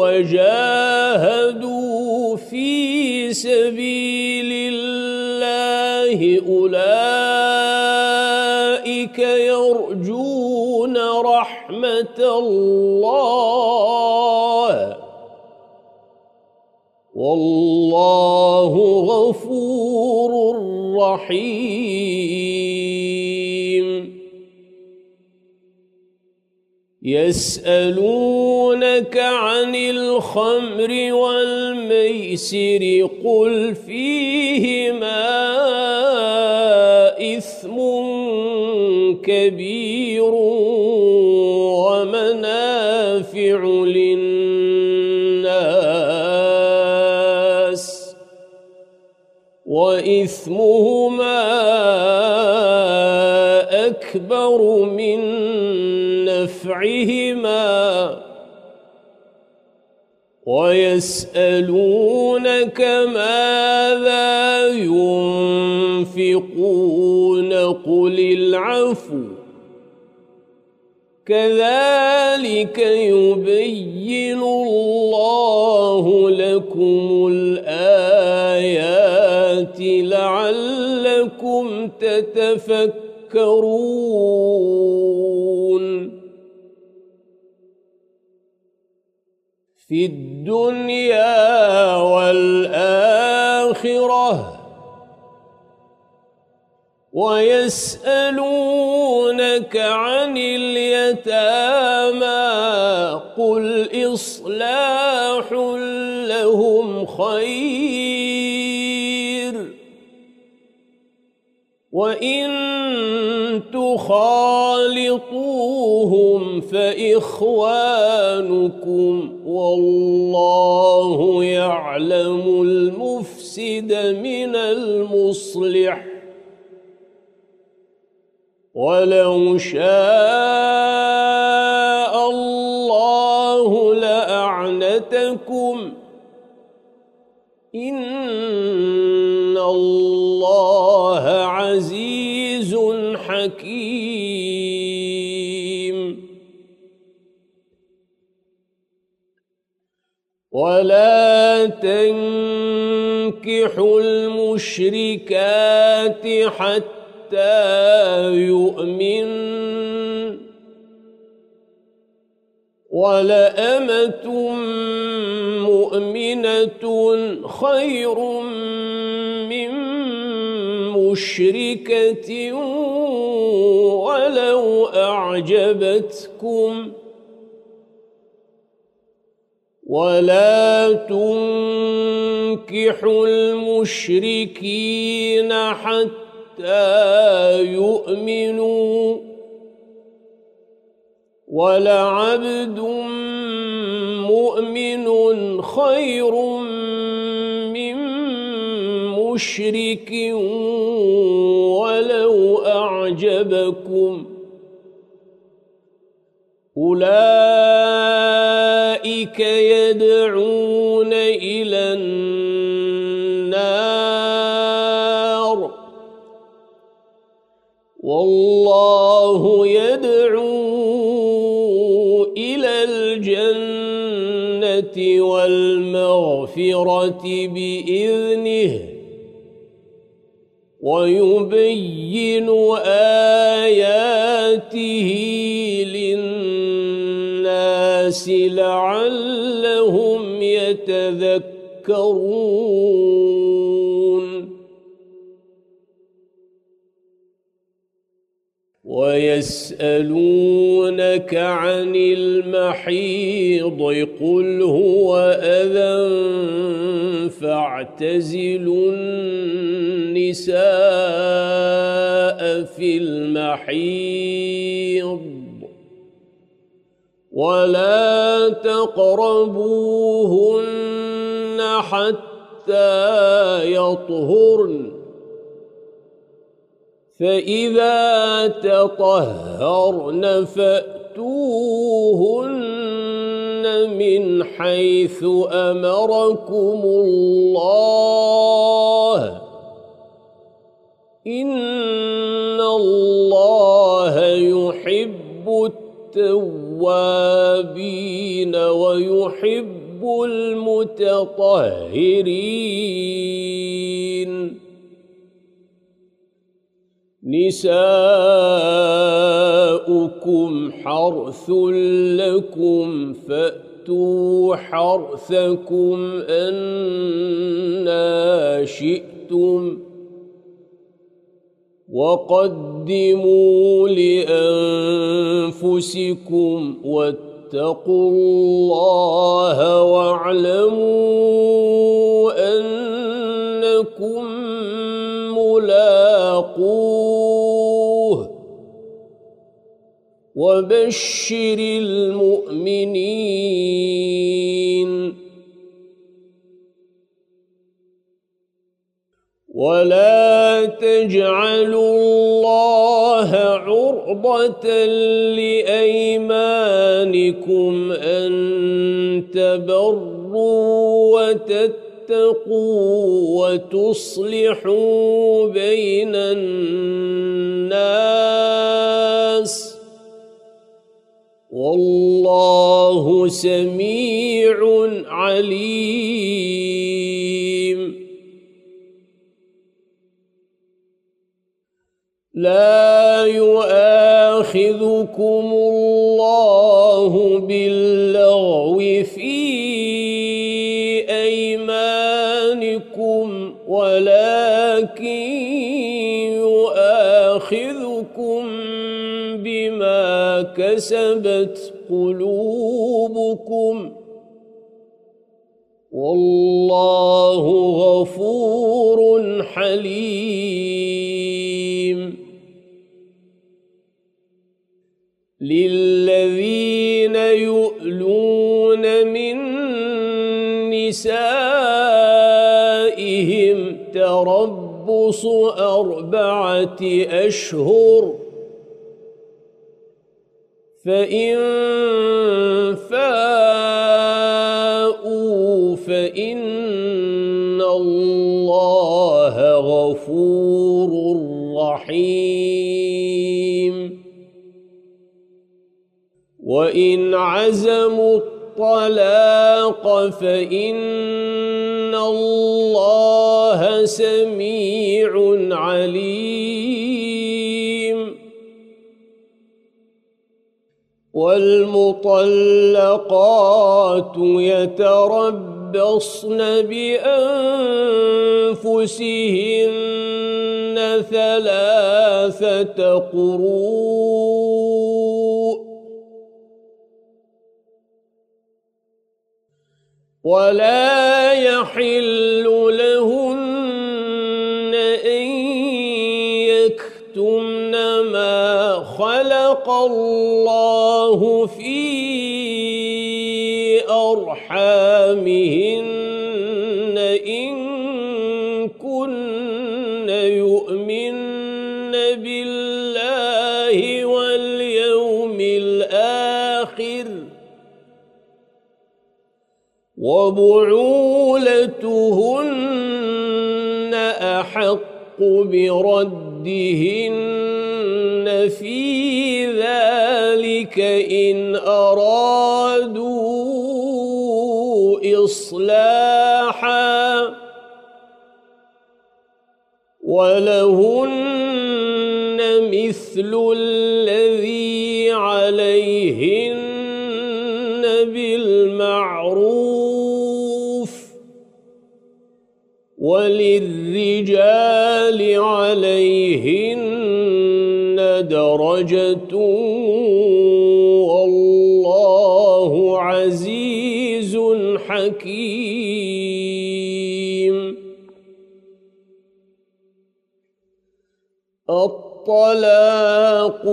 وجاهدوا في سبيل الله أولئك يرجون رحمة الله والله غفور رحيم يسألونك عن الخمر والميسر قل فيهما كبير ومنافع للناس وإثمهما أكبر من نفعهما ويسألونك ماذا ينفقون قل العفو كذلك يبين الله لكم الآيات لعلكم تتفكرون في الدنيا والآخرة ويسألونك عن اليتامى قل إصلاح لهم خير وإن تخالطوهم فإخوانكم والله يعلم المفسد من المصلح ولو شاء الله لأعنتكم إن الله عزيز حكيم ولا تنكحوا المشركات حتى يؤمن ولأمة مؤمنة خير من مشركة ولو أعجبتكم ولا تنكحوا المشركين حتى يؤمنوا ولعبد مؤمن خير من مشرك ولو أعجبكم أولئك يدعون إلى النار والله يدعو إلى الجنة والمغفرة بإذنه ويبين آياته للناس لعلهم يتذكرون ويسألونك عن المحيض قل هو أذى فاعتزلوا النساء في المحيض ولا تقربوهن حتى يطهرن فإذا تطهرن فأتوهن من حيث أمركم الله إن الله يحب التوابين ويحب المتطهرين نساؤكم حرث لكم فأتوا حرثكم أنى شئتم وقدموا لأنفسكم واتقوا الله واعلموا أنكم ملاقوه وبشر المؤمنين ولا تجعلوا الله عرضة لأيمانكم أن تبروا وتتقوا وتصلحوا بين الناس والله سميع عليم. لا يؤاخذكم الله باللغو في أيمانكم ولكن يؤاخذكم بما كسبت قلوبكم والله غفور حليم. للذين يؤلون من نسائهم تربص أربعة أشهر فإن فاءوا فإن الله غفور رحيم. وإن عزموا الطلاق فإن الله سميع عليم. والمطلقات يتربصن بأنفسهن ثلاثة قروء ولا يحل لهن أن يكتمن ما خلق الله في أرحامهن إن كن يؤمن بالله واليوم الآخر وبعولتهن أحق بردهن في ذلك إن أرادوا إصلاحا ولهن مثل الذي عليهن بالمعروف وللرجال عليهن درجة والله عزيز حكيم. الطلاق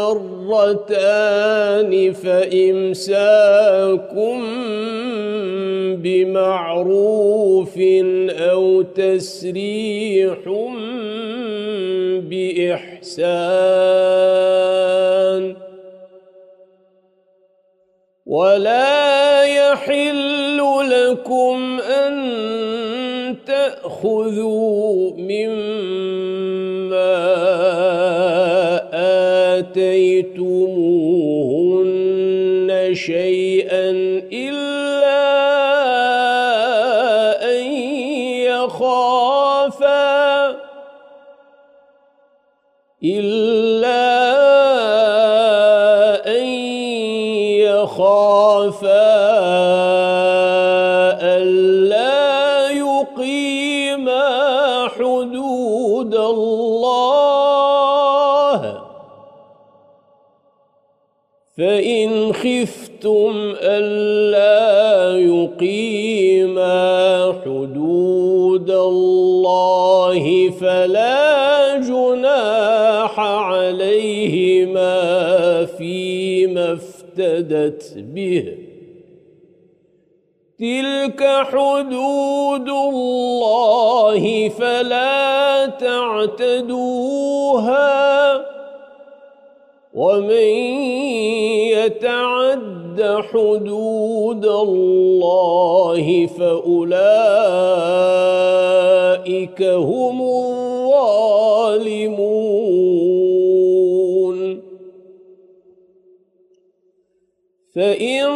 مرتان فإمساكم بمعروف أو تسريح بإحسان ولا يحل لكم أن تأخذوا مما آتيتموهن شيئا إلا أن يخافا إلا أن يخافا ألا يقيما حدود الله فإن خفتم ألا يقيما حدود الله فلا جناح عليهما فيما اهتدت به. تلك حدود الله فلا تعتدوها ومن يتعد حدود الله فأولئك هم الظالمون. فإن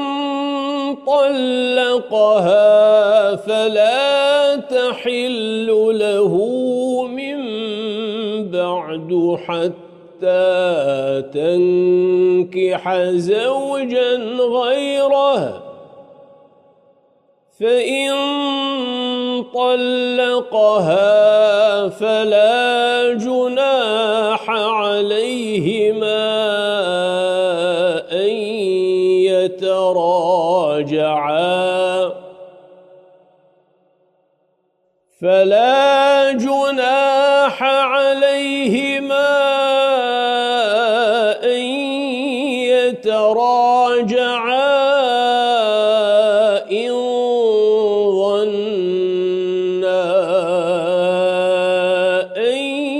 طلقها فلا تحل له من بعد حتى تنكح زوجا غيره، فإن طلقها فلا جناح عليهما أن يتراجعا فلا جناح عليهما أن يتراجعا إن ظنا أن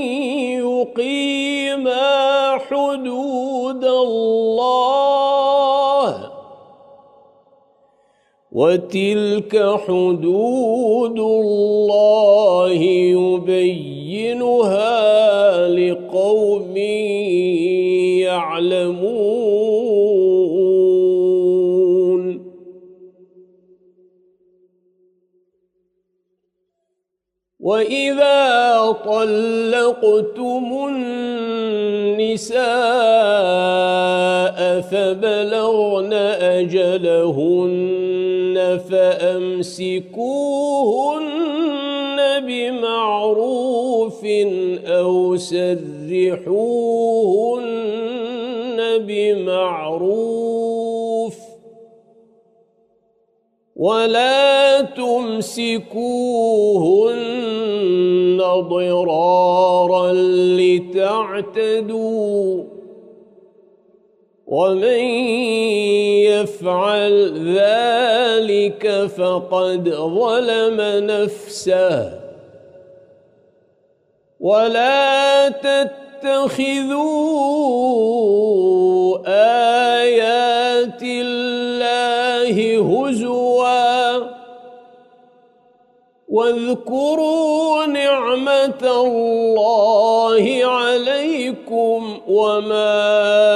يقيما حدود الله، وتلك حدود الله يبينها لقوم يعلمون. وإذا طلقتم النساء فبلغن أجلهن فأمسكوهن بمعروف أو سرحوهن بمعروف، ولا تمسكوهن ضرارا لتعتدوا، ومن يفعل ذلك فقد ظلم نفسه. ولا تتخذوا آيات الله هزوا، واذكروا نعمة الله عليكم وما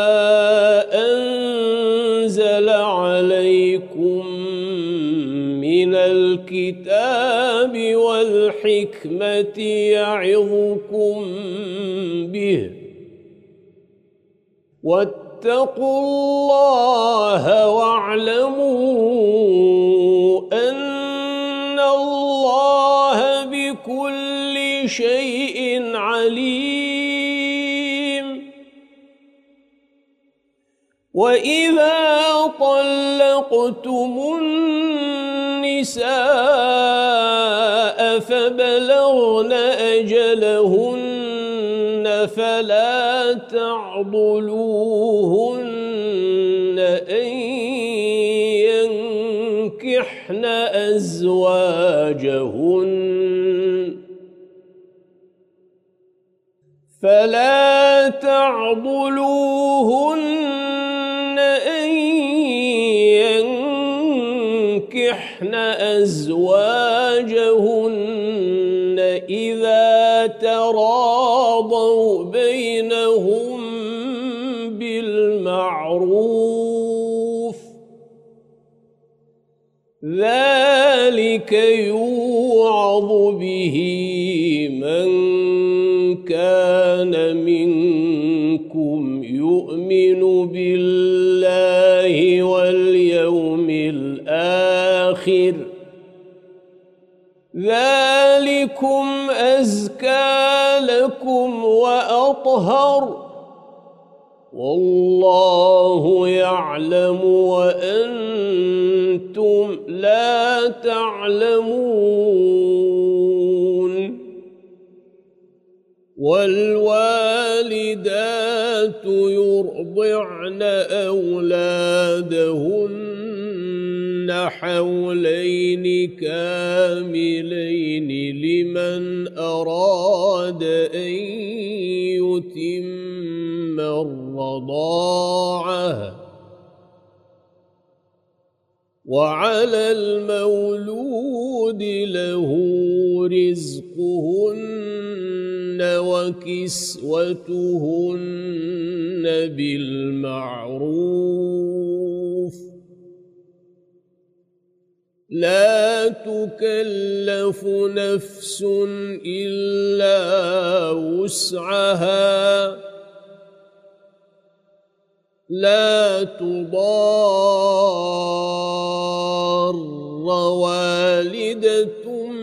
أنزل عليكم من الكتاب والحكمة يعظكم به، واتقوا الله واعلموا أن الله بكل شيء عليم. وإذا طلقتم النساء فبلغن أجلهن فلا تعضلوهن أن ينكحن أزواجهن فلا تعضلوهن أن ينكحن أزواجهن إذا تراضوا بينهم بالمعروف، ذلك يوعظ به من كان منكم يؤمن بالله واليوم الآخر، ذلكم أزكى لكم وأطهر، والله يعلم وأنتم لا تعلمون. والوالدات يرضعن أولادهن حولين كاملين لمن أراد أن يتم الرضاعة وعلى المولود له رزقهن وكسوتهن بالمعروف لا تكلف نفس إلا وسعها لا تضار والدة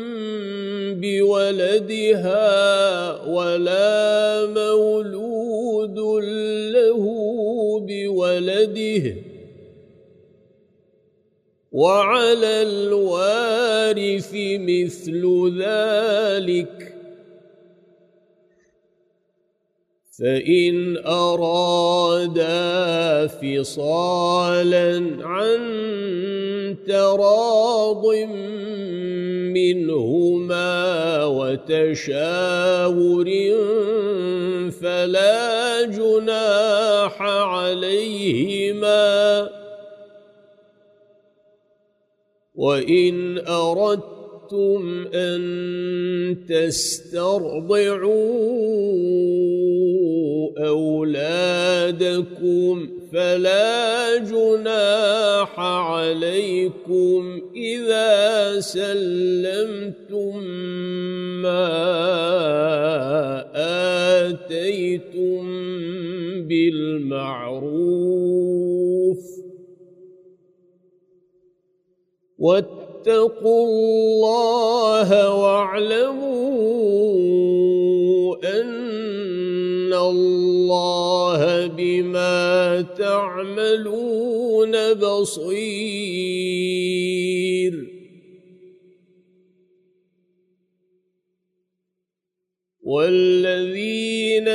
بولدها ولا مولود له بولده وعلى الوارث مثل ذلك فإن أرادا فصالا عن تراض منهما وتشاور فلا جناح عليهما وإن أردتم أن تسترضعوا أولادكم فلا جناح عليكم إذا سلمتم ما آتيتم بالمعروف واتقوا الله واعلموا أن الله بما تعملون بصير والذين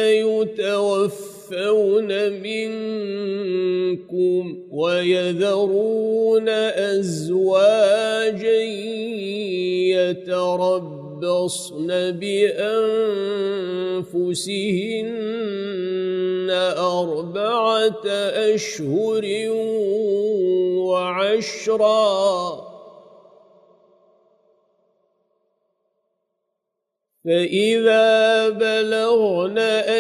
يتوفون منكم ويذرون أزواجا يتربصن بأنفسهن أربعة أشهر وعشرا فإذا بلغن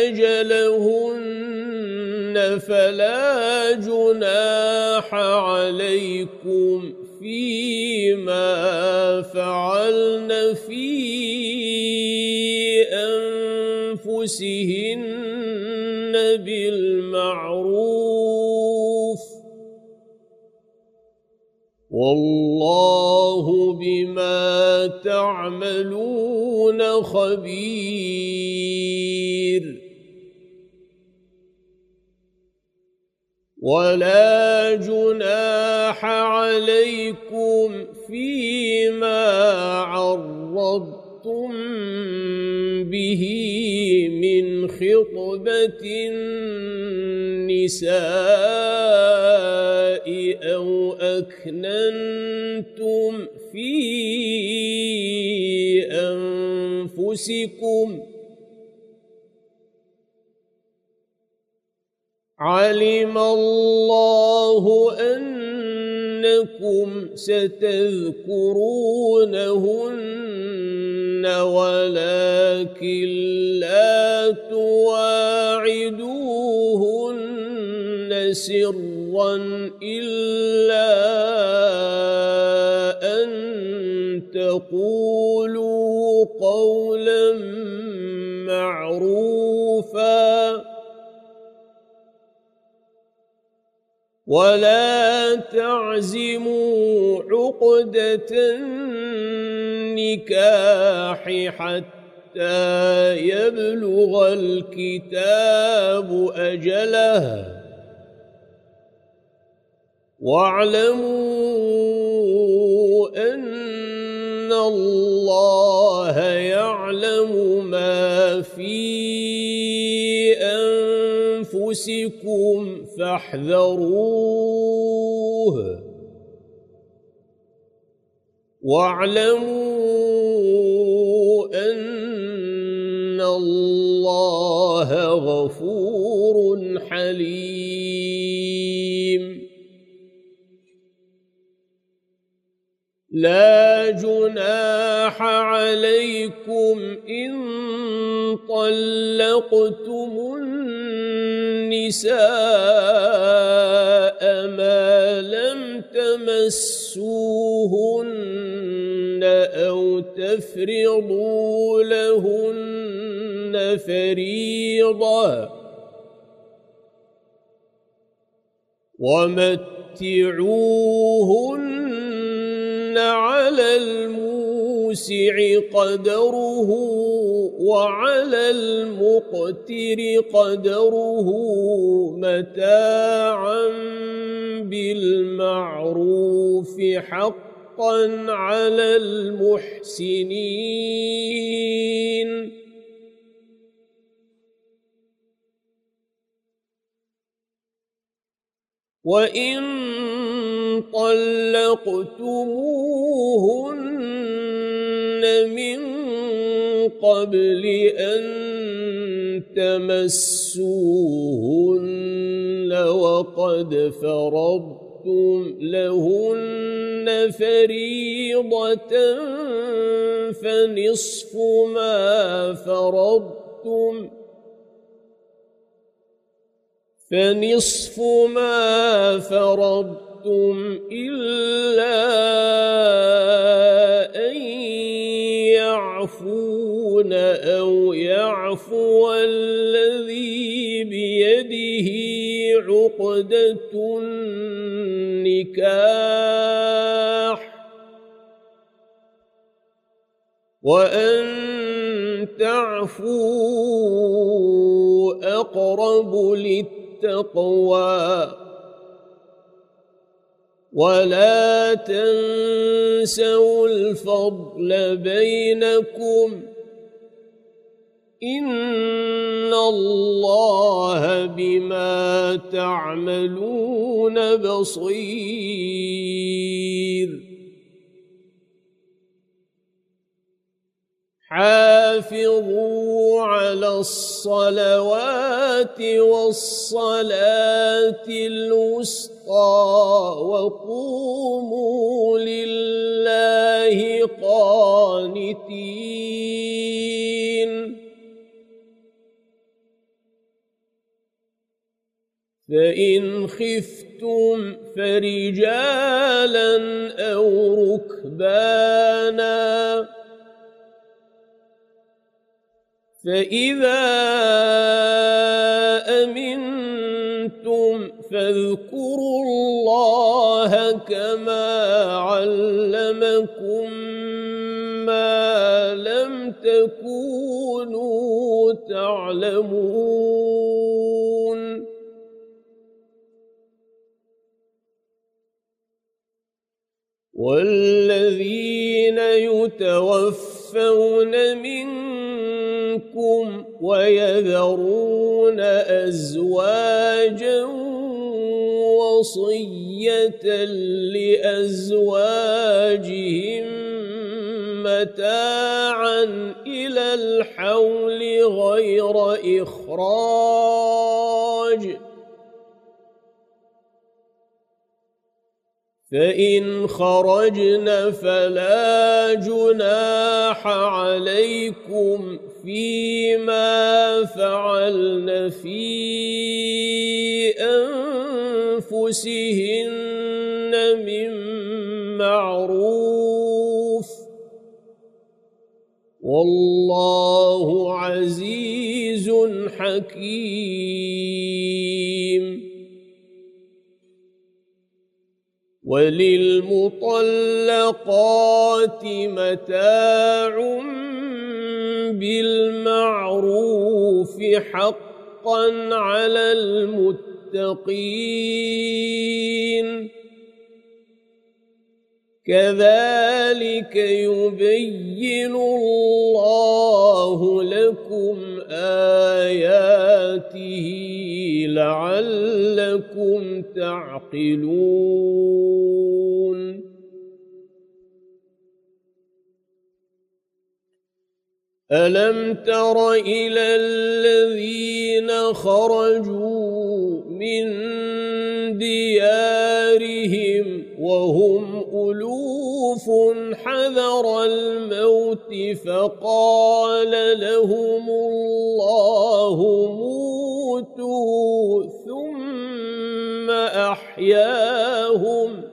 أجلهن فلا جناح عليكم فيما فعلن في أنفسهن بالمعروف والله بما تعملون خبير ولا جناح عليكم فيما عرضتم به من خطبة النساء أو أكننتم في أنفسكم علم الله أنكم ستذكرونهن ولكن لا تواعدوهن سرا إلا أن تقولوا قولا معروفا ولا تعزموا عقدة النكاح حتى يبلغ الكتاب أجله واعلموا أن الله يعلم ما في أنفسكم فاحذروه واعلموا أن الله غفور حليم لا جناح عليكم إن طلقتم النساء ما لم تمسوهن أو تفرضوا لهن فريضة ومتعوهن على الموسع قدره وعلى المقتر قدره متاعا بالمعروف حقا على المحسنين وإن طلقتموهن من قبل أن تمسوهن وقد فرضتم لهن فريضة فنصف ما فرضتم فنصف ما فرضتم إلا أن يعفون أو يعفو الذي بيده عقدة النكاح وأن تعفوا أقرب للتقوى ولا تنسوا الفضل بينكم إن الله بما تعملون بصير حافظوا على الصلوات والصلاة الوسطى وقوموا لله قانتين فإن خفتم فرجالا أو ركبانا فإذا أمنتم فاذكروا الله كما علمكم ما لم تكونوا تعلمون والذين يتوفون منكم ويذرون أزواجا وصية لأزواجهم متاعا إلى الحول غير إخراج فإن خرجن فلا جناح عليكم فيما فعلن في أنفسهن من معروف والله عزيز حكيم وللمطلقات متاع بالمعروف حقا على المتقين كذلك يبين الله لكم آياته لعلكم تعقلون ألم تر إلى الذين خرجوا من ديارهم وهم ألوف حذر الموت فقال لهم الله موتوا ثم أحياهم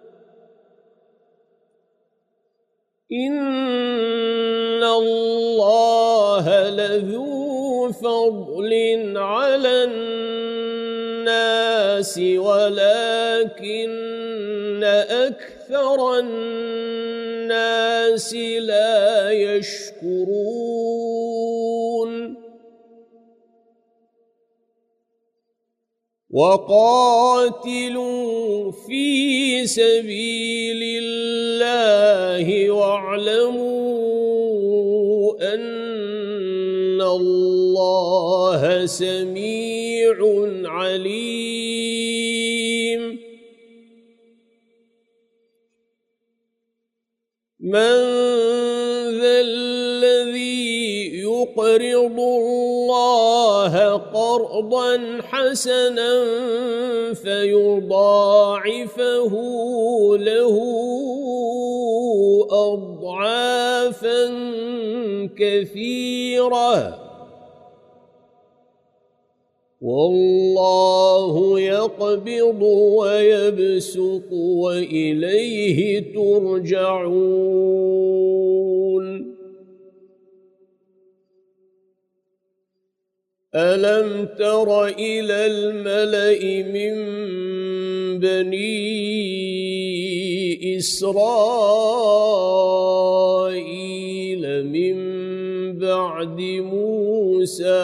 إن الله لذو فضل على الناس ولكن أكثر الناس لا يشكرون وقاتلوا في سبيل الله واعلموا أن الله سميع عليم من ذا الذي يقرض الله قرضا حسنا فيضاعفه له أضعافا كثيرة والله يقبض ويبسط وإليه ترجعون ألم تر إلى الملأ من بني إسرائيل من بعد موسى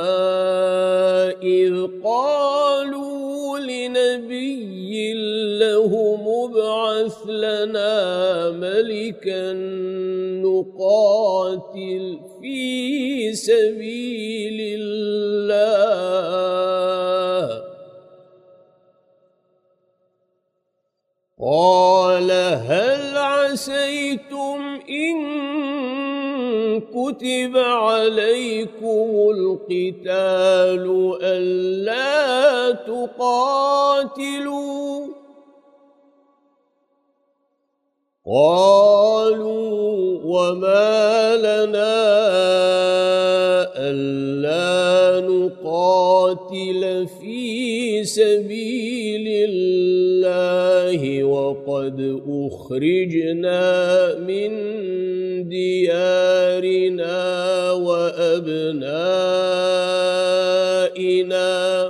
إذ قالوا لنبي له ابعث لنا ملكا نقاتل في سبيل الله قال هل عسيتم إن كتب عليكم القتال ألا تقاتلوا قالوا وما لنا ألا نقاتل في سبيل الله وقد أخرجنا من ديارنا وأبنائنا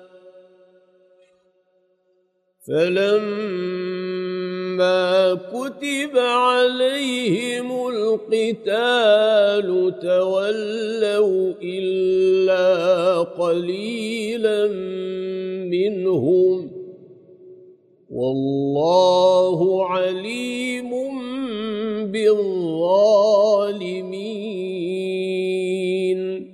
فلما كتب عليهم القتال تولوا إلا قليلا منهم والله عليم بالظالمين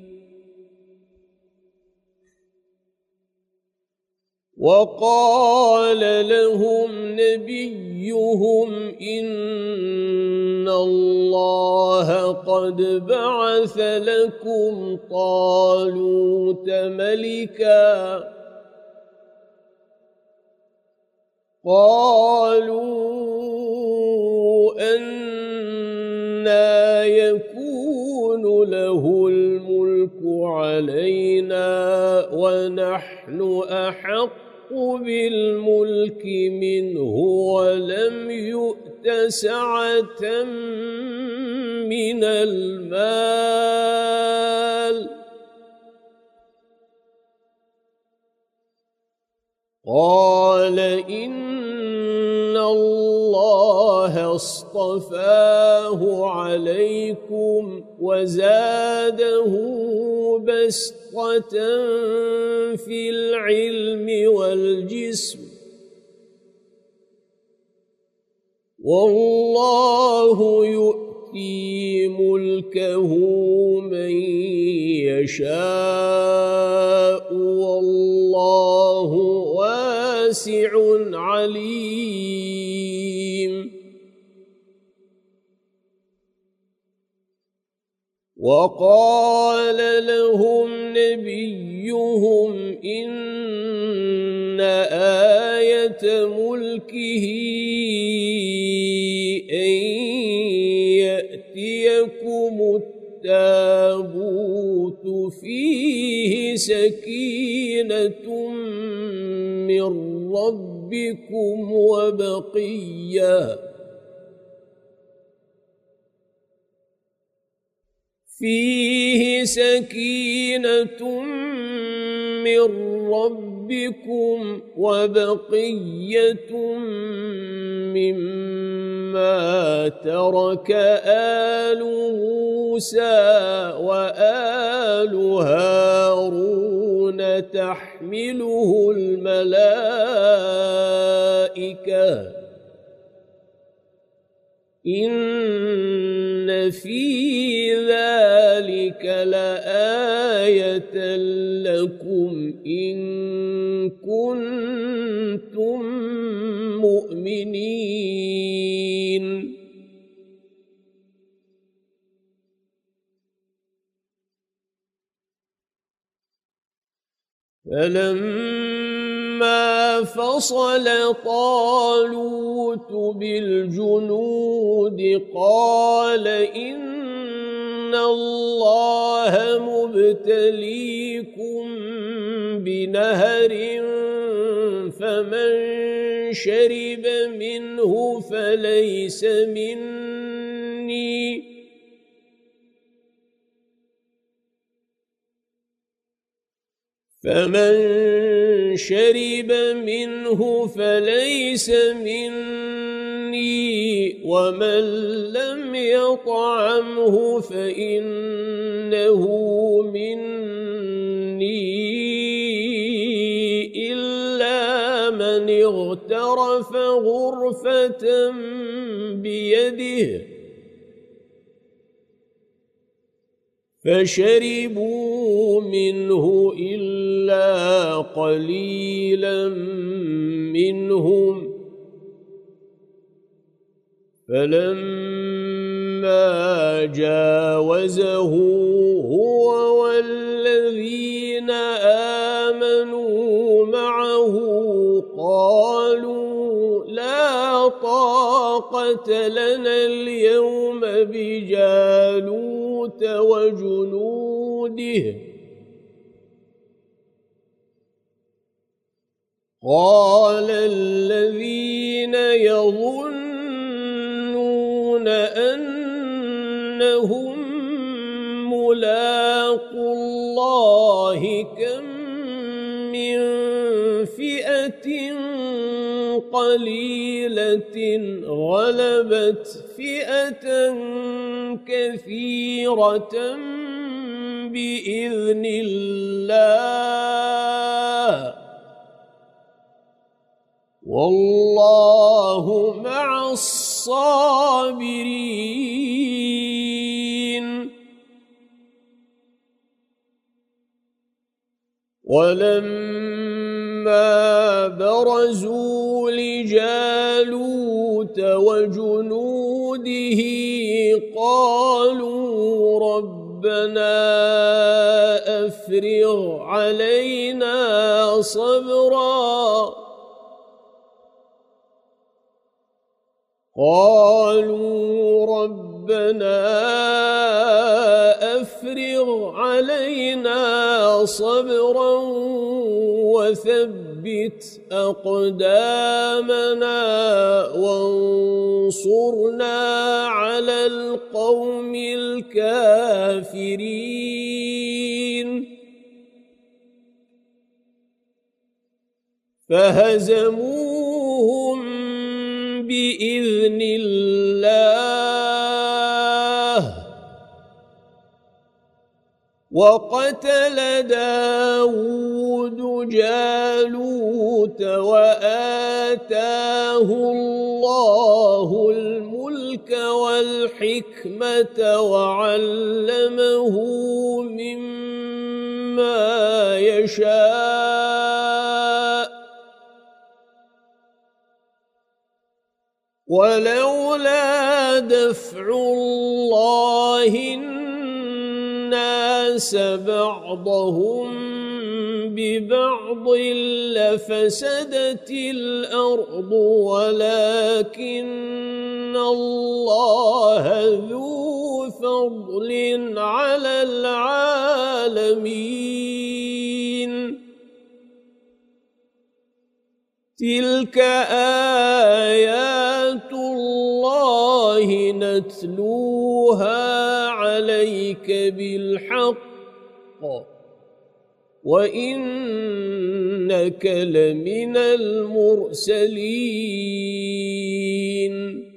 وقال لهم نبيهم إن الله قد بعث لكم طالوت ملكا قالوا أنى يكون له الملك علينا ونحن أحق بالملك منه ولم يؤت سعة من المال قال إن الله اصطفاه عليكم وزاده بسطة في العلم والجسم والله يؤتي ملكه من يشاء والله واسع عليم. وقال لهم نبيهم إن آية ملكه أن يأتيكم التابوت فيه سكينة من ربكم وبقية فيه سكينة من ربكم وبقية مما ترك آل موسى وآل هارون تحمله الملائكة إن في ذلك لآية لكم إن كنتم مؤمنين. فلما فصل طالوت بالجنود قال إن الله مبتليكم بنهر فمن شرب منه فليس مني فمن شرب منه فليس مني ومن لم يطعمه فإنه مني إلا من اغترف غرفة بيده فشربوا منه إلا قليلا منهم فلما جاوزه هو والذين آمنوا معه قالوا لا طاقة لنا اليوم بجالوت وجنوده قال الذين يظنون أنهم ملاقو الله كم من فئة قليلة غلبت فئة كثيرة بإذن الله والله مع الصابرين. ولما برزوا لجالوت وجنوده قالوا ربنا أفرغ علينا صبرا قالوا ربنا أفرغ علينا صبرا وثبت أقدامنا وانصرنا على القوم الكافرين فهزموهم بإذن الله وقتل داود جالوت وآتاه الله الملك والحكمة وعلمه مما يشاء ولولا دفع الله الناس بعضهم ببعض لفسدت الأرض ولكن الله ذو فضل على العالمين تلك آيات الله نتلوها عليك بالحق وإنك لمن المرسلين